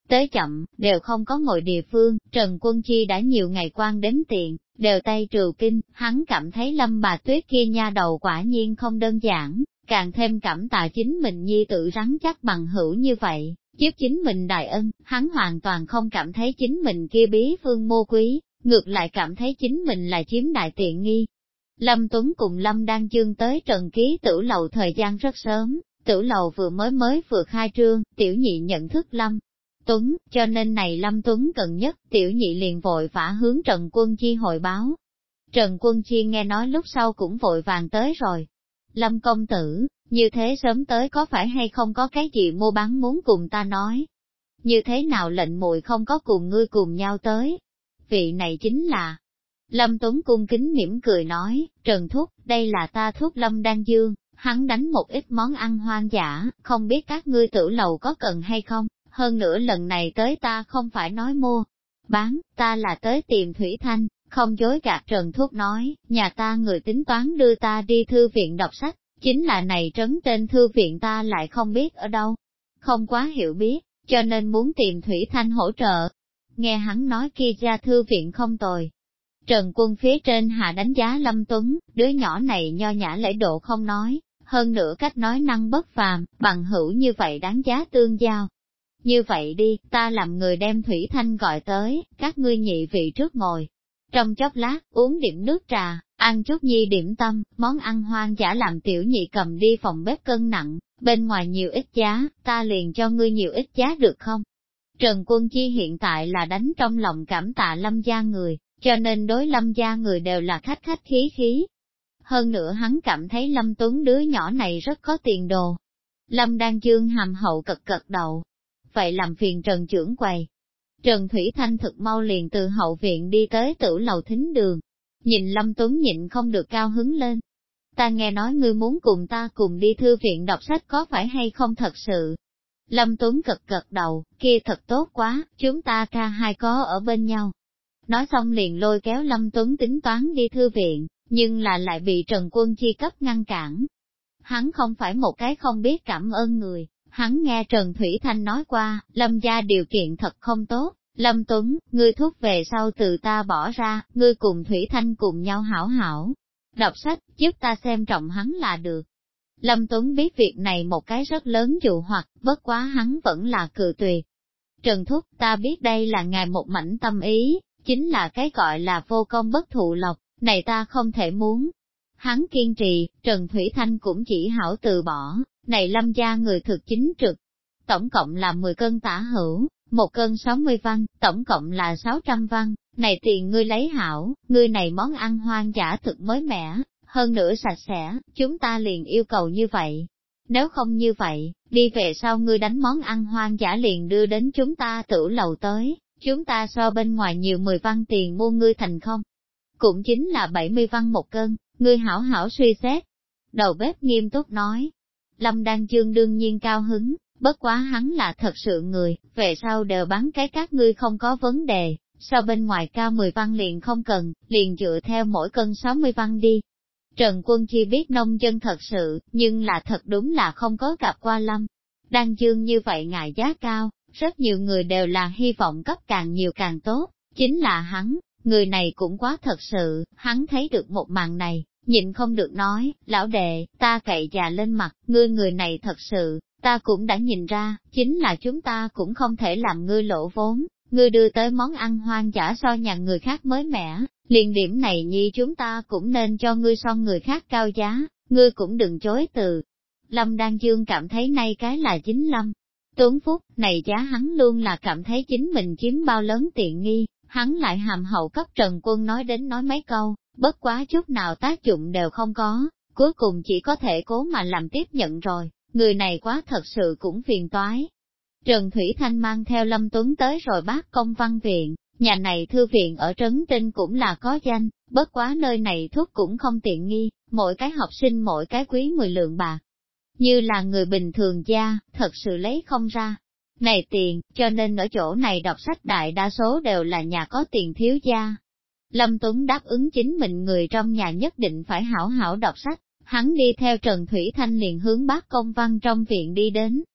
tới chậm, đều không có ngồi địa phương, Trần Quân Chi đã nhiều ngày quan đếm tiền, đều tay trừ kinh, hắn cảm thấy Lâm bà Tuyết kia nha đầu quả nhiên không đơn giản, càng thêm cảm tạ chính mình nhi tự rắn chắc bằng hữu như vậy, giúp chính mình đại ân, hắn hoàn toàn không cảm thấy chính mình kia bí phương mô quý, ngược lại cảm thấy chính mình là chiếm đại tiện nghi. Lâm Tuấn cùng Lâm Đan Dương tới Trần Ký Tử Lầu thời gian rất sớm, Tử Lầu vừa khai trương, tiểu nhị nhận thức Lâm Tuấn, cho nên này Lâm Tuấn cần nhất, tiểu nhị liền vội vã hướng Trần Quân Chi hội báo. Trần Quân Chi nghe nói lúc sau cũng vội vàng tới rồi. Lâm công tử, như thế sớm tới có phải hay không có cái gì mua bán muốn cùng ta nói? Như thế nào lệnh muội không có cùng ngươi cùng nhau tới? Vị này chính là... Lâm Tuấn cung kính mỉm cười nói, Trần Thúc, đây là ta Thúc Lâm Đan Dương, hắn đánh một ít món ăn hoang dã, không biết các ngươi Tử Lầu có cần hay không, hơn nữa lần này tới ta không phải nói mua, bán, ta là tới tìm Thủy Thanh, không dối gạt. Trần Thúc nói, nhà ta người tính toán đưa ta đi thư viện đọc sách, chính là này trấn tên thư viện ta lại không biết ở đâu, không quá hiểu biết, cho nên muốn tìm Thủy Thanh hỗ trợ. Nghe hắn nói kia ra thư viện không tồi. Trần Quân phía trên hạ đánh giá Lâm Tuấn, đứa nhỏ này nho nhã lễ độ không nói, hơn nữa cách nói năng bất phàm, bằng hữu như vậy đáng giá tương giao. Như vậy đi, ta làm người đem Thủy Thanh gọi tới, các ngươi nhị vị trước ngồi. Trong chốc lát, uống điểm nước trà, ăn chút nhi điểm tâm, món ăn hoang dã làm tiểu nhị cầm đi phòng bếp cân nặng, bên ngoài nhiều ít giá, ta liền cho ngươi nhiều ít giá được không? Trần Quân Chi hiện tại là đánh trong lòng cảm tạ Lâm gia người, cho nên đối Lâm gia người đều là khách khách khí khí. Hơn nữa hắn cảm thấy Lâm Tuấn đứa nhỏ này rất có tiền đồ. Lâm Đan Dương hàm hậu cật đầu. Vậy làm phiền Trần trưởng quầy. Trần Thủy Thanh thực mau liền từ hậu viện đi tới Tử Lầu thính đường. Nhìn Lâm Tuấn nhịn không được cao hứng lên. Ta nghe nói ngươi muốn cùng ta cùng đi thư viện đọc sách có phải hay không thật sự? Lâm Tuấn cật đầu, kia thật tốt quá, chúng ta ca hai có ở bên nhau. Nói xong liền lôi kéo Lâm Tuấn tính toán đi thư viện, nhưng là lại bị Trần Quân Chi cấp ngăn cản. Hắn không phải một cái không biết cảm ơn người, hắn nghe Trần Thủy Thanh nói qua, Lâm gia điều kiện thật không tốt, Lâm Tuấn, ngươi thúc về sau từ ta bỏ ra, ngươi cùng Thủy Thanh cùng nhau hảo hảo, đọc sách, giúp ta xem trọng hắn là được. Lâm Tuấn biết việc này một cái rất lớn dụ hoặc, bất quá hắn vẫn là cự tuyệt. Trần Thúc, ta biết đây là ngài một mảnh tâm ý, chính là cái gọi là vô công bất thụ lộc, này ta không thể muốn. Hắn kiên trì, Trần Thủy Thanh cũng chỉ hảo từ bỏ, này Lâm gia người thực chính trực. Tổng cộng là 10 cân tả hữu, 1 cân 60 văn, tổng cộng là 600 văn, này tiền ngươi lấy hảo, ngươi này món ăn hoang dã thực mới mẻ, hơn nữa sạch sẽ, chúng ta liền yêu cầu như vậy. Nếu không như vậy, đi về sau ngươi đánh món ăn hoang dã liền đưa đến chúng ta Tử Lầu tới, chúng ta so bên ngoài nhiều 10 văn tiền mua ngươi thành không? Cũng chính là 70 văn 1 cân, ngươi hảo hảo suy xét. Đầu bếp nghiêm túc nói. Lâm Đan Dương đương nhiên cao hứng, bất quá hắn là thật sự người, về sau đều bán cái các ngươi không có vấn đề, so bên ngoài cao 10 văn liền không cần, liền dựa theo mỗi cân 60 văn đi. Trần Quân Chi biết nông dân thật sự, nhưng là thật đúng là không có gặp qua Lâm Đan Dương như vậy ngại giá cao, rất nhiều người đều là hy vọng cấp càng nhiều càng tốt, chính là hắn, người này cũng quá thật sự, hắn thấy được một màn này, nhịn không được nói, lão đệ, ta cậy già lên mặt, ngươi người này thật sự, ta cũng đã nhìn ra, chính là chúng ta cũng không thể làm ngươi lỗ vốn, ngươi đưa tới món ăn hoang dã so nhà người khác mới mẻ, liền điểm này nhi chúng ta cũng nên cho ngươi so người khác cao giá, ngươi cũng đừng chối từ. Lâm Đan Dương cảm thấy nay cái là chính Lâm Tuấn Phúc, này giá hắn luôn là cảm thấy chính mình chiếm bao lớn tiện nghi, hắn lại hàm hậu cấp Trần Quân nói đến nói mấy câu, bất quá chút nào tác dụng đều không có, cuối cùng chỉ có thể cố mà làm tiếp nhận rồi, người này quá thật sự cũng phiền toái. Trần Thủy Thanh mang theo Lâm Tuấn tới rồi Bác Công Văn Viện, nhà này thư viện ở Trấn Tinh cũng là có danh, bất quá nơi này thuốc cũng không tiện nghi, mỗi cái học sinh mỗi cái quý 10 lượng bạc. Như là người bình thường gia, thật sự lấy không ra này tiền, cho nên ở chỗ này đọc sách đại đa số đều là nhà có tiền thiếu gia. Lâm Tuấn đáp ứng chính mình người trong nhà nhất định phải hảo hảo đọc sách, hắn đi theo Trần Thủy Thanh liền hướng Bác Công Văn trong viện đi đến.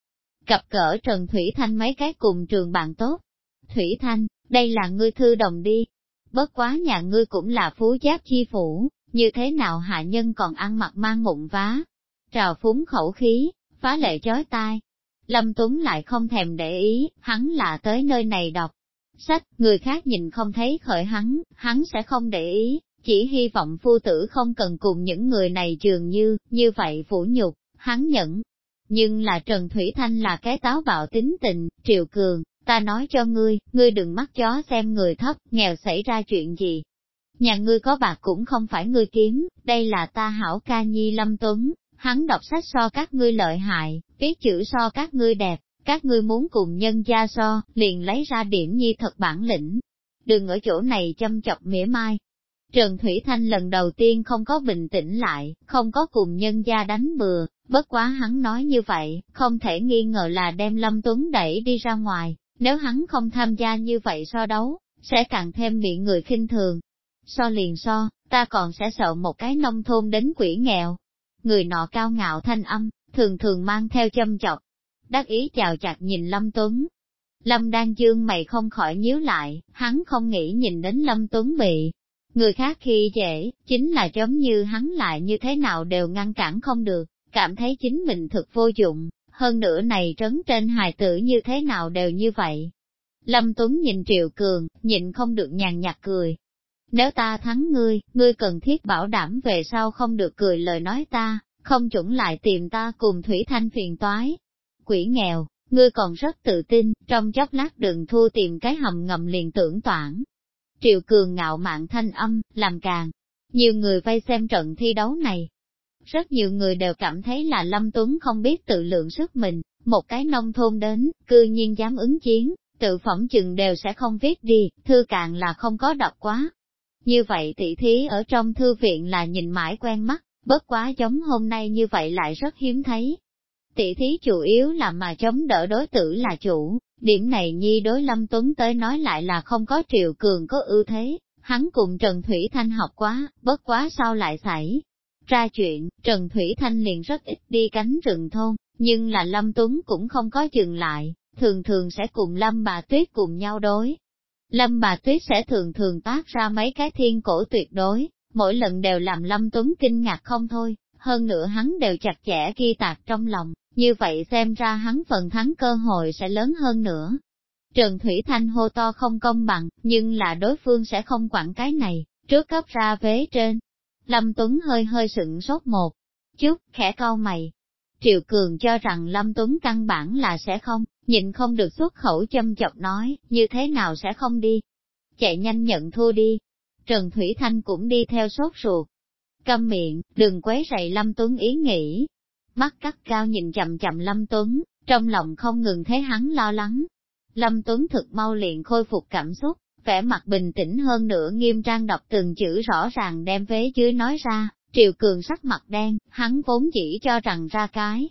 gặp gỡ Trần Thủy Thanh mấy cái cùng trường bạn tốt. Thủy Thanh, đây là ngươi thư đồng đi. Bất quá nhà ngươi cũng là phú giáp chi phủ, như thế nào hạ nhân còn ăn mặc mang mụn vá. Trào phúng khẩu khí, phá lệ chói tai. Lâm Tuấn lại không thèm để ý, hắn là tới nơi này đọc sách, người khác nhìn không thấy khởi hắn sẽ không để ý, chỉ hy vọng phu tử không cần cùng những người này dường như vậy phủ nhục, hắn nhẫn. Nhưng là Trần Thủy Thanh là cái táo bạo tính tình, Triều Cường, ta nói cho ngươi đừng mắt chó xem người thấp, nghèo xảy ra chuyện gì. Nhà ngươi có bạc cũng không phải ngươi kiếm, đây là ta hảo ca nhi Lâm Tuấn, hắn đọc sách so các ngươi lợi hại, viết chữ so các ngươi đẹp, các ngươi muốn cùng nhân gia so, liền lấy ra điểm nhi thật bản lĩnh. Đừng ở chỗ này châm chọc mỉa mai. Trần Thủy Thanh lần đầu tiên không có bình tĩnh lại, không có cùng nhân gia đánh bừa, bất quá hắn nói như vậy, không thể nghi ngờ là đem Lâm Tuấn đẩy đi ra ngoài, nếu hắn không tham gia như vậy so đấu, sẽ càng thêm bị người khinh thường. So liền so, ta còn sẽ sợ một cái nông thôn đến quỷ nghèo. Người nọ cao ngạo thanh âm, thường thường mang theo châm chọc. Đắc ý chào chặt nhìn Lâm Tuấn. Lâm Đan Dương mày không khỏi nhíu lại, hắn không nghĩ nhìn đến Lâm Tuấn bị người khác khi dễ, chính là giống như hắn lại như thế nào đều ngăn cản không được, cảm thấy chính mình thực vô dụng, hơn nữa này trấn trên hài tử như thế nào đều như vậy. Lâm Tuấn nhìn Triệu Cường, nhịn không được nhàn nhạt cười. Nếu ta thắng ngươi cần thiết bảo đảm về sau không được cười lời nói ta, không chuẩn lại tìm ta cùng Thủy Thanh phiền toái. Quỷ nghèo, ngươi còn rất tự tin, trong chốc lát đừng thua tìm cái hầm ngầm liền tưởng toản. Triệu Cường ngạo mạn thanh âm, làm càng nhiều người vây xem trận thi đấu này. Rất nhiều người đều cảm thấy là Lâm Tuấn không biết tự lượng sức mình, một cái nông thôn đến, cư nhiên dám ứng chiến, tự phỏng chừng đều sẽ không viết đi, thư càng là không có đọc quá. Như vậy tỷ thí ở trong thư viện là nhìn mãi quen mắt, bất quá giống hôm nay như vậy lại rất hiếm thấy. Tỷ thí chủ yếu là mà chống đỡ đối tử là chủ, điểm này nhi đối Lâm Tuấn tới nói lại là không có Triệu Cường có ưu thế, hắn cùng Trần Thủy Thanh học quá, bất quá sau lại xảy ra chuyện, Trần Thủy Thanh liền rất ít đi cánh rừng thôn, nhưng là Lâm Tuấn cũng không có dừng lại, thường thường sẽ cùng Lâm Bà Tuyết cùng nhau đối. Lâm Bà Tuyết sẽ thường thường tác ra mấy cái thiên cổ tuyệt đối, mỗi lần đều làm Lâm Tuấn kinh ngạc không thôi, hơn nữa hắn đều chặt chẽ ghi tạc trong lòng, như vậy xem ra hắn phần thắng cơ hội sẽ lớn hơn nữa. Trần Thủy Thanh hô to không công bằng, nhưng là đối phương sẽ không quản cái này, trước cấp ra vế trên. Lâm Tuấn hơi sững sốt một chút, khẽ cau mày. Triệu Cường cho rằng Lâm Tuấn căn bản là sẽ không, nhịn không được xuất khẩu châm chọc nói, như thế nào sẽ không đi. Chạy nhanh nhận thua đi. Trần Thủy Thanh cũng đi theo sốt ruột. Câm miệng, đừng quấy rầy Lâm Tuấn ý nghĩ. Mắt cắt cao nhìn chậm chậm Lâm Tuấn, trong lòng không ngừng thấy hắn lo lắng. Lâm Tuấn thực mau liền khôi phục cảm xúc, vẻ mặt bình tĩnh hơn nữa nghiêm trang đọc từng chữ rõ ràng đem vế dưới nói ra. Triệu Cường sắc mặt đen, hắn vốn chỉ cho rằng ra cái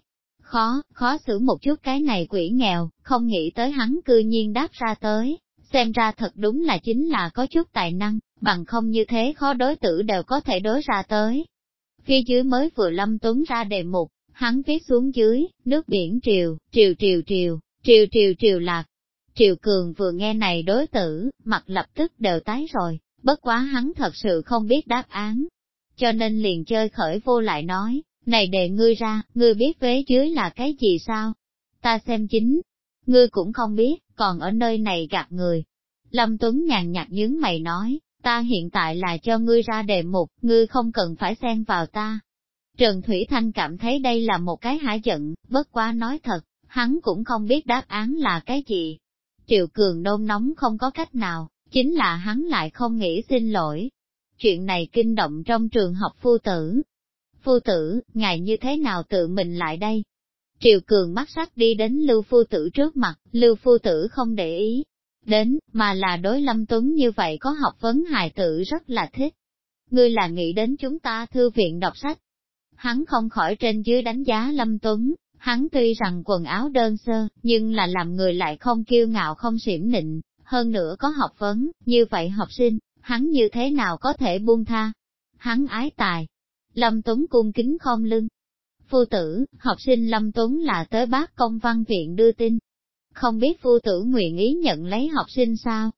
khó xử một chút cái này quỷ nghèo, không nghĩ tới hắn cư nhiên đáp ra tới, xem ra thật đúng là chính là có chút tài năng, bằng không như thế khó đối tử đều có thể đối ra tới. Phía dưới mới vừa Lâm Tuấn ra đề mục, hắn viết xuống dưới, nước biển triều lạc. Triệu Cường vừa nghe này đối tử, mặt lập tức đều tái rồi, bất quá hắn thật sự không biết đáp án. Cho nên liền chơi khởi vô lại nói, này đề ngươi ra, ngươi biết vế dưới là cái gì sao? Ta xem chính, ngươi cũng không biết, còn ở nơi này gạt người. Lâm Tuấn nhàn nhạt nhướng mày nói, ta hiện tại là cho ngươi ra đề mục, ngươi không cần phải xen vào ta. Trần Thủy Thanh cảm thấy đây là một cái hả giận, bất quá nói thật, hắn cũng không biết đáp án là cái gì. Triệu Cường nôn nóng không có cách nào, chính là hắn lại không nghĩ xin lỗi. Chuyện này kinh động trong trường học phu tử. Phu tử, ngài như thế nào tự mình lại đây? Triệu Cường mắt sắc đi đến Lưu phu tử trước mặt, Lưu phu tử không để ý đến, mà là đối Lâm Tuấn như vậy có học vấn hài tử rất là thích. Ngươi là nghĩ đến chúng ta thư viện đọc sách. Hắn không khỏi trên dưới đánh giá Lâm Tuấn, hắn tuy rằng quần áo đơn sơ, nhưng là làm người lại không kiêu ngạo không xỉm nịnh, hơn nữa có học vấn, như vậy học sinh, hắn như thế nào có thể buông tha? Hắn ái tài. Lâm Tuấn cung kính khom lưng. Phu tử, học sinh Lâm Tuấn là tới Bác Công Văn Viện đưa tin. Không biết phu tử nguyện ý nhận lấy học sinh sao?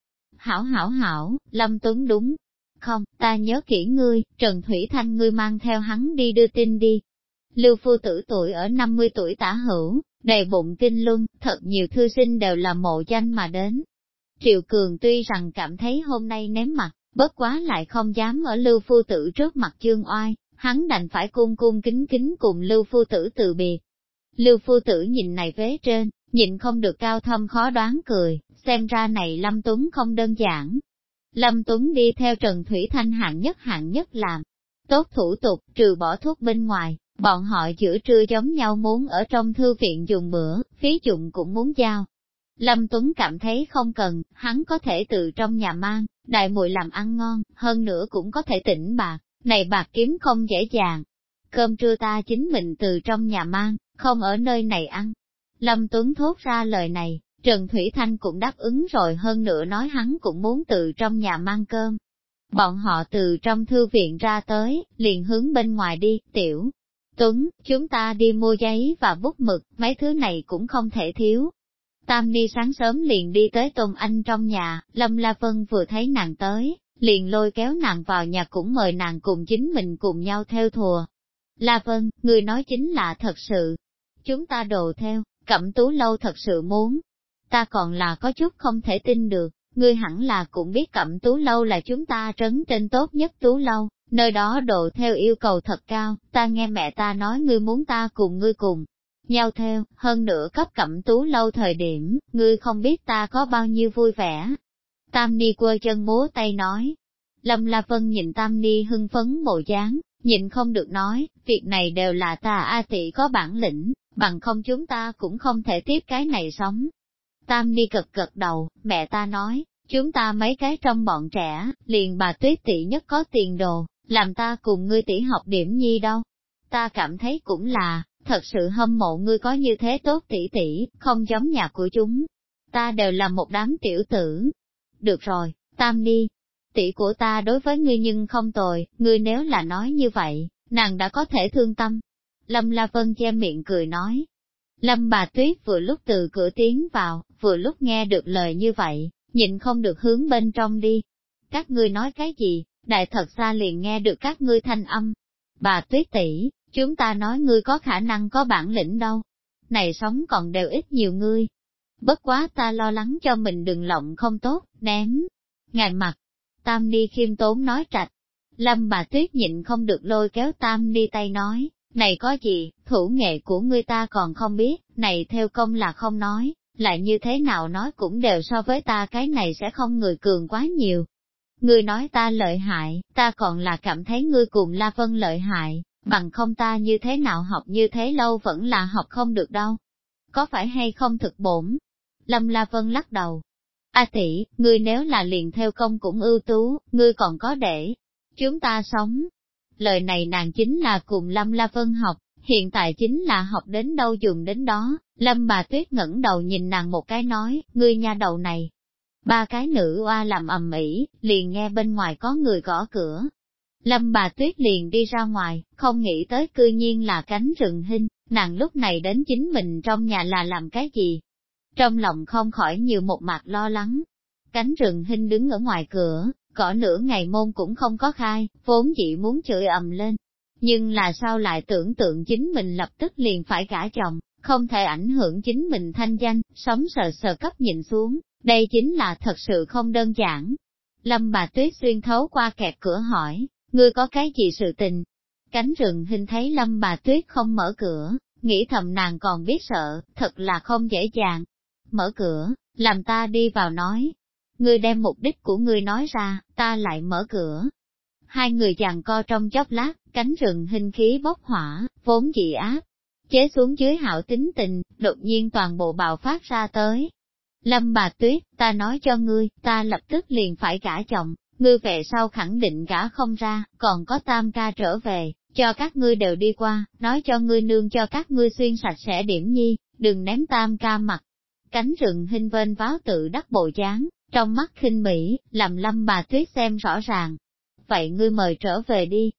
Hảo, Lâm Tuấn đúng. Không, ta nhớ kỹ ngươi, Trần Thủy Thanh ngươi mang theo hắn đi đưa tin đi. Lưu phu tử tuổi ở 50 tuổi tả hữu, đầy bụng kinh luân, thật nhiều thư sinh đều là mộ danh mà đến. Triệu Cường tuy rằng cảm thấy hôm nay ném mặt, bất quá lại không dám ở Lưu phu tử trước mặt chương oai, hắn đành phải cung cung kính kính cùng Lưu phu tử từ biệt. Lưu phu tử nhìn này vế trên, nhịn không được cao thâm khó đoán cười, xem ra này Lâm Tuấn không đơn giản. Lâm Tuấn đi theo Trần Thủy Thanh hạng nhất làm. Tốt thủ tục, trừ bỏ thuốc bên ngoài, bọn họ giữa trưa giống nhau muốn ở trong thư viện dùng bữa, phí dụng cũng muốn giao. Lâm Tuấn cảm thấy không cần, hắn có thể từ trong nhà mang, đại muội làm ăn ngon, hơn nữa cũng có thể tỉnh bạc, này bạc kiếm không dễ dàng. Cơm trưa ta chính mình từ trong nhà mang, không ở nơi này ăn. Lâm Tuấn thốt ra lời này, Trần Thủy Thanh cũng đáp ứng rồi, hơn nữa nói hắn cũng muốn từ trong nhà mang cơm. Bọn họ từ trong thư viện ra tới, liền hướng bên ngoài đi, Tiểu Tuấn, chúng ta đi mua giấy và bút mực, mấy thứ này cũng không thể thiếu. Tam Ni sáng sớm liền đi tới Tôn Anh trong nhà, Lâm La Vân vừa thấy nàng tới, liền lôi kéo nàng vào nhà cũng mời nàng cùng chính mình cùng nhau theo thùa. La Vân, người nói chính là thật sự. Chúng ta đồ theo, Cẩm Tú Lâu thật sự muốn. Ta còn là có chút không thể tin được, ngươi hẳn là cũng biết Cẩm Tú Lâu là chúng ta trấn trên tốt nhất Tú Lâu, nơi đó đồ theo yêu cầu thật cao, ta nghe mẹ ta nói ngươi muốn ta cùng ngươi cùng nhau theo, hơn nữa cấp Cẩm Tú Lâu thời điểm, ngươi không biết ta có bao nhiêu vui vẻ. Tam Ni quơ chân múa tay nói. Lâm La Vân nhìn Tam Ni hưng phấn bộ dáng, nhịn không được nói, việc này đều là ta A Tỷ có bản lĩnh, bằng không chúng ta cũng không thể tiếp cái này sống. Tam Ni gật đầu, mẹ ta nói, chúng ta mấy cái trong bọn trẻ, liền bà Tuyết tỷ nhất có tiền đồ, làm ta cùng ngươi tỷ học điểm nhi đâu. Ta cảm thấy cũng là, thật sự hâm mộ ngươi có như thế tốt tỷ tỷ, không giống nhà của chúng. Ta đều là một đám tiểu tử. Được rồi, Tam Ni, tỷ của ta đối với ngươi nhưng không tồi, ngươi nếu là nói như vậy, nàng đã có thể thương tâm. Lâm La Vân che miệng cười nói. Lâm bà Tuyết vừa lúc từ cửa tiến vào, vừa lúc nghe được lời như vậy, nhịn không được hướng bên trong đi. Các ngươi nói cái gì, đại thật xa liền nghe được các ngươi thanh âm. Bà Tuyết tỷ, chúng ta nói ngươi có khả năng có bản lĩnh đâu. Này sống còn đều ít nhiều ngươi. Bất quá ta lo lắng cho mình đừng lộng không tốt, ném. Ngài mặt, Tam Ni khiêm tốn nói trạch. Lâm bà Tuyết nhịn không được lôi kéo Tam Ni tay nói, này có gì, thủ nghệ của ngươi ta còn không biết, này theo công là không nói, lại như thế nào nói cũng đều so với ta cái này sẽ không người cường quá nhiều. Ngươi nói ta lợi hại, ta còn là cảm thấy ngươi cùng La Vân lợi hại, bằng không ta như thế nào học như thế lâu vẫn là học không được đâu. Có phải hay không thực bổn? Lâm La Vân lắc đầu. A tỷ, ngươi nếu là liền theo công cũng ưu tú, ngươi còn có để chúng ta sống. Lời này nàng chính là cùng Lâm La Vân học, hiện tại chính là học đến đâu dùng đến đó. Lâm bà Tuyết ngẩng đầu nhìn nàng một cái nói, ngươi nha đầu này. Ba cái nữ oa làm ầm ĩ, liền nghe bên ngoài có người gõ cửa. Lâm bà Tuyết liền đi ra ngoài, không nghĩ tới cư nhiên là Cánh Rừng Hinh, nàng lúc này đến chính mình trong nhà là làm cái gì? Trong lòng không khỏi nhiều một mặt lo lắng. Cánh Rừng Hinh đứng ở ngoài cửa, gõ nửa ngày môn cũng không có khai, vốn dĩ muốn chửi ầm lên. Nhưng là sao lại tưởng tượng chính mình lập tức liền phải gả chồng, không thể ảnh hưởng chính mình thanh danh, sống sờ sờ cấp nhìn xuống, đây chính là thật sự không đơn giản. Lâm bà Tuyết xuyên thấu qua kẹt cửa hỏi, ngươi có cái gì sự tình? Cánh Rừng Hinh thấy Lâm bà Tuyết không mở cửa, nghĩ thầm nàng còn biết sợ, thật là không dễ dàng. Mở cửa, làm ta đi vào nói. Ngươi đem mục đích của ngươi nói ra, ta lại mở cửa. Hai người giằng co trong chốc lát, Cánh Rừng Hinh khí bốc hỏa, vốn dị áp. Chế xuống dưới hảo tính tình, đột nhiên toàn bộ bạo phát ra tới. Lâm bà Tuyết, ta nói cho ngươi, ta lập tức liền phải gả chồng, ngươi về sau khẳng định gả không ra, còn có Tam ca trở về, cho các ngươi đều đi qua, nói cho ngươi nương cho các ngươi xuyên sạch sẽ điểm nhi, đừng ném Tam ca mặt. Cánh Rừng Hinh vênh váo tự đắc bộ dáng, trong mắt khinh bỉ, làm Lâm bà Tuyết xem rõ ràng. Vậy ngươi mời trở về đi.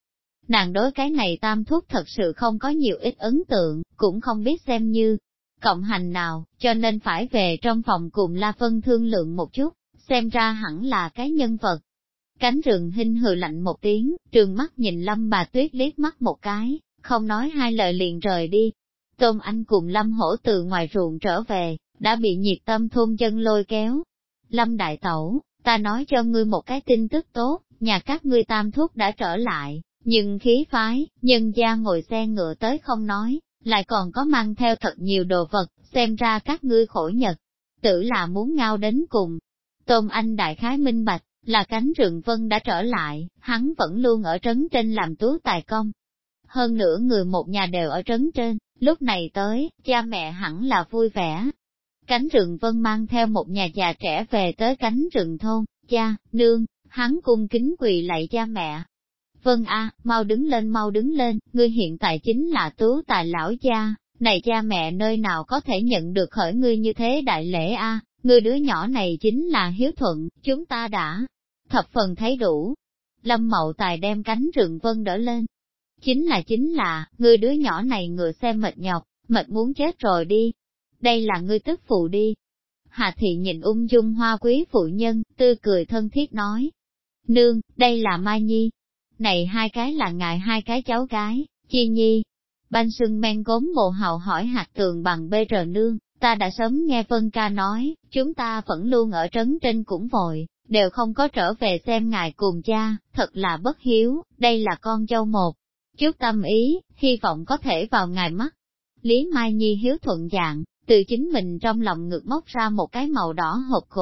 Nàng đối cái này tam thuốc thật sự không có nhiều ít ấn tượng, cũng không biết xem như cộng hành nào, cho nên phải về trong phòng cùng La Vân thương lượng một chút, xem ra hẳn là cái nhân vật. Cánh rừng hinh hừ lạnh một tiếng, trừng mắt nhìn Lâm Bà Tuyết liếc mắt một cái, không nói hai lời liền rời đi. Tôn Anh cùng Lâm Hổ từ ngoài ruộng trở về, đã bị nhiệt tâm thôn dân lôi kéo. Lâm Đại Tẩu, ta nói cho ngươi một cái tin tức tốt, nhà các ngươi tam thúc đã trở lại, nhưng khí phái, nhân gia ngồi xe ngựa tới không nói, lại còn có mang theo thật nhiều đồ vật, xem ra các ngươi khổ nhật, tử là muốn ngao đến cùng. Tôn Anh đại khái minh bạch, là cánh rừng vân đã trở lại, hắn vẫn luôn ở trấn trên làm tú tài công. Hơn nữa người một nhà đều ở trấn trên, lúc này tới, cha mẹ hẳn là vui vẻ. Cánh rừng vân mang theo một nhà già trẻ về tới cánh rừng thôn, cha, nương, hắn cung kính quỳ lạy cha mẹ. Vân a, mau đứng lên, ngươi hiện tại chính là tú tài lão gia, này cha mẹ nơi nào có thể nhận được khởi ngươi như thế đại lễ a, ngươi đứa nhỏ này chính là hiếu thuận, chúng ta đã thập phần thấy đủ. Lâm Mậu Tài đem cánh rừng vân đỡ lên. Chính là, ngươi đứa nhỏ này ngựa xe mệt nhọc, mệt muốn chết rồi đi. Đây là ngươi tức phụ đi. Hà Thị nhìn ung dung hoa quý phụ nhân, tươi cười thân thiết nói. Nương, đây là Mai Nhi. Này hai cái là ngài hai cái cháu gái, Chi Nhi. Banh sưng men gốm bồ hào hỏi hạt tường bằng bê rờ nương, ta đã sớm nghe Vân ca nói, chúng ta vẫn luôn ở trấn trên cũng vội, đều không có trở về xem ngài cùng cha, thật là bất hiếu, đây là con dâu một. Chút tâm ý, hy vọng có thể vào ngài mắt. Lý Mai Nhi hiếu thuận dạng, từ chính mình trong lòng ngực móc ra một cái màu đỏ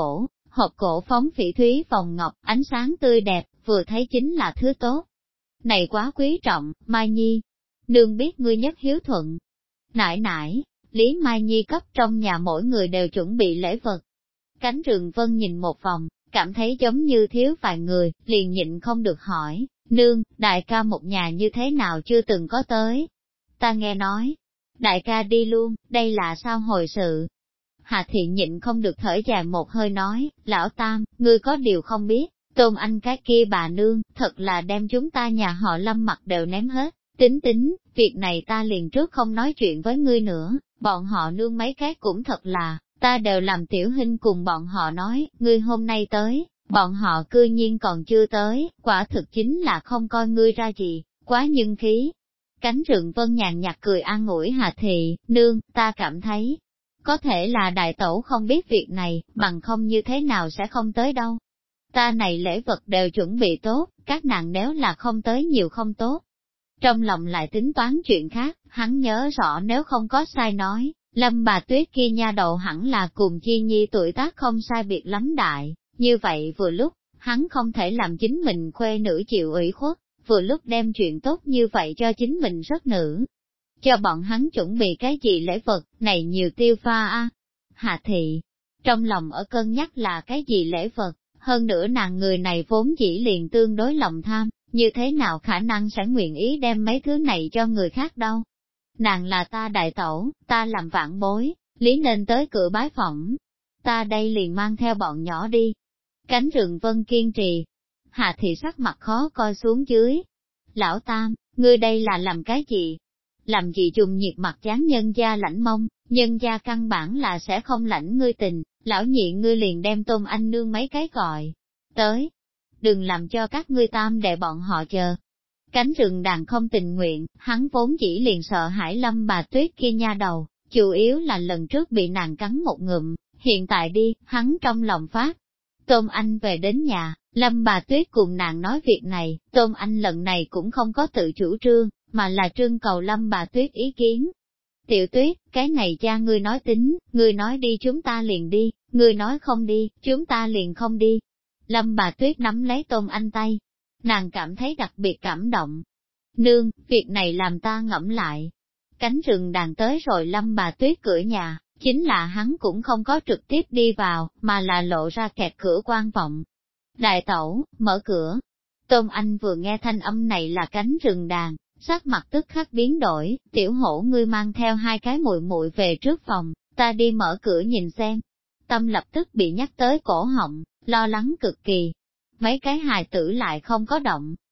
hộp cổ phóng phỉ thúy vòng ngọc, ánh sáng tươi đẹp, vừa thấy chính là thứ tốt. Này quá quý trọng, Mai Nhi. Nương biết ngươi nhất hiếu thuận. Nãi nãi, Lý Mai Nhi cấp trong nhà mỗi người đều chuẩn bị lễ vật. Cánh rừng vân nhìn một vòng, cảm thấy giống như thiếu vài người, liền nhịn không được hỏi, nương, đại ca một nhà như thế nào chưa từng có tới. Ta nghe nói, đại ca đi luôn, đây là sao hồi sự. Hà Thị nhịn không được thở dài một hơi nói, lão Tam, ngươi có điều không biết, Tôn Anh cái kia bà nương, thật là đem chúng ta nhà họ Lâm mặt đều ném hết, tính, việc này ta liền trước không nói chuyện với ngươi nữa, bọn họ nương mấy cái cũng thật là, ta đều làm tiểu hình cùng bọn họ nói, ngươi hôm nay tới, bọn họ cư nhiên còn chưa tới, quả thực chính là không coi ngươi ra gì, quá nhân khí. Cánh rừng vân nhàn nhạt cười an ủi Hà Thị, nương, ta cảm thấy, có thể là đại tẩu không biết việc này, bằng không như thế nào sẽ không tới đâu. Ta này lễ vật đều chuẩn bị tốt, các nàng nếu là không tới nhiều không tốt. Trong lòng lại tính toán chuyện khác, hắn nhớ rõ nếu không có sai nói, Lâm bà Tuyết kia nha đầu hẳn là cùng Chi Nhi tuổi tác không sai biệt lắm đại, như vậy vừa lúc, hắn không thể làm chính mình khuê nữ chịu ủy khuất, vừa lúc đem chuyện tốt như vậy cho chính mình rất nữ. Cho bọn hắn chuẩn bị cái gì lễ vật, này nhiều tiêu pha a. Hạ Thị, trong lòng ở cân nhắc là cái gì lễ vật, hơn nữa nàng người này vốn chỉ liền tương đối lòng tham, như thế nào khả năng sẽ nguyện ý đem mấy thứ này cho người khác đâu. Nàng là ta đại tẩu, ta làm vãn bối, lý nên tới cửa bái phỏng. Ta đây liền mang theo bọn nhỏ đi. Cánh rừng vân kiên trì. Hạ Thị sắc mặt khó coi xuống dưới. Lão Tam, ngươi đây là làm cái gì? Làm gì trùng nhiệt mặt chán nhân gia lãnh mông, nhân gia căn bản là sẽ không lãnh ngươi tình, lão nhị ngươi liền đem Tôn Anh nương mấy cái gọi tới. Đừng làm cho các ngươi tam đệ bọn họ chờ. Cánh rừng đàn không tình nguyện, hắn vốn chỉ liền sợ hãi Lâm bà Tuyết kia nha đầu, chủ yếu là lần trước bị nàng cắn một ngụm, hiện tại đi, hắn trong lòng phát. Tôn Anh về đến nhà, Lâm bà Tuyết cùng nàng nói việc này, Tôn Anh lần này cũng không có tự chủ trương, mà là trưng cầu Lâm bà Tuyết ý kiến. Tiểu Tuyết, cái này cha ngươi nói tính, ngươi nói đi chúng ta liền đi, ngươi nói không đi, chúng ta liền không đi. Lâm bà Tuyết nắm lấy Tôn Anh tay, nàng cảm thấy đặc biệt cảm động. Nương, việc này làm ta ngẫm lại. Cánh rừng đàn tới rồi Lâm bà Tuyết cửa nhà, chính là hắn cũng không có trực tiếp đi vào, mà là lộ ra kẹt cửa quan vọng. Đại tẩu, mở cửa. Tôn Anh vừa nghe thanh âm này là cánh rừng đàn, sắc mặt tức khắc biến đổi, tiểu hổ ngươi mang theo hai cái muội muội về trước phòng, ta đi mở cửa nhìn xem. Tâm lập tức bị nhắc tới cổ họng, lo lắng cực kỳ. Mấy cái hài tử lại không có động,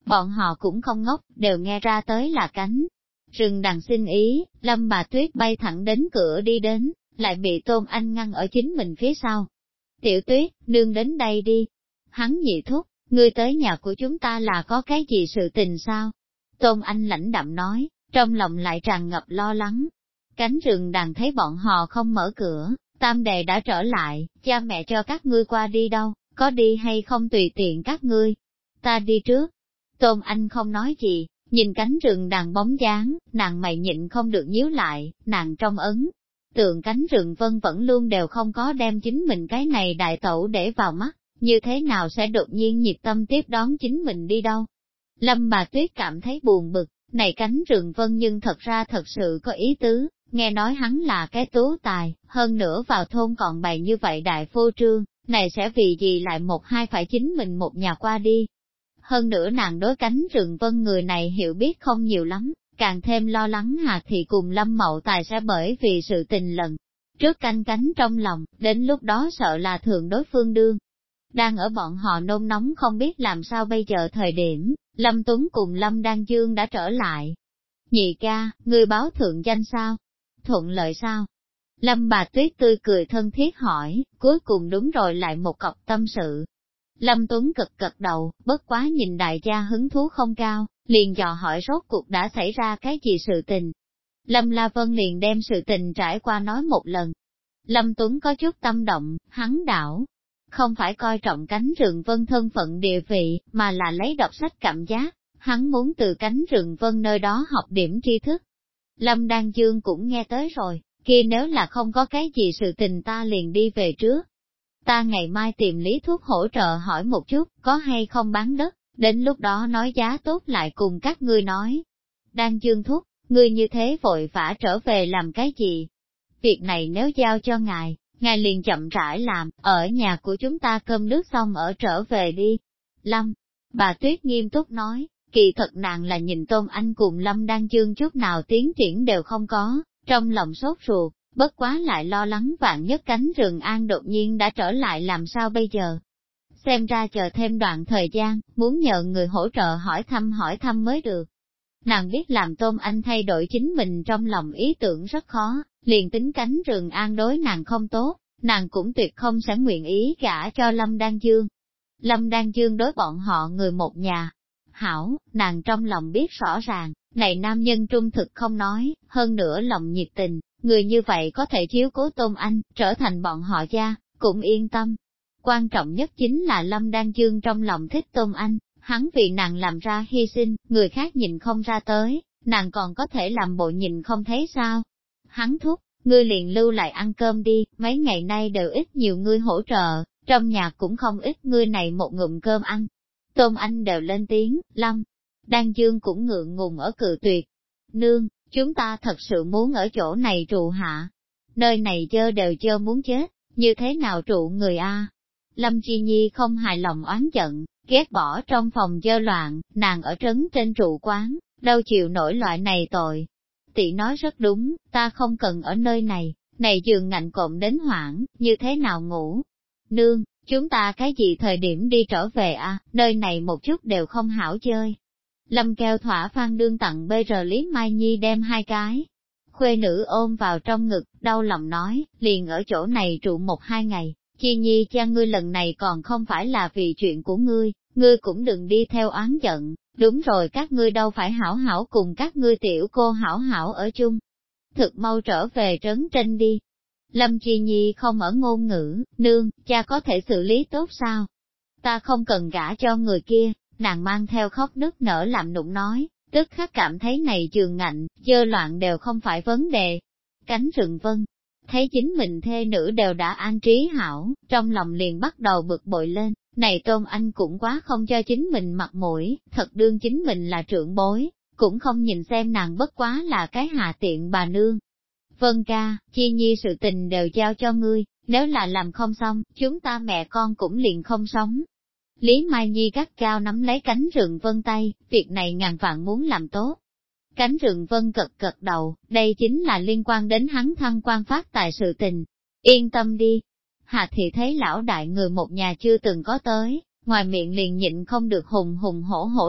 Bọn họ cũng không ngốc, đều nghe ra tới là cánh rừng đằng xin ý, Lâm Bà Tuyết bay thẳng đến cửa đi đến, lại bị Tôn Anh ngăn ở chính mình phía sau. Tiểu Tuyết, nương đến đây đi. Hắn nhị thúc, ngươi tới nhà của chúng ta là có cái gì sự tình sao? Tôn Anh lãnh đạm nói, trong lòng lại tràn ngập lo lắng. Cánh rừng đằng thấy bọn họ không mở cửa, Tam Đệ đã trở lại, cha mẹ cho các ngươi qua đi đâu, có đi hay không tùy tiện các ngươi. Ta đi trước. Tôn Anh không nói gì, nhìn cánh rừng đằng bóng dáng, nàng mày nhịn không được nhíu lại, nàng trong ấn. Tượng cánh rừng vân vẫn luôn đều không có đem chính mình cái này đại tẩu để vào mắt, như thế nào sẽ đột nhiên nhiệt tâm tiếp đón chính mình đi đâu. Lâm Bà Tuyết cảm thấy buồn bực, này cánh rừng vân nhưng thật ra thật sự có ý tứ, nghe nói hắn là cái tú tài, hơn nữa vào thôn còn bày như vậy đại phô trương, này sẽ vì gì lại một hai phải chính mình một nhà qua đi. Hơn nữa nàng đối cánh rừng vân người này hiểu biết không nhiều lắm, càng thêm lo lắng Hà Thị cùng Lâm Mậu Tài sẽ bởi vì sự tình lần trước canh cánh trong lòng, đến lúc đó sợ là thường đối phương đương. Đang ở bọn họ nôn nóng không biết làm sao bây giờ thời điểm, Lâm Tuấn cùng Lâm Đan Dương đã trở lại. Nhị ca, ngươi báo thượng danh sao? Thuận lợi sao? Lâm Bà Tuyết tươi cười thân thiết hỏi, cuối cùng đúng rồi lại một cọc tâm sự. Lâm Tuấn cực cực đầu, bất quá nhìn đại gia hứng thú không cao, liền dò hỏi rốt cuộc đã xảy ra cái gì sự tình. Lâm La Vân liền đem sự tình trải qua nói một lần. Lâm Tuấn có chút tâm động, hắn đảo, không phải coi trọng cánh rừng vân thân phận địa vị, mà là lấy đọc sách cảm giác, hắn muốn từ cánh rừng vân nơi đó học điểm tri thức. Lâm Đan Dương cũng nghe tới rồi, kia nếu là không có cái gì sự tình ta liền đi về trước. Ta ngày mai tìm lý thuốc hỗ trợ hỏi một chút, có hay không bán đất, đến lúc đó nói giá tốt lại cùng các ngươi nói. Đan Dương thúc, ngươi như thế vội vã trở về làm cái gì? Việc này nếu giao cho ngài liền chậm rãi làm, ở nhà của chúng ta cơm nước xong ở trở về đi. Lâm, bà Tuyết nghiêm túc nói, kỳ thật nàng là nhìn Tôn Anh cùng Lâm Đan Dương chút nào tiến triển đều không có, trong lòng sốt ruột, bất quá lại lo lắng vạn nhất cánh rừng an đột nhiên đã trở lại làm sao bây giờ. Xem ra chờ thêm đoạn thời gian, muốn nhờ người hỗ trợ hỏi thăm mới được. Nàng biết làm Tôn Anh thay đổi chính mình trong lòng ý tưởng rất khó, liền tính cánh rừng an đối nàng không tốt, nàng cũng tuyệt không sẽ nguyện ý gả cho Lâm Đan Dương. Lâm Đan Dương đối bọn họ người một nhà. Hảo, nàng trong lòng biết rõ ràng, này nam nhân trung thực không nói, hơn nữa lòng nhiệt tình, người như vậy có thể chiếu cố Tôn Anh, trở thành bọn họ gia, cũng yên tâm. Quan trọng nhất chính là Lâm Đan Dương trong lòng thích Tôn Anh, hắn vì nàng làm ra hy sinh, người khác nhìn không ra tới, nàng còn có thể làm bộ nhìn không thấy sao. Hắn thúc, ngươi liền lưu lại ăn cơm đi, mấy ngày nay đều ít nhiều ngươi hỗ trợ, trong nhà cũng không ít ngươi này một ngụm cơm ăn. Tôn Anh đều lên tiếng, Lâm, Đan Dương cũng ngượng ngùng ở cự tuyệt. Nương, chúng ta thật sự muốn ở chỗ này trụ hạ. Nơi này đều muốn chết, như thế nào trụ người a? Lâm Chi Nhi không hài lòng oán giận, ghét bỏ trong phòng dơ loạn, nàng ở trấn trên trụ quán, đâu chịu nổi loại này tội. Tỷ nói rất đúng, ta không cần ở nơi này giường ngạnh cộm đến hoảng, như thế nào ngủ? Nương, chúng ta cái gì thời điểm đi trở về a? Nơi này một chút đều không hảo chơi. Lâm kêu thỏa Phan đương tặng bê rờ Lý Mai Nhi đem hai cái. Khuê nữ ôm vào trong ngực, đau lòng nói, liền ở chỗ này trụ 1-2 ngày, Chi Nhi cha ngươi lần này còn không phải là vì chuyện của ngươi cũng đừng đi theo oán giận, đúng rồi các ngươi đâu phải hảo hảo cùng các ngươi tiểu cô hảo hảo ở chung. Thực mau trở về trấn trên đi. Lâm Chi Nhi không ở ngôn ngữ, nương, cha có thể xử lý tốt sao? Ta không cần gả cho người kia, nàng mang theo khóc nức nở làm nụng nói, tức khắc cảm thấy này giường ngạnh, dơ loạn đều không phải vấn đề. Cánh rừng vân, thấy chính mình thê nữ đều đã an trí hảo, trong lòng liền bắt đầu bực bội lên, này Tôn Anh cũng quá không cho chính mình mặt mũi, thật đương chính mình là trưởng bối, cũng không nhìn xem nàng bất quá là cái hạ tiện bà nương. Vân ca, Chi Nhi sự tình đều giao cho ngươi, nếu là làm không xong, chúng ta mẹ con cũng liền không sống. Lý Mai Nhi gắt cao nắm lấy cánh rừng vân tay, việc này ngàn vạn muốn làm tốt. Cánh rừng vân cật đầu, đây chính là liên quan đến hắn thăng quan phát tài sự tình. Yên tâm đi. Hà Thị thấy lão đại người một nhà chưa từng có tới, ngoài miệng liền nhịn không được hùng hổ lên,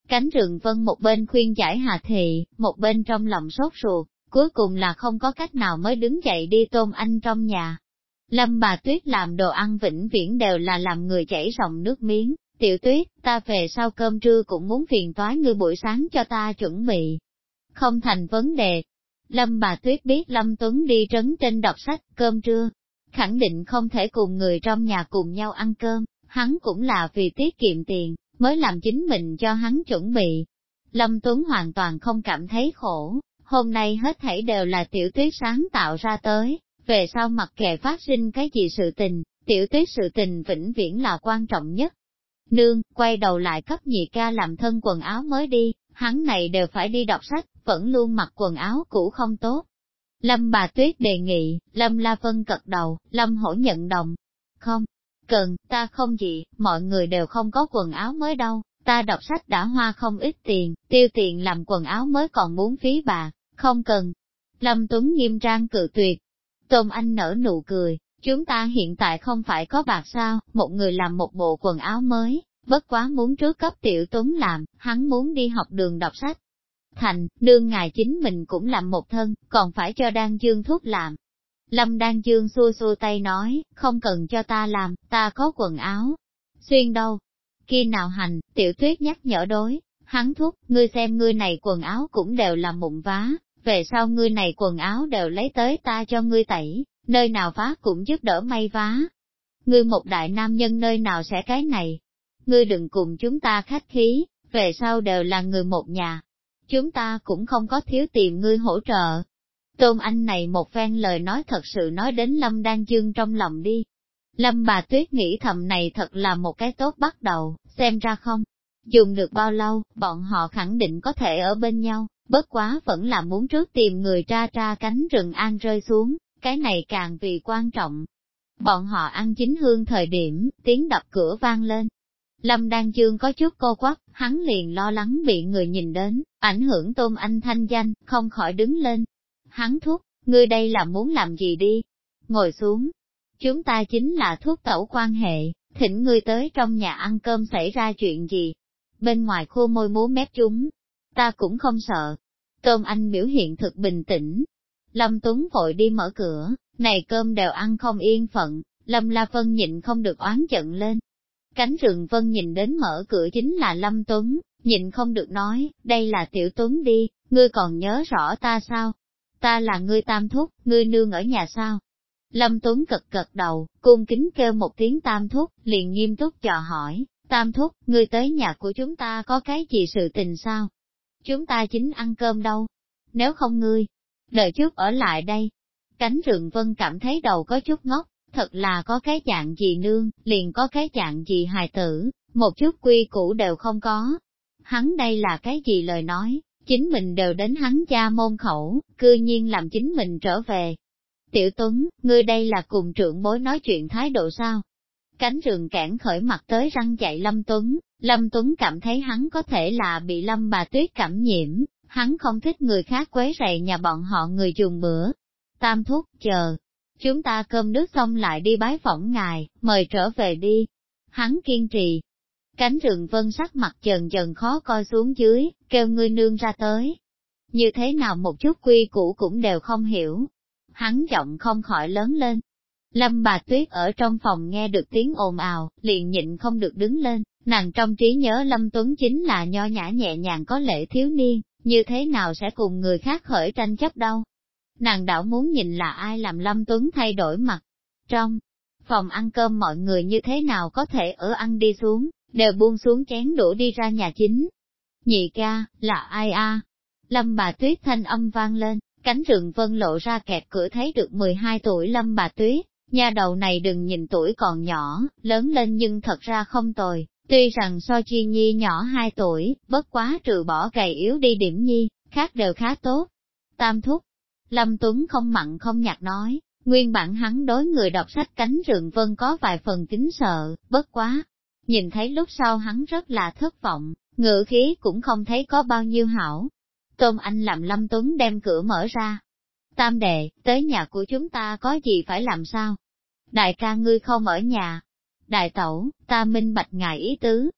Cánh Rừng Vân một bên khuyên giải Hà Thị, một bên trong lòng sốt ruột, cuối cùng là không có cách nào mới đứng dậy đi Tôn Anh trong nhà. Lâm bà Tuyết làm đồ ăn vĩnh viễn đều là làm người chảy ròng nước miếng, Tiểu Tuyết, ta về sau cơm trưa cũng muốn phiền toái ngươi buổi sáng cho ta chuẩn bị. Không thành vấn đề. Lâm bà Tuyết biết Lâm Tuấn đi trấn trên đọc sách, cơm trưa, khẳng định không thể cùng người trong nhà cùng nhau ăn cơm, hắn cũng là vì tiết kiệm tiền, mới làm chính mình cho hắn chuẩn bị. Lâm Tuấn hoàn toàn không cảm thấy khổ, hôm nay hết thảy đều là Tiểu Tuyết sáng tạo ra tới, về sau mặc kệ phát sinh cái gì sự tình, Tiểu Tuyết sự tình vĩnh viễn là quan trọng nhất. Nương, quay đầu lại cấp nhị ca làm thân quần áo mới đi, hắn này đều phải đi đọc sách, vẫn luôn mặc quần áo cũ không tốt. Lâm bà Tuyết đề nghị, Lâm La Vân cật đầu, Lâm Hổ nhận đồng. Không, cần, ta không gì, mọi người đều không có quần áo mới đâu, ta đọc sách đã hoa không ít tiền, tiêu tiền làm quần áo mới còn muốn phí bạc, không cần. Lâm Tuấn nghiêm trang cự tuyệt. Tôn Anh nở nụ cười, chúng ta hiện tại không phải có bạc sao, một người làm một bộ quần áo mới, bất quá muốn trước cấp Tiểu Tuấn làm, hắn muốn đi học đường đọc sách. Thành, nương ngài chính mình cũng làm một thân, còn phải cho Đan Dương thúc làm. Lâm Đan Dương xua xua tay nói, không cần cho ta làm, ta có quần áo. Xuyên đâu? Khi nào hành, Tiểu Tuyết nhắc nhở đối, hắn thúc, ngươi xem ngươi này quần áo cũng đều là mụn vá, về sau ngươi này quần áo đều lấy tới ta cho ngươi tẩy, nơi nào vá cũng giúp đỡ may vá. Ngươi một đại nam nhân nơi nào sẽ cái này? Ngươi đừng cùng chúng ta khách khí, về sau đều là người một nhà. Chúng ta cũng không có thiếu tìm ngươi hỗ trợ. Tôn Anh này một phen lời nói thật sự nói đến Lâm Đan Dương trong lòng đi. Lâm bà Tuyết nghĩ thầm này thật là một cái tốt bắt đầu, xem ra không. Dùng được bao lâu, bọn họ khẳng định có thể ở bên nhau, bất quá vẫn là muốn trước tìm người tra tra cánh rừng an rơi xuống, cái này càng vì quan trọng. Bọn họ ăn chính hương thời điểm, tiếng đập cửa vang lên. Lâm Đan Dương có chút cô quắp, hắn liền lo lắng bị người nhìn đến, ảnh hưởng Tôn Anh thanh danh, không khỏi đứng lên. Hắn thúc, ngươi đây là muốn làm gì đi? Ngồi xuống. Chúng ta chính là thuốc tẩu quan hệ, thỉnh ngươi tới trong nhà ăn cơm xảy ra chuyện gì? Bên ngoài khô môi múa mép chúng, ta cũng không sợ. Tôn Anh biểu hiện thực bình tĩnh. Lâm Tuấn vội đi mở cửa, này cơm đều ăn không yên phận, Lâm La Vân nhịn không được oán giận lên. Cánh Rừng Vân nhìn đến mở cửa chính là Lâm Tuấn, nhịn không được nói, đây là Tiểu Tuấn đi, ngươi còn nhớ rõ ta sao? Ta là ngươi tam thúc, ngươi nương ở nhà sao? Lâm Tuấn cật cật đầu, cung kính kêu một tiếng tam thúc, liền nghiêm túc dò hỏi, tam thúc, ngươi tới nhà của chúng ta có cái gì sự tình sao? Chúng ta chính ăn cơm đâu? Nếu không ngươi, đợi chút ở lại đây. Cánh Rừng Vân cảm thấy đầu có chút ngốc, thật là có cái dạng gì nương, liền có cái dạng gì hài tử, một chút quy củ đều không có. Hắn đây là cái gì lời nói, chính mình đều đến hắn gia môn khẩu, cư nhiên làm chính mình trở về. Tiểu Tuấn, ngươi đây là cùng trưởng bối nói chuyện thái độ sao? Cánh Rừng cản khởi mặt tới răng dạy Lâm Tuấn cảm thấy hắn có thể là bị Lâm bà Tuyết cảm nhiễm, hắn không thích người khác quấy rầy nhà bọn họ người dùng bữa. Tam thúc, chờ, chúng ta cơm nước xong lại đi bái phỏng ngài, mời trở về đi. Hắn kiên trì. Cánh Rừng Vân sắc mặt dần dần khó coi xuống dưới, kêu ngươi nương ra tới. Như thế nào một chút quy củ cũng đều không hiểu. Hắn giọng không khỏi lớn lên. Lâm bà Tuyết ở trong phòng nghe được tiếng ồn ào, liền nhịn không được đứng lên, nàng trong trí nhớ Lâm Tuấn chính là nho nhã nhẹ nhàng có lễ thiếu niên, như thế nào sẽ cùng người khác khởi tranh chấp đâu. Nàng đảo muốn nhìn là ai làm Lâm Tuấn thay đổi mặt. Trong phòng ăn cơm mọi người như thế nào có thể ở ăn đi xuống, đều buông xuống chén đũa đi ra nhà chính. Nhị ca, là ai a? Lâm bà Tuyết thanh âm vang lên, cánh Rừng Vân lộ ra kẹt cửa thấy được 12 tuổi Lâm bà Tuyết, nha đầu này đừng nhìn tuổi còn nhỏ, lớn lên nhưng thật ra không tồi, tuy rằng so Chi Nhi nhỏ 2 tuổi, bất quá trừ bỏ gầy yếu đi điểm nhi, khác đều khá tốt. Tam thúc, Lâm Tuấn không mặn không nhạt nói, nguyên bản hắn đối người đọc sách cánh Rừng Vân có vài phần kính sợ, bất quá. Nhìn thấy lúc sau hắn rất là thất vọng, ngữ khí cũng không thấy có bao nhiêu hảo. Tôn Anh làm Lâm Tuấn đem cửa mở ra. Tam đệ, tới nhà của chúng ta có gì phải làm sao? Đại ca ngươi không ở nhà. Đại tẩu, ta minh bạch ngài ý tứ.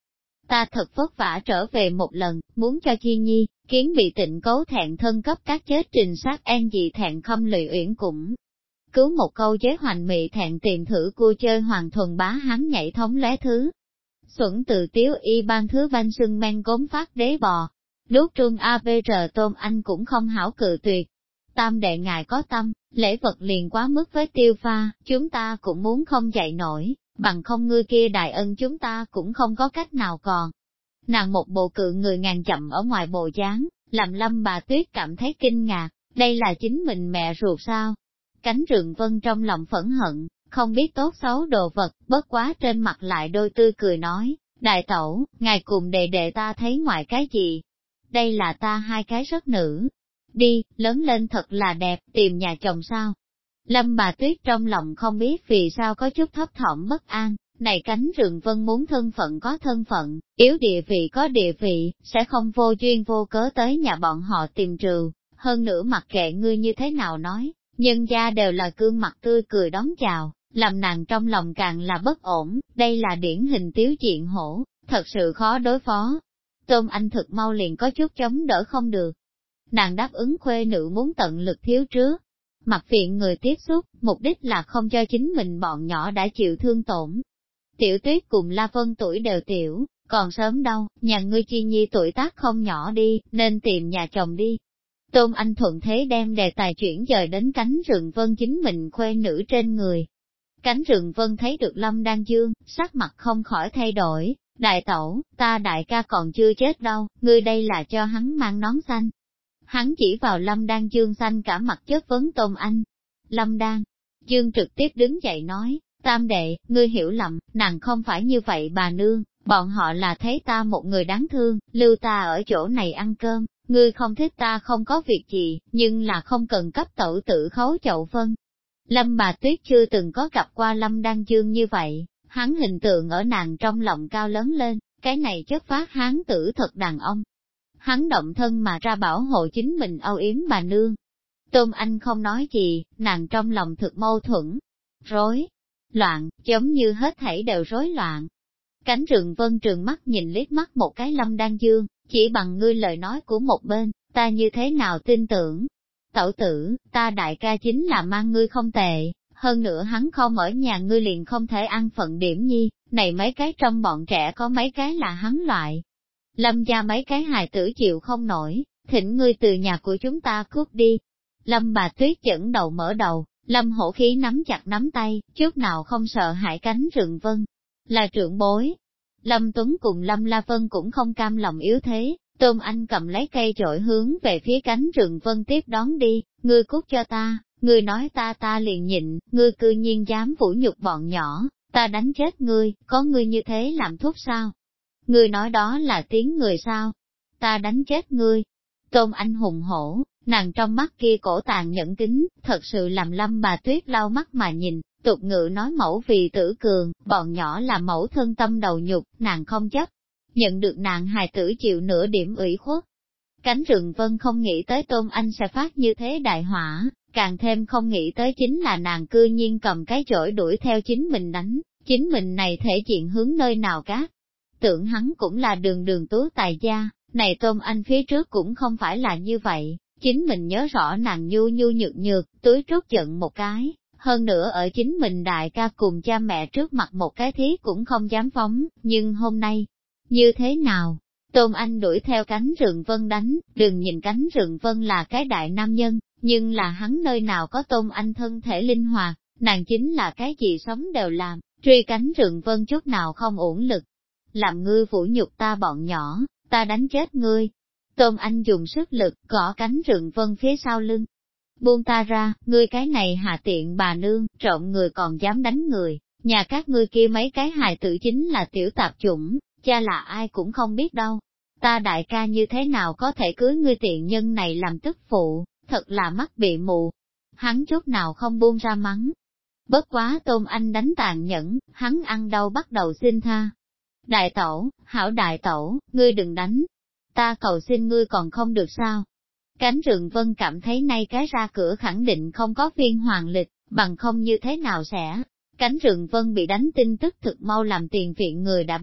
ta thật vất vả trở về một lần, muốn cho Chi Nhi, kiến bị tịnh cấu thẹn thân cấp các chết trình sát an dị thẹn khâm lụy uyển cũng. Cứu một câu chế hoành mị thẹn tìm thử cua chơi hoàng thuần bá hắn nhảy thống lóe thứ. Xuẩn từ tiếu y ban thứ văn sưng men gốm phát đế bò. Đốt trung AVR Tôm Anh cũng không hảo cự tuyệt. Tam đệ ngài có tâm, lễ vật liền quá mức với Tiêu Pha, chúng ta cũng muốn không dậy nổi, bằng không ngươi kia đại ân chúng ta cũng không có cách nào còn. Nàng một bộ cự người ngàn chậm ở ngoài bộ dáng, làm Lâm Bà Tuyết cảm thấy kinh ngạc, đây là chính mình mẹ ruột sao? Cánh Rừng Vân trong lòng phẫn hận, không biết tốt xấu đồ vật, bất quá trên mặt lại đôi tươi cười nói, đại tẩu, ngài cùng đệ đệ ta thấy ngoài cái gì? Đây là ta hai cái rất nữ. Đi, lớn lên thật là đẹp, tìm nhà chồng sao? Lâm Bà Tuyết trong lòng không biết vì sao có chút thấp thỏm bất an, này Cánh Rừng Vân muốn thân phận có thân phận, yếu địa vị có địa vị, sẽ không vô duyên vô cớ tới nhà bọn họ tìm trừ, hơn nữa mặc kệ ngươi như thế nào nói, nhân gia đều là gương mặt tươi cười đón chào, làm nàng trong lòng càng là bất ổn, đây là điển hình tiếu diện hổ, thật sự khó đối phó. Tôm Anh thực mau liền có chút chống đỡ không được. Nàng đáp ứng khuê nữ muốn tận lực thiếu trước. Mặt viện người tiếp xúc, mục đích là không cho chính mình bọn nhỏ đã chịu thương tổn. Tiểu Tuyết cùng La Vân tuổi đều tiểu, còn sớm đâu, nhà ngươi Chi Nhi tuổi tác không nhỏ đi, nên tìm nhà chồng đi. Tôn Anh thuận thế đem đề tài chuyển dời đến Cánh Rừng Vân chính mình khuê nữ trên người. Cánh Rừng Vân thấy được Lâm Đan Dương, sắc mặt không khỏi thay đổi, đại tẩu, ta đại ca còn chưa chết đâu, ngươi đây là cho hắn mang nón xanh. Hắn chỉ vào Lâm Đan Dương xanh cả mặt chất vấn Tôn Anh. Lâm Đan Dương trực tiếp đứng dậy nói, tam đệ, ngươi hiểu lầm, nàng không phải như vậy bà nương, bọn họ là thấy ta một người đáng thương, lưu ta ở chỗ này ăn cơm, ngươi không thích ta không có việc gì, nhưng là không cần cấp tẩu tử khấu chậu phân. Lâm Bà Tuyết chưa từng có gặp qua Lâm Đan Dương như vậy, hắn hình tượng ở nàng trong lòng cao lớn lên, cái này chất phát hán tử thật đàn ông. Hắn động thân mà ra bảo hộ chính mình âu yếm bà nương. Tôn Anh không nói gì, nàng trong lòng thực mâu thuẫn, rối loạn, giống như hết thảy đều rối loạn. Cánh Rừng Vân trừng mắt nhìn liếc mắt một cái Lâm Đan Dương, chỉ bằng ngươi lời nói của một bên, ta như thế nào tin tưởng. Tẩu tử, ta đại ca chính là mang ngươi không tệ, hơn nữa hắn không ở nhà ngươi liền không thể ăn phận điểm nhi, này mấy cái trong bọn trẻ có mấy cái là hắn loại. Lâm gia mấy cái hài tử chịu không nổi, thỉnh ngươi từ nhà của chúng ta cút đi. Lâm Bà Tuyết dẫn đầu mở đầu, Lâm Hổ Khí nắm chặt nắm tay, chút nào không sợ hãi Cánh Rừng Vân. Là trưởng bối. Lâm Tuấn cùng Lâm La Vân cũng không cam lòng yếu thế, Tôn Anh cầm lấy cây chổi hướng về phía Cánh Rừng Vân tiếp đón đi, ngươi cút cho ta, ngươi nói ta liền nhịn, ngươi cư nhiên dám vũ nhục bọn nhỏ, ta đánh chết ngươi, có ngươi như thế làm thuốc sao? Ngươi nói đó là tiếng người sao? Ta đánh chết ngươi. Tôn Anh hùng hổ, nàng trong mắt kia cổ tàn nhẫn kính, thật sự làm Lâm Bà Tuyết lau mắt mà nhìn, tục ngữ nói mẫu vì tử cường, bọn nhỏ là mẫu thân tâm đầu nhục, nàng không chấp. Nhận được nàng hài tử chịu nửa điểm ủy khuất. Cánh Rừng Vân không nghĩ tới Tôn Anh sẽ phát như thế đại hỏa, càng thêm không nghĩ tới chính là nàng cư nhiên cầm cái chổi đuổi theo chính mình đánh, chính mình này thể diện hướng nơi nào cát. Tưởng hắn cũng là đường đường tú tài gia, này Tôn Anh phía trước cũng không phải là như vậy, chính mình nhớ rõ nàng nhu nhu nhược nhược, túi trút giận một cái, hơn nữa ở chính mình đại ca cùng cha mẹ trước mặt một cái thí cũng không dám phóng, nhưng hôm nay, như thế nào? Tôn Anh đuổi theo Cánh Rừng Vân đánh, đừng nhìn Cánh Rừng Vân là cái đại nam nhân, nhưng là hắn nơi nào có Tôn Anh thân thể linh hoạt, nàng chính là cái gì sống đều làm, truy Cánh Rừng Vân chút nào không uổng lực. Làm ngươi vũ nhục ta bọn nhỏ, ta đánh chết ngươi. Tôn Anh dùng sức lực gõ Cánh Rừng Vân phía sau lưng. Buông ta ra, ngươi cái này hạ tiện bà nương, trộm người còn dám đánh người, nhà các ngươi kia mấy cái hài tử chính là tiểu tạp chủng, cha là ai cũng không biết đâu. Ta đại ca như thế nào có thể cưới ngươi tiện nhân này làm tức phụ, thật là mắt bị mù. Hắn chút nào không buông ra mắng. Bất quá Tôn Anh đánh tàn nhẫn, hắn ăn đau bắt đầu xin tha. Đại tẩu, hảo đại tẩu, ngươi đừng đánh. Ta cầu xin ngươi còn không được sao? Cánh Rừng Vân cảm thấy nay cái ra cửa khẳng định không có viên hoàng lịch, bằng không như thế nào sẽ. Cánh Rừng Vân bị đánh tin tức thực mau làm tiền viện người đã biết,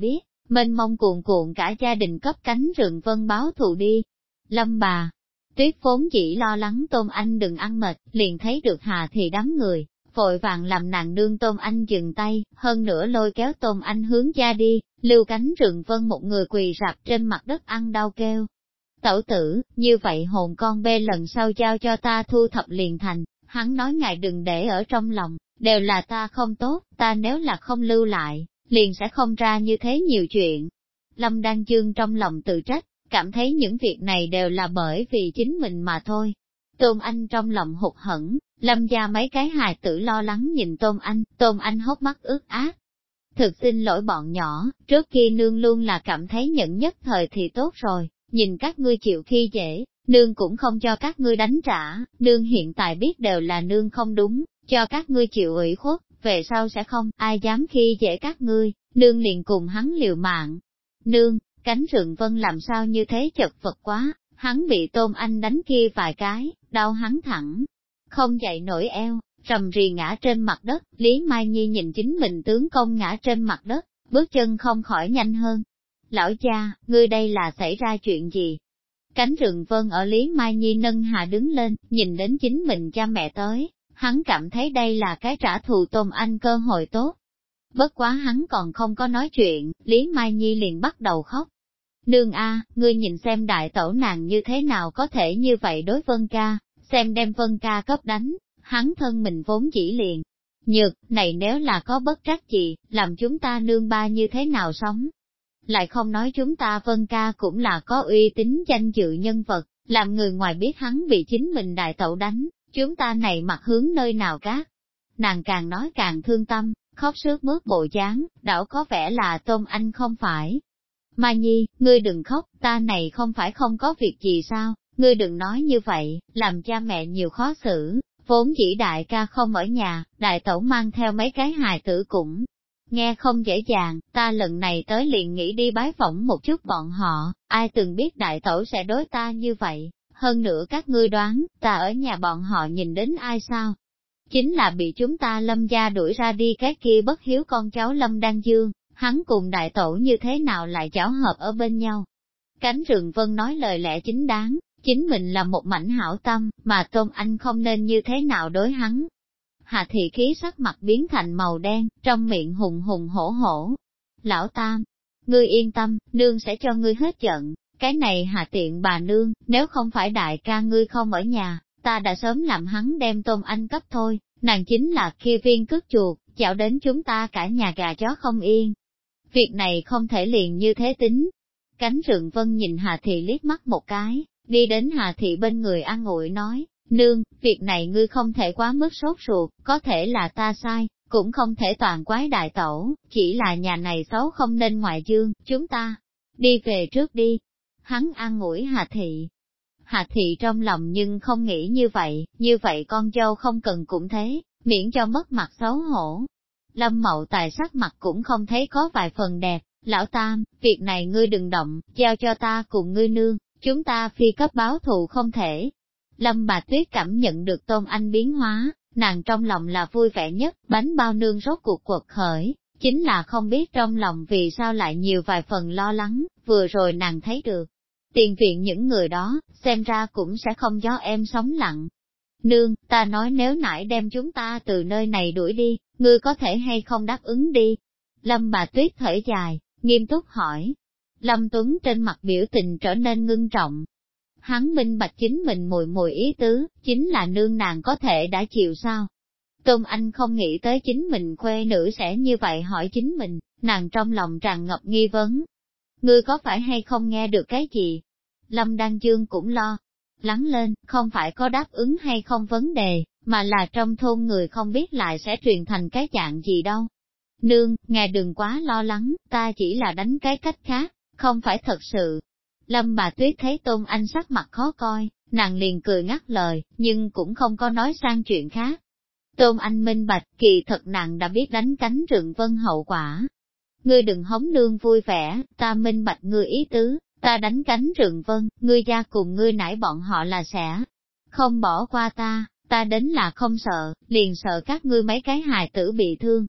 mênh mông cuồn cuộn cả gia đình cấp cánh rừng vân báo thù đi. Lâm bà, Tuyết vốn chỉ lo lắng Tôn Anh đừng ăn mệt, liền thấy được Hà Thị đám người, vội vàng làm nàng nương Tôn Anh dừng tay, hơn nữa lôi kéo Tôn Anh hướng ra đi, lưu cánh rừng vân một người quỳ rạp trên mặt đất ăn đau kêu. Tẩu tử, như vậy hồn con bê lần sau giao cho ta thu thập liền thành, hắn nói ngài đừng để ở trong lòng, đều là ta không tốt, ta nếu là không lưu lại, liền sẽ không ra như thế nhiều chuyện. Lâm Đan Dương trong lòng tự trách, cảm thấy những việc này đều là bởi vì chính mình mà thôi. Tôn Anh trong lòng hụt hẫng, Lâm gia mấy cái hài tử lo lắng nhìn Tôn Anh hốc mắt ướt át. Thực xin lỗi bọn nhỏ, trước kia nương luôn là cảm thấy nhận nhất thời thì tốt rồi, nhìn các ngươi chịu khi dễ, nương cũng không cho các ngươi đánh trả, nương hiện tại biết đều là nương không đúng, cho các ngươi chịu ủy khuất, về sau sẽ không ai dám khi dễ các ngươi, nương liền cùng hắn liều mạng. Nương, cánh rừng vân làm sao như thế chật vật quá, hắn bị Tôn Anh đánh kia vài cái, đau hắn thẳng, không dậy nổi eo, rầm rì ngã trên mặt đất, Lý Mai Nhi nhìn chính mình tướng công ngã trên mặt đất, bước chân không khỏi nhanh hơn. Lão cha, ngươi đây là xảy ra chuyện gì? Cánh rừng vân ở Lý Mai Nhi nâng hạ đứng lên, nhìn đến chính mình cha mẹ tới, hắn cảm thấy đây là cái trả thù Tôn Anh cơ hội tốt. Bất quá hắn còn không có nói chuyện, Lý Mai Nhi liền bắt đầu khóc. Nương a, ngươi nhìn xem đại tẩu nàng như thế nào có thể như vậy đối Vân ca, xem đem Vân ca cấp đánh, hắn thân mình vốn chỉ liền. Nhược, này nếu là có bất trắc gì, làm chúng ta nương ba như thế nào sống? Lại không nói chúng ta Vân ca cũng là có uy tín danh dự nhân vật, làm người ngoài biết hắn bị chính mình đại tẩu đánh, chúng ta này mặt hướng nơi nào cát. Nàng càng nói càng thương tâm, khóc sướt mướt bộ dáng, đảo có vẻ là Tôn Anh không phải. Mai Nhi, ngươi đừng khóc, ta này không phải không có việc gì sao, ngươi đừng nói như vậy, làm cha mẹ nhiều khó xử, vốn chỉ đại ca không ở nhà, đại tẩu mang theo mấy cái hài tử cũng nghe không dễ dàng, ta lần này tới liền nghĩ đi bái phỏng một chút bọn họ, ai từng biết đại tẩu sẽ đối ta như vậy, hơn nữa các ngươi đoán, ta ở nhà bọn họ nhìn đến ai sao? Chính là bị chúng ta Lâm gia đuổi ra đi cái kia bất hiếu con cháu Lâm Đan Dương, hắn cùng đại tẩu như thế nào lại chảo hợp ở bên nhau. Cánh rừng vân nói lời lẽ chính đáng, chính mình là một mảnh hảo tâm, mà Tôn Anh không nên như thế nào đối hắn. Hà Thị khí sắc mặt biến thành màu đen, trong miệng hùng hùng hổ hổ. Lão Tam, ngươi yên tâm, nương sẽ cho ngươi hết giận, cái này Hà tiện bà nương, nếu không phải đại ca ngươi không ở nhà, ta đã sớm làm hắn đem Tôn Anh cấp thôi, nàng chính là kia viên cước chuột, chảo đến chúng ta cả nhà gà chó không yên. Việc này không thể liền như thế tính. Cánh rừng vân nhìn Hà Thị liếc mắt một cái, đi đến Hà Thị bên người an ủi nói, nương, việc này ngươi không thể quá mức sốt ruột, có thể là ta sai, cũng không thể toàn quái đại tẩu, chỉ là nhà này xấu không nên ngoại dương, chúng ta đi về trước đi. Hắn an ủi Hà Thị. Hà Thị trong lòng nhưng không nghĩ như vậy con dâu không cần cũng thế, miễn cho mất mặt xấu hổ. Lâm Mậu Tài sắc mặt cũng không thấy có vài phần đẹp, lão Tam, việc này ngươi đừng động, giao cho ta cùng ngươi nương, chúng ta phi cấp báo thù không thể. Lâm Bà Tuyết cảm nhận được Tôn Anh biến hóa, nàng trong lòng là vui vẻ nhất, bánh bao nương rốt cuộc quật khởi, chính là không biết trong lòng vì sao lại nhiều vài phần lo lắng, vừa rồi nàng thấy được. Tiền viện những người đó, xem ra cũng sẽ không gió em sống lặng. Nương, ta nói nếu nãy đem chúng ta từ nơi này đuổi đi, ngươi có thể hay không đáp ứng đi? Lâm Bà Tuyết thở dài, nghiêm túc hỏi. Lâm Tuấn trên mặt biểu tình trở nên ngưng trọng. Hắn minh bạch chính mình mùi mùi ý tứ, chính là nương nàng có thể đã chịu sao? Tôn Anh không nghĩ tới chính mình khuê nữ sẽ như vậy hỏi chính mình, nàng trong lòng tràn ngập nghi vấn. Ngươi có phải hay không nghe được cái gì? Lâm Đan Dương cũng lo lắng lên, không phải có đáp ứng hay không vấn đề, mà là trong thôn người không biết lại sẽ truyền thành cái dạng gì đâu. Nương, ngài đừng quá lo lắng, ta chỉ là đánh cái cách khác, không phải thật sự. Lâm Bà Tuyết thấy Tôn Anh sắc mặt khó coi, nàng liền cười ngắt lời, nhưng cũng không có nói sang chuyện khác. Tôn Anh minh bạch, kỳ thật nàng đã biết đánh cánh rừng vân hậu quả. Ngươi đừng hống nương vui vẻ, ta minh bạch ngươi ý tứ, ta đánh cánh rừng vân, ngươi gia cùng ngươi nãy bọn họ là sẽ không bỏ qua ta đến là không sợ, liền sợ các ngươi mấy cái hài tử bị thương.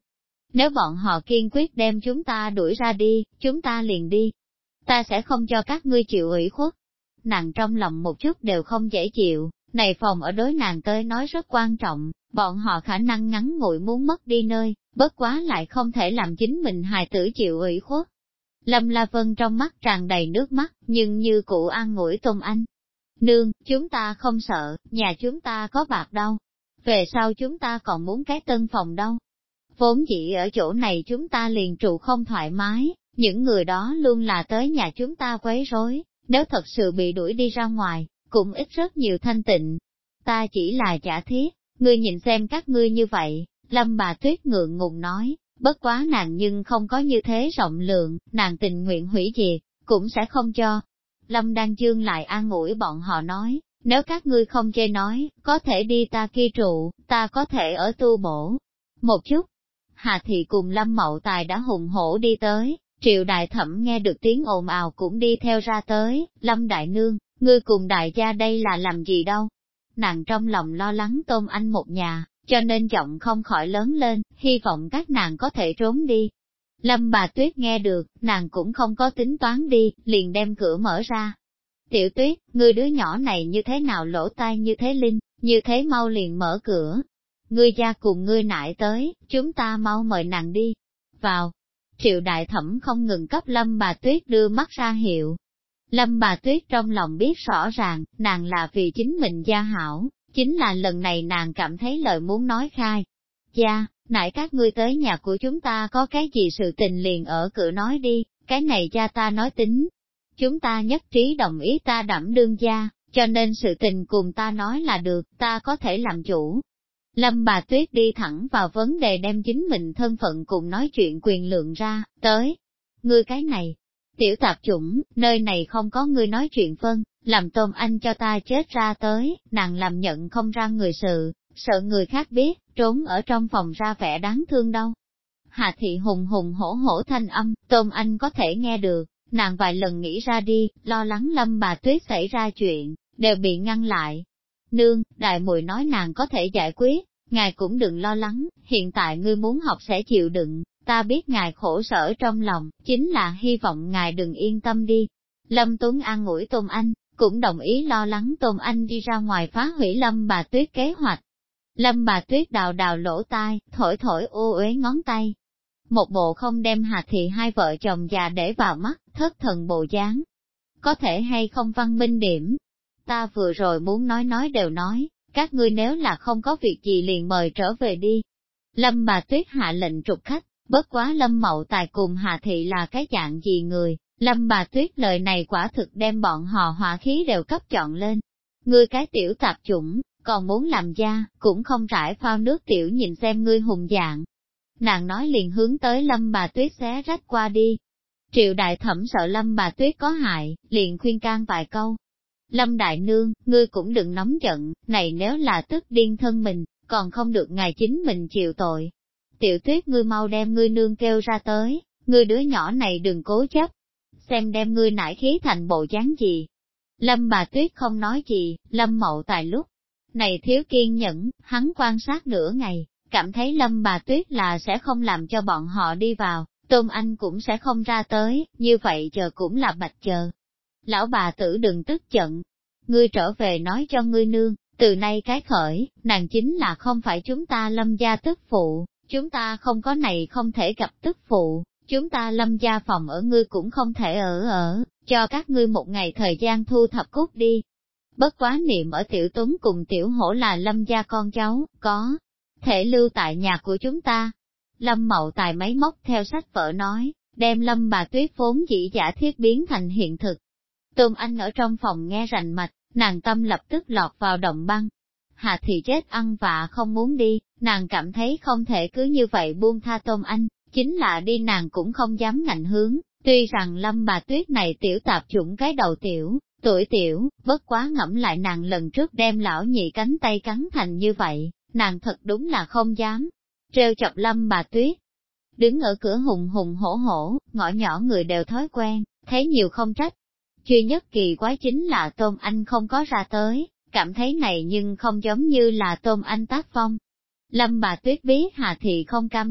Nếu bọn họ kiên quyết đem chúng ta đuổi ra đi, chúng ta liền đi. Ta sẽ không cho các ngươi chịu ủy khuất. Nàng trong lòng một chút đều không dễ chịu, này phòng ở đối nàng tới nói rất quan trọng, bọn họ khả năng ngắn ngủi muốn mất đi nơi, bất quá lại không thể làm chính mình hài tử chịu ủy khuất. Lâm La Vân trong mắt tràn đầy nước mắt, nhưng như cụ an ủi Tôn Anh. Nương, chúng ta không sợ, nhà chúng ta có bạc đâu. Về sau chúng ta còn muốn cái tân phòng đâu. Vốn dĩ ở chỗ này chúng ta liền trụ không thoải mái, những người đó luôn là tới nhà chúng ta quấy rối, nếu thật sự bị đuổi đi ra ngoài, cũng ít rất nhiều thanh tịnh. Ta chỉ là giả thiết, ngươi nhìn xem các ngươi như vậy, Lâm bà Tuyết ngượng ngùng nói, bất quá nàng nhưng không có như thế rộng lượng, nàng tình nguyện hủy diệt, cũng sẽ không cho. Lâm Đan Dương lại an ủi bọn họ nói, nếu các ngươi không chê nói, có thể đi ta kia trụ, ta có thể ở tu bổ. Một chút, Hà Thị cùng Lâm Mậu Tài đã hùng hổ đi tới, Triệu Đại Thẩm nghe được tiếng ồn ào cũng đi theo ra tới, Lâm Đại Nương, ngươi cùng đại gia đây là làm gì đâu. Nàng trong lòng lo lắng Tôn Anh một nhà, cho nên giọng không khỏi lớn lên, hy vọng các nàng có thể trốn đi. Lâm bà Tuyết nghe được, nàng cũng không có tính toán đi, liền đem cửa mở ra. Tiểu Tuyết, ngươi đứa nhỏ này như thế nào lỗ tai như thế linh, như thế mau liền mở cửa. Ngươi gia cùng ngươi nại tới, chúng ta mau mời nàng đi. Vào. Triệu Đại Thẩm không ngừng cấp Lâm bà Tuyết đưa mắt ra hiệu. Lâm bà Tuyết trong lòng biết rõ ràng, nàng là vì chính mình gia hảo, chính là lần này nàng cảm thấy lời muốn nói khai. Gia, nãy các ngươi tới nhà của chúng ta có cái gì sự tình liền ở cửa nói đi, cái này gia ta nói tính. Chúng ta nhất trí đồng ý ta đảm đương gia, cho nên sự tình cùng ta nói là được, ta có thể làm chủ. Lâm bà Tuyết đi thẳng vào vấn đề đem chính mình thân phận cùng nói chuyện quyền lượng ra, tới. Ngươi cái này, tiểu tạp chủng, nơi này không có ngươi nói chuyện phân, làm Tôn Anh cho ta chết ra tới, nàng làm nhận không ra người sự, sợ người khác biết, trốn ở trong phòng ra vẻ đáng thương đâu. Hà Thị hùng hùng hổ hổ thanh âm, Tôn Anh có thể nghe được, nàng vài lần nghĩ ra đi, lo lắng Lâm bà Tuyết xảy ra chuyện, đều bị ngăn lại. Nương, đại muội nói nàng có thể giải quyết, ngài cũng đừng lo lắng, hiện tại ngươi muốn học sẽ chịu đựng, ta biết ngài khổ sở trong lòng, chính là hy vọng ngài đừng yên tâm đi. Lâm Tuấn an ủi Tôn Anh, cũng đồng ý lo lắng Tôn Anh đi ra ngoài phá hủy Lâm bà Tuyết kế hoạch. Lâm bà Tuyết đào đào lỗ tai, thổi thổi ô uế ngón tay. Một bộ không đem Hà Thị hai vợ chồng già để vào mắt, thất thần bộ dáng. Có thể hay không văn minh điểm? Ta vừa rồi muốn nói đều nói, các ngươi nếu là không có việc gì liền mời trở về đi. Lâm bà Tuyết hạ lệnh trục khách, bất quá Lâm Mậu Tài cùng Hà Thị là cái dạng gì người, Lâm bà Tuyết lời này quả thực đem bọn họ hỏa khí đều cấp chọn lên. Ngươi cái tiểu tạp chủng, còn muốn làm gia, cũng không rải phao nước tiểu nhìn xem ngươi hùng dạng. Nàng nói liền hướng tới Lâm bà Tuyết xé rách qua đi. Triệu Đại Thẩm sợ Lâm bà Tuyết có hại, liền khuyên can vài câu. Lâm Đại Nương, ngươi cũng đừng nóng giận, này nếu là tức điên thân mình, còn không được ngài chính mình chịu tội. Tiểu Tuyết ngươi mau đem ngươi nương kêu ra tới, ngươi đứa nhỏ này đừng cố chấp. Xem đem ngươi nải khí thành bộ dáng gì. Lâm bà Tuyết không nói gì, Lâm Mậu Tài lúc này thiếu kiên nhẫn, hắn quan sát nửa ngày, cảm thấy Lâm bà Tuyết là sẽ không làm cho bọn họ đi vào, Tôn Anh cũng sẽ không ra tới, như vậy chờ cũng là bạch chờ. Lão bà tử đừng tức giận, ngươi trở về nói cho ngươi nương, từ nay cái khởi, nàng chính là không phải chúng ta Lâm gia tức phụ, chúng ta không có này không thể gặp tức phụ, chúng ta Lâm gia phòng ở ngươi cũng không thể ở, cho các ngươi một ngày thời gian thu thập cút đi. Bất quá niệm ở Tiểu Tuấn cùng Tiểu Hổ là Lâm gia con cháu, có thể lưu tại nhà của chúng ta. Lâm Mậu Tài máy móc theo sách vở nói, đem Lâm bà Tuyết vốn dĩ giả thiết biến thành hiện thực. Tôn Anh ở trong phòng nghe rành mạch, nàng tâm lập tức lọt vào động băng. Hà Thị chết ăn vạ không muốn đi, nàng cảm thấy không thể cứ như vậy buông tha Tôn Anh, chính là đi nàng cũng không dám ngạnh hướng, tuy rằng Lâm bà Tuyết này tiểu tạp chủng cái đầu tiểu, tuổi tiểu, bất quá ngẫm lại nàng lần trước đem lão nhị cánh tay cắn thành như vậy, nàng thật đúng là không dám trêu chọc Lâm bà Tuyết. Đứng ở cửa hùng hùng hổ hổ, ngõ nhỏ người đều thói quen, thấy nhiều không trách. Duy nhất kỳ quái chính là Tôn Anh không có ra tới, cảm thấy này nhưng không giống như là Tôn Anh tác phong. Lâm bà Tuyết biết Hà Thị không cam lòng,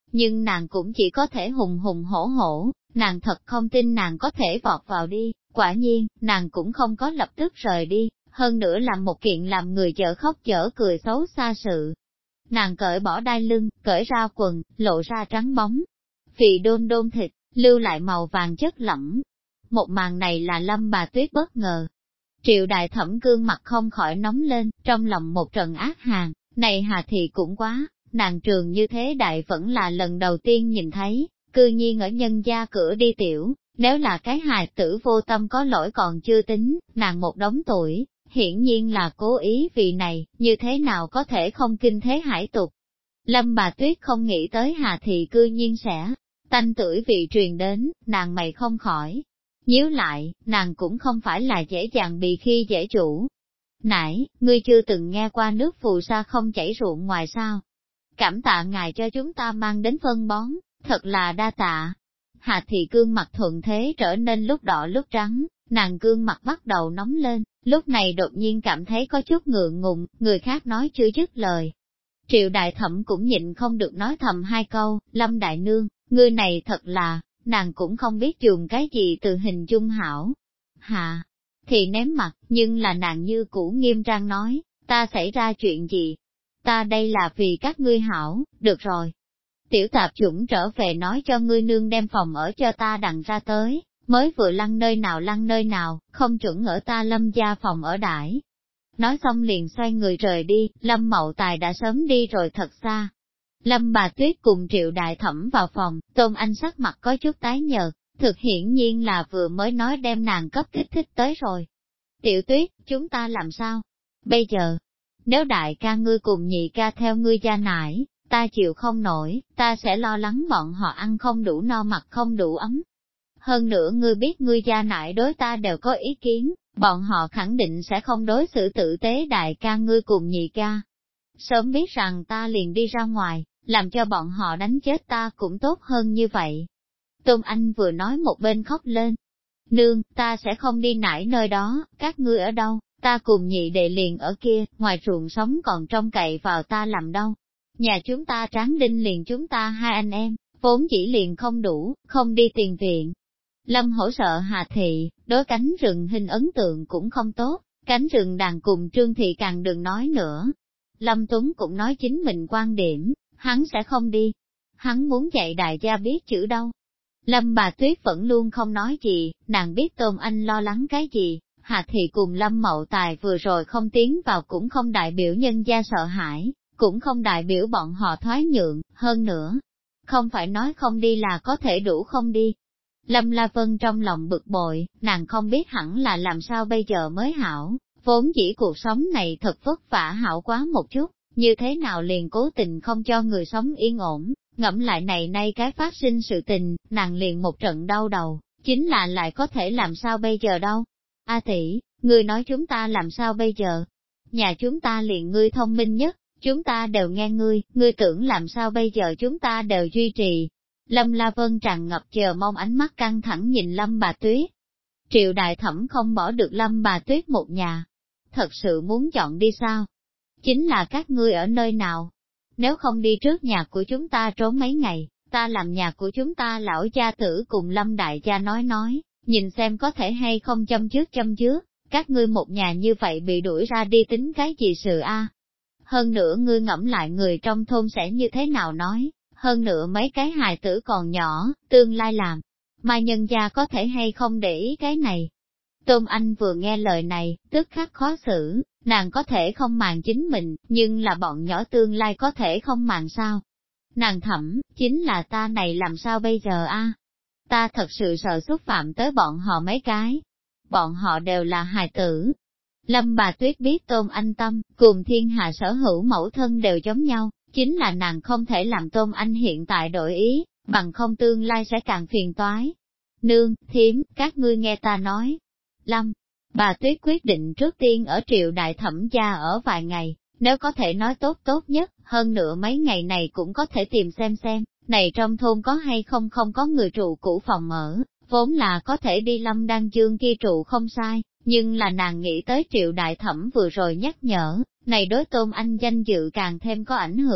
nhưng nàng cũng chỉ có thể hùng hùng hổ hổ, nàng thật không tin nàng có thể vọt vào đi, quả nhiên, nàng cũng không có lập tức rời đi, hơn nữa làm một kiện làm người chở khóc chở cười xấu xa sự. Nàng cởi bỏ đai lưng, cởi ra quần, lộ ra trắng bóng, phì đôn đôn thịt, lưu lại màu vàng chất lỏng. Một màn này là Lâm Bà Tuyết bất ngờ. Triệu Đại Thẩm gương mặt không khỏi nóng lên, trong lòng một trận ác hàn, này Hà Thị cũng quá, nàng trường như thế đại vẫn là lần đầu tiên nhìn thấy, cư nhiên ở nhân gia cửa đi tiểu, nếu là cái hài tử vô tâm có lỗi còn chưa tính, nàng một đống tuổi, hiển nhiên là cố ý vì này, như thế nào có thể không kinh thế hải tục. Lâm Bà Tuyết không nghĩ tới Hà Thị cư nhiên sẽ, tanh tuổi vị truyền đến, nàng mày không khỏi. Nhíu lại, nàng cũng không phải là dễ dàng bị khi dễ chủ. Nãy, ngươi chưa từng nghe qua nước phù sa không chảy ruộng ngoài sao? Cảm tạ ngài cho chúng ta mang đến phân bón, thật là đa tạ. Hà Thị gương mặt thuận thế trở nên lúc đỏ lúc trắng, nàng gương mặt bắt đầu nóng lên, lúc này đột nhiên cảm thấy có chút ngượng ngùng, người khác nói chưa dứt lời. Triệu Đại Thẩm cũng nhịn không được nói thầm hai câu, Lâm Đại Nương, ngươi này thật là, nàng cũng không biết dùng cái gì từ hình dung hảo. Hà Thị ném mặt, nhưng là nàng như cũ nghiêm trang nói, ta xảy ra chuyện gì? Ta đây là vì các ngươi hảo, được rồi. Tiểu tạp chủng trở về nói cho ngươi nương đem phòng ở cho ta đặng ra tới, mới vừa lăn nơi nào, không chuẩn ở ta Lâm gia phòng ở đãi. Nói xong liền xoay người rời đi, Lâm Mậu Tài đã sớm đi rồi thật xa. Lâm Bà Tuyết cùng Triệu Đại Thẩm vào phòng, Tôn Anh sắc mặt có chút tái nhợt, thực hiển nhiên là vừa mới nói đem nàng cấp kích thích tới rồi. Tiểu Tuyết, chúng ta làm sao? Bây giờ, nếu đại ca ngươi cùng nhị ca theo ngươi gia nải, ta chịu không nổi, ta sẽ lo lắng bọn họ ăn không đủ no mặc không đủ ấm. Hơn nữa ngươi biết ngươi gia nải đối ta đều có ý kiến, bọn họ khẳng định sẽ không đối xử tử tế đại ca ngươi cùng nhị ca. Sớm biết rằng ta liền đi ra ngoài, làm cho bọn họ đánh chết ta cũng tốt hơn như vậy. Tôn Anh vừa nói một bên khóc lên. Nương, ta sẽ không đi nải nơi đó, các ngươi ở đâu, ta cùng nhị đệ liền ở kia, ngoài ruộng sống còn trông cậy vào ta làm đâu. Nhà chúng ta Tráng Đinh liền chúng ta hai anh em, vốn chỉ liền không đủ, không đi tiền viện. Lâm hỗ sợ Hà Thị, đối cánh rừng hình ấn tượng cũng không tốt, cánh rừng đàn cùng Trương Thị càng đừng nói nữa. Lâm Tuấn cũng nói chính mình quan điểm, hắn sẽ không đi. Hắn muốn dạy đại gia biết chữ đâu. Lâm Bà Tuyết vẫn luôn không nói gì, nàng biết Tôn Anh lo lắng cái gì, Hà Thị cùng Lâm Mậu Tài vừa rồi không tiến vào cũng không đại biểu nhân gia sợ hãi, cũng không đại biểu bọn họ thoái nhượng, hơn nữa. Không phải nói không đi là có thể đủ không đi. Lâm La Vân trong lòng bực bội, nàng không biết hẳn là làm sao bây giờ mới hảo, vốn dĩ cuộc sống này thật vất vả hảo quá một chút, như thế nào liền cố tình không cho người sống yên ổn, ngẫm lại này nay cái phát sinh sự tình, nàng liền một trận đau đầu, chính là lại có thể làm sao bây giờ đâu. A tỷ, ngươi nói chúng ta làm sao bây giờ? Nhà chúng ta liền ngươi thông minh nhất, chúng ta đều nghe ngươi, ngươi tưởng làm sao bây giờ chúng ta đều duy trì. Lâm La Vân tràn ngập chờ mong ánh mắt căng thẳng nhìn Lâm Bà Tuyết. Triệu Đại Thẩm không bỏ được Lâm Bà Tuyết một nhà. Thật sự muốn chọn đi sao? Chính là các ngươi ở nơi nào? Nếu không đi trước nhà của chúng ta trốn mấy ngày, ta làm nhà của chúng ta lão gia tử cùng Lâm Đại gia nói, nhìn xem có thể hay không châm chước, các ngươi một nhà như vậy bị đuổi ra đi tính cái gì sự a? Hơn nữa ngươi ngẫm lại người trong thôn sẽ như thế nào nói, hơn nữa mấy cái hài tử còn nhỏ, tương lai làm, mà nhân gia có thể hay không để ý cái này. Tôn Anh vừa nghe lời này, tức khắc khó xử, nàng có thể không màng chính mình, nhưng là bọn nhỏ tương lai có thể không màng sao. Nàng Thẩm, chính là ta này làm sao bây giờ a? Ta thật sự sợ xúc phạm tới bọn họ mấy cái. Bọn họ đều là hài tử. Lâm Bà Tuyết biết Tôn Anh tâm, cùng thiên hạ sở hữu mẫu thân đều giống nhau, chính là nàng không thể làm Tôn Anh hiện tại đổi ý, bằng không tương lai sẽ càng phiền toái. Nương, thím, các ngươi nghe ta nói. Lâm Bà Tuyết quyết định trước tiên ở Triệu Đại Thẩm gia ở vài ngày, nếu có thể nói tốt nhất, hơn nữa mấy ngày này cũng có thể tìm xem, này trong thôn có hay không có người trụ cũ phòng ở, vốn là có thể đi Lâm Đan Dương kia trụ không sai, nhưng là nàng nghĩ tới Triệu Đại Thẩm vừa rồi nhắc nhở, này đối Tôn Anh danh dự càng thêm có ảnh hưởng,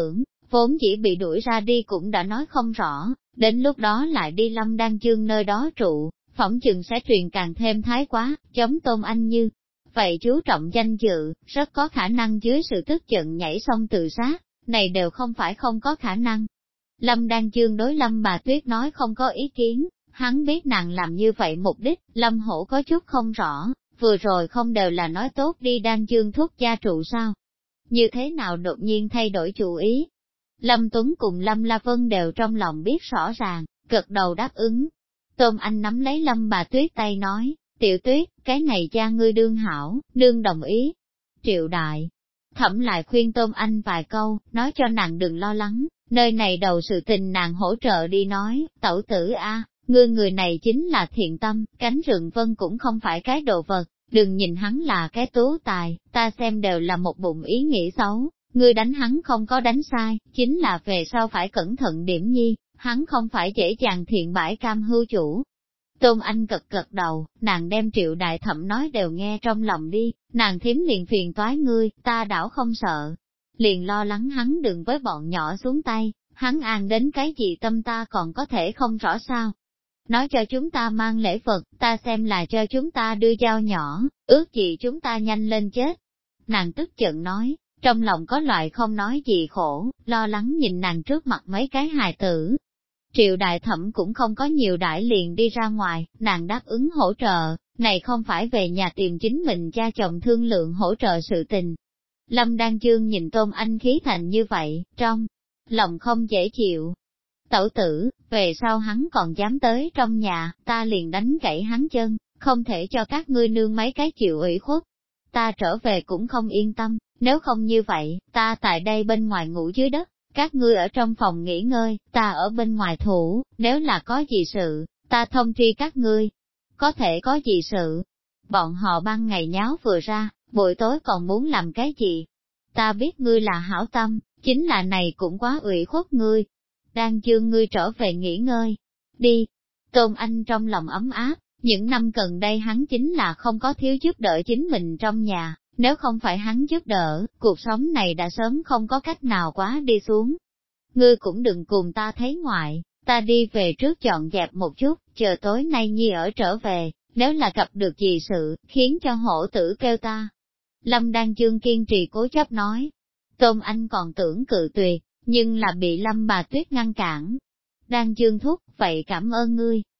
vốn chỉ bị đuổi ra đi cũng đã nói không rõ, đến lúc đó lại đi Lâm Đan Chương nơi đó trụ, phỏng chừng sẽ truyền càng thêm thái quá, chống Tôn Anh như. Vậy chú trọng danh dự, rất có khả năng dưới sự tức giận nhảy sông tự sát, này đều không phải không có khả năng. Lâm Đan Chương đối Lâm bà Tuyết nói không có ý kiến, hắn biết nàng làm như vậy mục đích, Lâm Hổ có chút không rõ, vừa rồi không đều là nói tốt đi Đan Chương thúc gia trụ sao? Như thế nào đột nhiên thay đổi chủ ý? Lâm Tuấn cùng Lâm La Vân đều trong lòng biết rõ ràng, gật đầu đáp ứng. Tôn Anh nắm lấy Lâm bà Tuyết tay nói, Tiểu Tuyết, cái này cha ngươi đương hảo, nương đồng ý. Triệu đại, Thẩm lại khuyên Tôn Anh vài câu, nói cho nàng đừng lo lắng, nơi này đầu sự tình nàng hỗ trợ đi nói, tẩu tử a, ngươi người này chính là thiện tâm, cánh rừng vân cũng không phải cái đồ vật, đừng nhìn hắn là cái tú tài, ta xem đều là một bụng ý nghĩ xấu, ngươi đánh hắn không có đánh sai, chính là về sau phải cẩn thận điểm nhi, hắn không phải dễ dàng thiện bãi cam hưu chủ. Tôn Anh gật đầu, nàng đem Triệu đại thẩm nói đều nghe trong lòng đi, nàng thím liền phiền toái ngươi, ta đảo không sợ. Liền lo lắng hắn đừng với bọn nhỏ xuống tay, hắn an đến cái gì tâm ta còn có thể không rõ sao. Nói cho chúng ta mang lễ vật, ta xem là cho chúng ta đưa dao nhỏ, ước gì chúng ta nhanh lên chết. Nàng tức giận nói, trong lòng có loại không nói gì khổ, lo lắng nhìn nàng trước mặt mấy cái hài tử. Triệu đại thẩm cũng không có nhiều đãi liền đi ra ngoài, nàng đáp ứng hỗ trợ, này không phải về nhà tìm chính mình cha chồng thương lượng hỗ trợ sự tình. Lâm Đan Chương nhìn Tôn Anh khí thành như vậy, trong lòng không dễ chịu. Tẩu tử, về sau hắn còn dám tới trong nhà, ta liền đánh gãy hắn chân, không thể cho các ngươi nương mấy cái chịu ủy khuất. Ta trở về cũng không yên tâm, nếu không như vậy, ta tại đây bên ngoài ngủ dưới đất, các ngươi ở trong phòng nghỉ ngơi, ta ở bên ngoài thủ, nếu là có gì sự, ta thông tri các ngươi. Có thể có gì sự? Bọn họ ban ngày nháo vừa ra, buổi tối còn muốn làm cái gì? Ta biết ngươi là hảo tâm, chính là này cũng quá ủy khuất ngươi. Đang chương ngươi trở về nghỉ ngơi. Đi. Tôn Anh trong lòng ấm áp, những năm gần đây hắn chính là không có thiếu giúp đỡ chính mình trong nhà, nếu không phải hắn giúp đỡ, cuộc sống này đã sớm không có cách nào quá đi xuống. Ngươi cũng đừng cùng ta thấy ngoại, ta đi về trước dọn dẹp một chút, chờ tối nay nhi ở trở về, nếu là gặp được gì sự, khiến cho hổ tử kêu ta. Lâm Đan Chương kiên trì cố chấp nói. Tôn Anh còn tưởng cự tuyệt, nhưng là bị Lâm bà Tuyết ngăn cản. Đan Chương thúc, vậy cảm ơn ngươi.